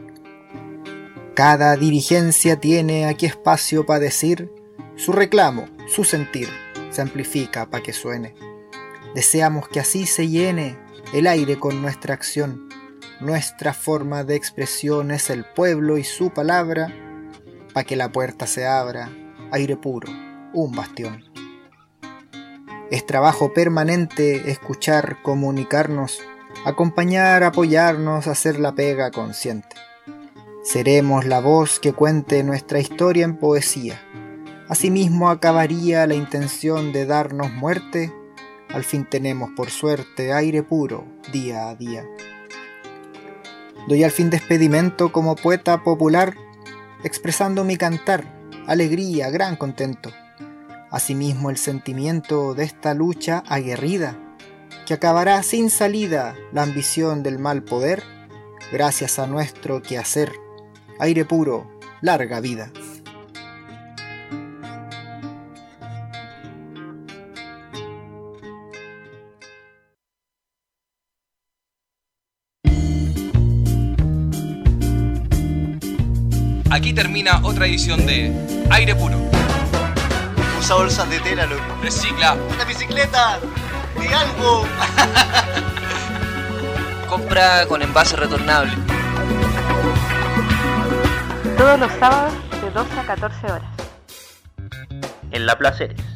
Cada dirigencia tiene aquí espacio para decir su reclamo, su sentir, se amplifica para que suene. Deseamos que así se llene el aire con nuestra acción. Nuestra forma de expresión es el pueblo y su palabra, para que la puerta se abra, aire puro, un bastión. Es trabajo permanente escuchar, comunicarnos, acompañar, apoyarnos, hacer la pega consciente. Seremos la voz que cuente nuestra historia en poesía. Asimismo acabaría la intención de darnos muerte. Al fin tenemos por suerte aire puro día a día. Doy al fin despedimento como poeta popular, expresando mi cantar, alegría, gran contento. Asimismo el sentimiento de esta lucha aguerrida, que acabará sin salida la ambición del mal poder, gracias a nuestro quehacer, aire puro, larga vida. Aquí termina otra edición de Aire Puro. Usa bolsas de tela, loco. Recicla. Una bicicleta. Di algo. Compra con envase retornable. Todos los sábados de doce a catorce horas. En La Placeres.